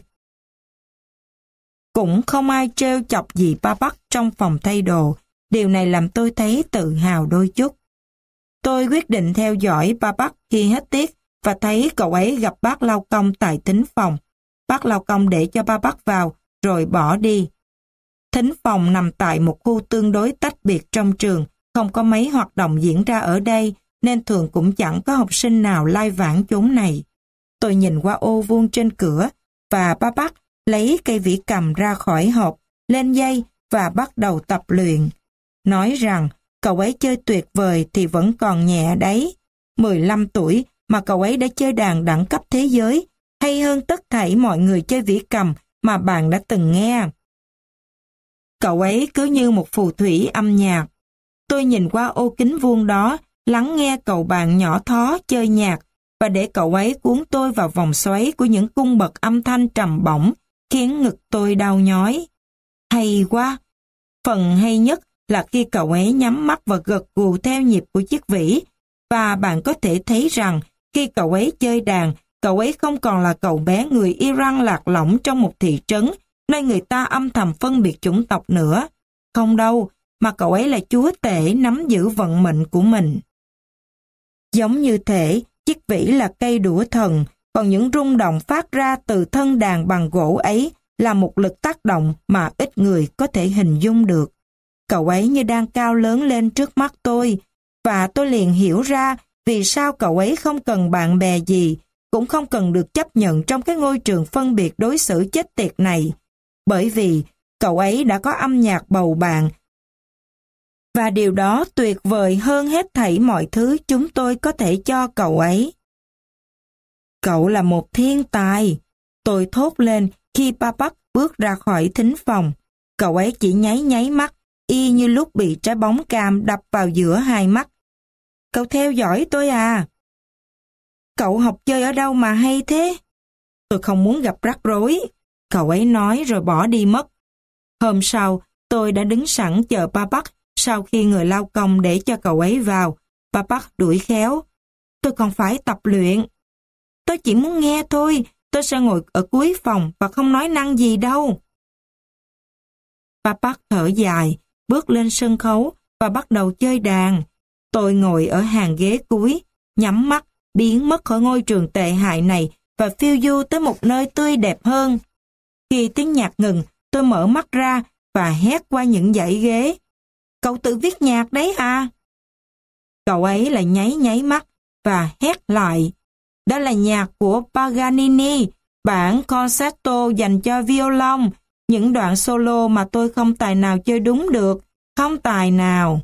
Cũng không ai trêu chọc gì bà Park trong phòng thay đồ. Điều này làm tôi thấy tự hào đôi chút. Tôi quyết định theo dõi bà Park khi hết tiết và thấy cậu ấy gặp bác lao công tại thính phòng. Bác lao công để cho bà Park vào rồi bỏ đi. Thính phòng nằm tại một khu tương đối tách biệt trong trường, không có mấy hoạt động diễn ra ở đây, nên thường cũng chẳng có học sinh nào lai vãng chốn này. Tôi nhìn qua ô vuông trên cửa, và bà Park lấy cây vĩ cầm ra khỏi hộp, lên dây và bắt đầu tập luyện. Nói rằng cậu ấy chơi tuyệt vời thì vẫn còn nhẹ đấy. mười lăm tuổi mà cậu ấy đã chơi đàn đẳng cấp thế giới, hay hơn tất thảy mọi người chơi vĩ cầm mà bạn đã từng nghe. Cậu ấy cứ như một phù thủy âm nhạc. Tôi nhìn qua ô kính vuông đó, lắng nghe cậu bạn nhỏ thó chơi nhạc, và để cậu ấy cuốn tôi vào vòng xoáy của những cung bậc âm thanh trầm bổng, khiến ngực tôi đau nhói. Hay quá! Phần hay nhất là khi cậu ấy nhắm mắt và gật gù theo nhịp của chiếc vĩ, và bạn có thể thấy rằng khi cậu ấy chơi đàn, cậu ấy không còn là cậu bé người Iran lạc lõng trong một thị trấn, nơi người ta âm thầm phân biệt chủng tộc nữa. Không đâu, mà cậu ấy là chúa tể nắm giữ vận mệnh của mình. Giống như thể, chiếc vĩ là cây đũa thần, còn những rung động phát ra từ thân đàn bằng gỗ ấy là một lực tác động mà ít người có thể hình dung được. Cậu ấy như đang cao lớn lên trước mắt tôi, và tôi liền hiểu ra vì sao cậu ấy không cần bạn bè gì, cũng không cần được chấp nhận trong cái ngôi trường phân biệt đối xử chết tiệt này. Bởi vì cậu ấy đã có âm nhạc bầu bạn, và điều đó tuyệt vời hơn hết thảy mọi thứ chúng tôi có thể cho cậu ấy. Cậu là một thiên tài, tôi thốt lên khi bà Park bước ra khỏi thính phòng. Cậu ấy chỉ nháy nháy mắt, y như lúc bị trái bóng cam đập vào giữa hai mắt. Cậu theo dõi tôi à? Cậu học chơi ở đâu mà hay thế? Tôi không muốn gặp rắc rối, cậu ấy nói rồi bỏ đi mất. Hôm sau, tôi đã đứng sẵn chờ bà Park sau khi người lao công để cho cậu ấy vào. Bà Park đuổi khéo. Tôi còn phải tập luyện. Tôi chỉ muốn nghe thôi, tôi sẽ ngồi ở cuối phòng và không nói năng gì đâu. Bà Park thở dài, bước lên sân khấu và bắt đầu chơi đàn. Tôi ngồi ở hàng ghế cuối, nhắm mắt, biến mất khỏi ngôi trường tệ hại này và phiêu du tới một nơi tươi đẹp hơn. Khi tiếng nhạc ngừng, tôi mở mắt ra và hét qua những dãy ghế. Cậu tự viết nhạc đấy à? Cậu ấy lại nháy nháy mắt và hét lại. Đó là nhạc của Paganini, bản concerto dành cho violon, những đoạn solo mà tôi không tài nào chơi đúng được, không tài nào.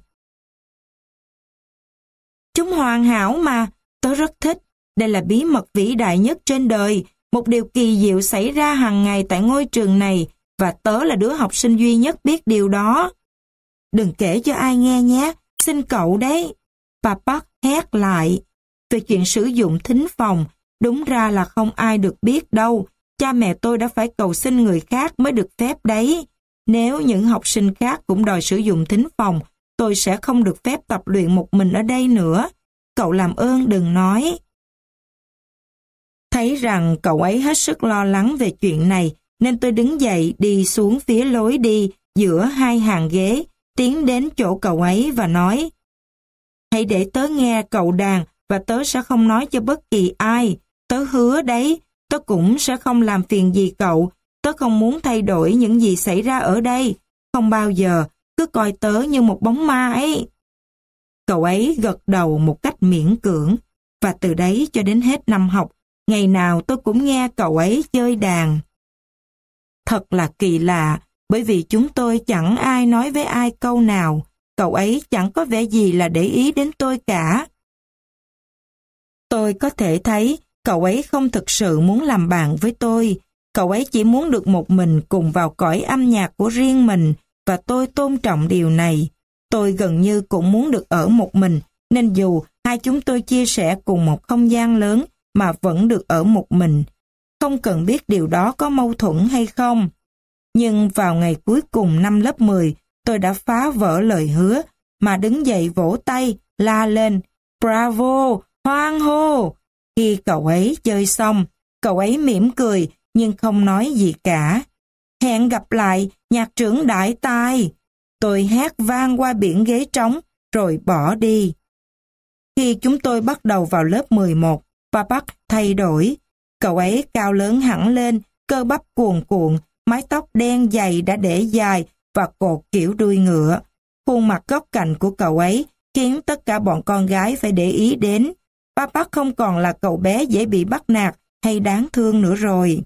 Chúng hoàn hảo mà, tớ rất thích. Đây là bí mật vĩ đại nhất trên đời, một điều kỳ diệu xảy ra hàng ngày tại ngôi trường này, và tớ là đứa học sinh duy nhất biết điều đó. Đừng kể cho ai nghe nhé, xin cậu đấy. Bà Park hét lại. Về chuyện sử dụng thính phòng, đúng ra là không ai được biết đâu. Cha mẹ tôi đã phải cầu xin người khác mới được phép đấy. Nếu những học sinh khác cũng đòi sử dụng thính phòng, tôi sẽ không được phép tập luyện một mình ở đây nữa. Cậu làm ơn đừng nói. Thấy rằng cậu ấy hết sức lo lắng về chuyện này, nên tôi đứng dậy đi xuống phía lối đi giữa hai hàng ghế, tiến đến chỗ cậu ấy và nói: Hãy để tớ nghe cậu đàn và tớ sẽ không nói cho bất kỳ ai. Tớ hứa đấy, tớ cũng sẽ không làm phiền gì cậu. Tớ không muốn thay đổi những gì xảy ra ở đây. Không bao giờ, cứ coi tớ như một bóng ma ấy. Cậu ấy gật đầu một cách miễn cưỡng, và từ đấy cho đến hết năm học, ngày nào tôi cũng nghe cậu ấy chơi đàn. Thật là kỳ lạ, bởi vì chúng tôi chẳng ai nói với ai câu nào. Cậu ấy chẳng có vẻ gì là để ý đến tôi cả. Tôi có thể thấy cậu ấy không thực sự muốn làm bạn với tôi. Cậu ấy chỉ muốn được một mình cùng vào cõi âm nhạc của riêng mình, và tôi tôn trọng điều này. Tôi gần như cũng muốn được ở một mình, nên dù hai chúng tôi chia sẻ cùng một không gian lớn, mà vẫn được ở một mình. Không cần biết điều đó có mâu thuẫn hay không. Nhưng vào ngày cuối cùng năm lớp mười, tôi đã phá vỡ lời hứa, mà đứng dậy vỗ tay, la lên, bravo, hoan hô. Khi cậu ấy chơi xong, cậu ấy mỉm cười, nhưng không nói gì cả. Hẹn gặp lại, nhạc trưởng đại tài. Tôi hét vang qua biển ghế trống, rồi bỏ đi. Khi chúng tôi bắt đầu vào lớp mười một, Babak thay đổi. Cậu ấy cao lớn hẳn lên, cơ bắp cuồn cuộn, mái tóc đen dày đã để dài và cột kiểu đuôi ngựa. Khuôn mặt góc cạnh của cậu ấy khiến tất cả bọn con gái phải để ý đến. Babak không còn là cậu bé dễ bị bắt nạt hay đáng thương nữa rồi.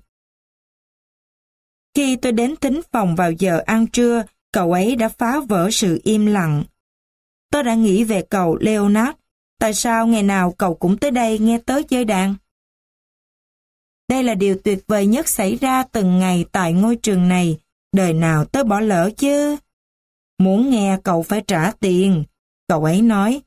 Khi tôi đến thính phòng vào giờ ăn trưa, cậu ấy đã phá vỡ sự im lặng. Tôi đã nghĩ về cậu Leonard. Tại sao ngày nào cậu cũng tới đây nghe tớ chơi đàn? Đây là điều tuyệt vời nhất xảy ra từng ngày tại ngôi trường này. Đời nào tớ bỏ lỡ chứ? Muốn nghe cậu phải trả tiền. Cậu ấy nói.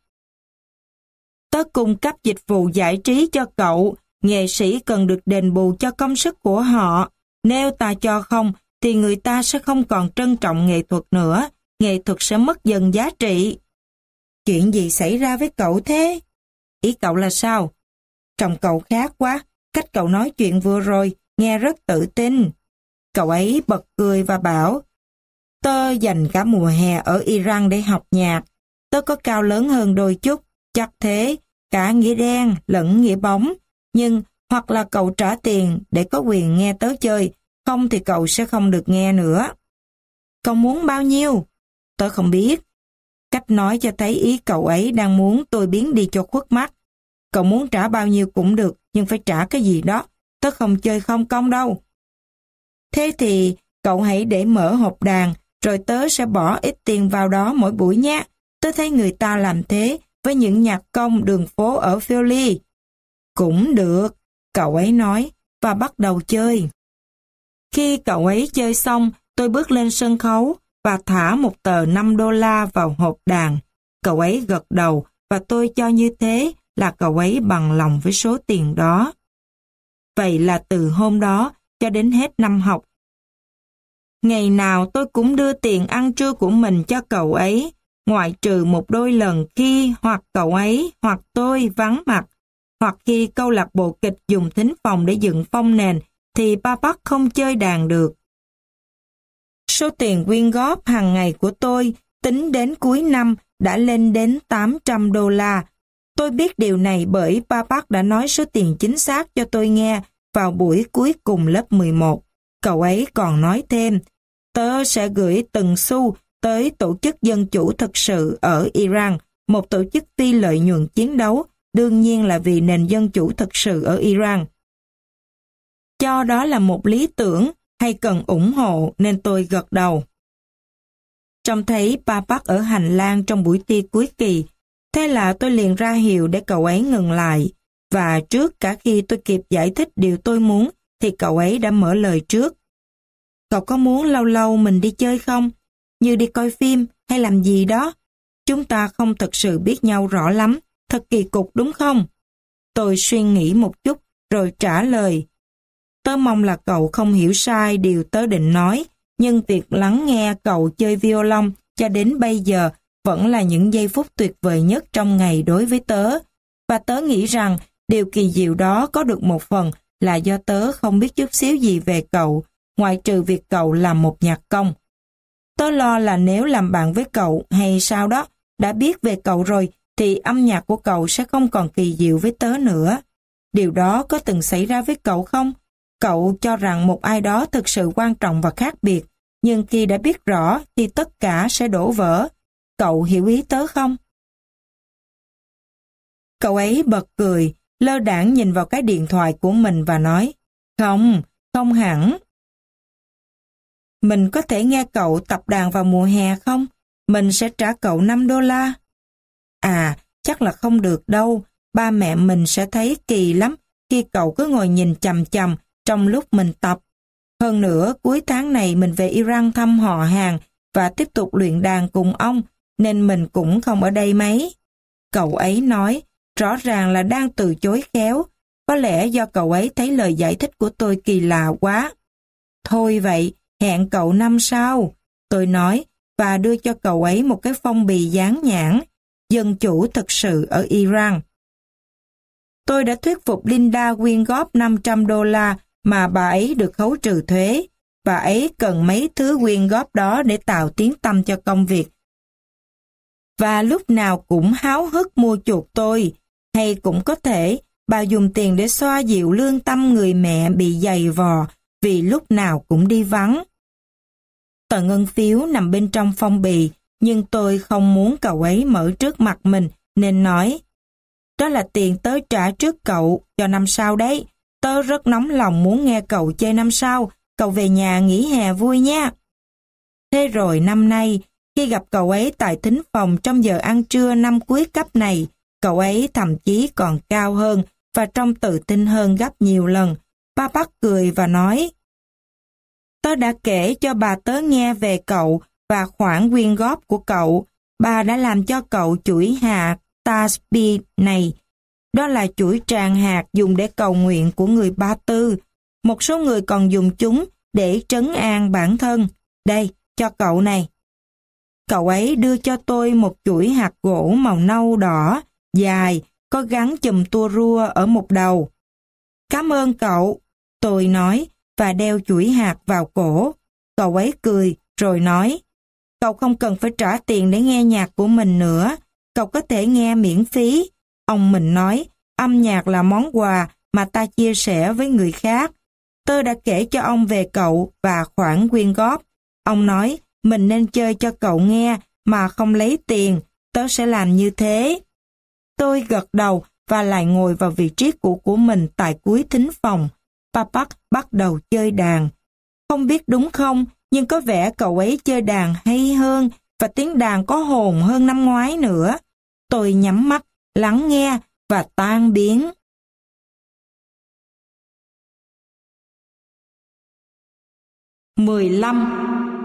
Tớ cung cấp dịch vụ giải trí cho cậu. Nghệ sĩ cần được đền bù cho công sức của họ. Nếu ta cho không, thì người ta sẽ không còn trân trọng nghệ thuật nữa. Nghệ thuật sẽ mất dần giá trị. Chuyện gì xảy ra với cậu thế? Ý cậu là sao? Trông cậu khác quá. Cách cậu nói chuyện vừa rồi, nghe rất tự tin. Cậu ấy bật cười và bảo, tớ dành cả mùa hè ở Iran để học nhạc. Tớ có cao lớn hơn đôi chút, chắc thế, cả nghĩa đen lẫn nghĩa bóng. Nhưng hoặc là cậu trả tiền để có quyền nghe tớ chơi, không thì cậu sẽ không được nghe nữa. Cậu muốn bao nhiêu? Tớ không biết. Cách nói cho thấy ý cậu ấy đang muốn tôi biến đi cho khuất mắt. Cậu muốn trả bao nhiêu cũng được, nhưng phải trả cái gì đó. Tớ không chơi không công đâu. Thế thì cậu hãy để mở hộp đàn, rồi tớ sẽ bỏ ít tiền vào đó mỗi buổi nhé. Tớ thấy người ta làm thế với những nhạc công đường phố ở Philly. Cũng được, cậu ấy nói, và bắt đầu chơi. Khi cậu ấy chơi xong, tôi bước lên sân khấu và thả một tờ năm đô la vào hộp đàn. Cậu ấy gật đầu và tôi cho như thế là cậu ấy bằng lòng với số tiền đó. Vậy là từ hôm đó cho đến hết năm học, ngày nào tôi cũng đưa tiền ăn trưa của mình cho cậu ấy, ngoại trừ một đôi lần khi hoặc cậu ấy hoặc tôi vắng mặt, hoặc khi câu lạc bộ kịch dùng thính phòng để dựng phông nền thì Babak không chơi đàn được. Số tiền quyên góp hàng ngày của tôi tính đến cuối năm đã lên đến tám trăm đô la. Tôi biết điều này bởi Babak đã nói số tiền chính xác cho tôi nghe vào buổi cuối cùng lớp mười một. Cậu ấy còn nói thêm, tớ sẽ gửi từng xu tới tổ chức dân chủ thực sự ở Iran, một tổ chức phi lợi nhuận chiến đấu, đương nhiên là vì nền dân chủ thực sự ở Iran. Cho đó là một lý tưởng hay cần ủng hộ nên tôi gật đầu. Trông thấy Babak ở hành lang trong buổi tiệc cuối kỳ, thế là tôi liền ra hiệu để cậu ấy ngừng lại, và trước cả khi tôi kịp giải thích điều tôi muốn thì cậu ấy đã mở lời trước. Cậu có muốn lâu lâu mình đi chơi không? Như đi coi phim hay làm gì đó? Chúng ta không thật sự biết nhau rõ lắm, thật kỳ cục đúng không? Tôi suy nghĩ một chút rồi trả lời. Tớ mong là cậu không hiểu sai điều tớ định nói, nhưng việc lắng nghe cậu chơi violon cho đến bây giờ vẫn là những giây phút tuyệt vời nhất trong ngày đối với tớ. Và tớ nghĩ rằng điều kỳ diệu đó có được một phần là do tớ không biết chút xíu gì về cậu, ngoại trừ việc cậu làm một nhạc công. Tớ lo là nếu làm bạn với cậu hay sao đó, đã biết về cậu rồi, thì âm nhạc của cậu sẽ không còn kỳ diệu với tớ nữa. Điều đó có từng xảy ra với cậu không? Cậu cho rằng một ai đó thực sự quan trọng và khác biệt, nhưng khi đã biết rõ thì tất cả sẽ đổ vỡ. Cậu hiểu ý tớ không? Cậu ấy bật cười, lơ đãng nhìn vào cái điện thoại của mình và nói, không, không hẳn. Mình có thể nghe cậu tập đàn vào mùa hè không? Mình sẽ trả cậu năm đô la. À, chắc là không được đâu. Ba mẹ mình sẽ thấy kỳ lắm khi cậu cứ ngồi nhìn chằm chằm trong lúc mình tập. Hơn nữa, cuối tháng này mình về Iran thăm họ hàng và tiếp tục luyện đàn cùng ông, nên mình cũng không ở đây mấy. Cậu ấy nói, rõ ràng là đang từ chối khéo. Có lẽ do cậu ấy thấy lời giải thích của tôi kỳ lạ quá. Thôi vậy, hẹn cậu năm sau, tôi nói, và đưa cho cậu ấy một cái phong bì dán nhãn, dân chủ thực sự ở Iran. Tôi đã thuyết phục Linda quyên góp năm trăm đô la mà bà ấy được khấu trừ thuế. Bà ấy cần mấy thứ quyên góp đó để tạo tiếng tăm cho công việc. Và lúc nào cũng háo hức mua chuộc tôi, hay cũng có thể bà dùng tiền để xoa dịu lương tâm người mẹ bị dày vò vì lúc nào cũng đi vắng. Tờ ngân phiếu nằm bên trong phong bì, nhưng tôi không muốn cậu ấy mở trước mặt mình, nên nói, đó là tiền tớ trả trước cậu cho năm sau đấy. Tớ rất nóng lòng muốn nghe cậu chơi năm sau, cậu về nhà nghỉ hè vui nha. Thế rồi năm nay, khi gặp cậu ấy tại thính phòng trong giờ ăn trưa năm cuối cấp này, cậu ấy thậm chí còn cao hơn và trông tự tin hơn gấp nhiều lần. Ba Bắc cười và nói, tớ đã kể cho bà tớ nghe về cậu và khoản quyên góp của cậu. Bà đã làm cho cậu chuỗi hạt Tasbih này. Đó là chuỗi tràng hạt dùng để cầu nguyện của người Ba Tư. Một số người còn dùng chúng để trấn an bản thân. Đây, cho cậu này. Cậu ấy đưa cho tôi một chuỗi hạt gỗ màu nâu đỏ, dài, có gắn chùm tua rua ở một đầu. Cảm ơn cậu, tôi nói, và đeo chuỗi hạt vào cổ. Cậu ấy cười, rồi nói, cậu không cần phải trả tiền để nghe nhạc của mình nữa, cậu có thể nghe miễn phí. Ông mình nói, âm nhạc là món quà mà ta chia sẻ với người khác. Tôi đã kể cho ông về cậu và khoản quyên góp. Ông nói, mình nên chơi cho cậu nghe mà không lấy tiền, tớ sẽ làm như thế. Tôi gật đầu và lại ngồi vào vị trí cũ của mình tại cuối thính phòng. Papak bắt đầu chơi đàn. Không biết đúng không, nhưng có vẻ cậu ấy chơi đàn hay hơn và tiếng đàn có hồn hơn năm ngoái nữa. Tôi nhắm mắt, lắng nghe và tan biến. mười lăm.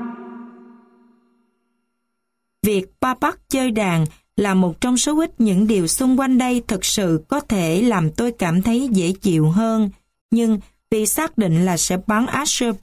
Việc Papak chơi đàn là một trong số ít những điều xung quanh đây thực sự có thể làm tôi cảm thấy dễ chịu hơn. Nhưng vì xác định là sẽ bắn Asher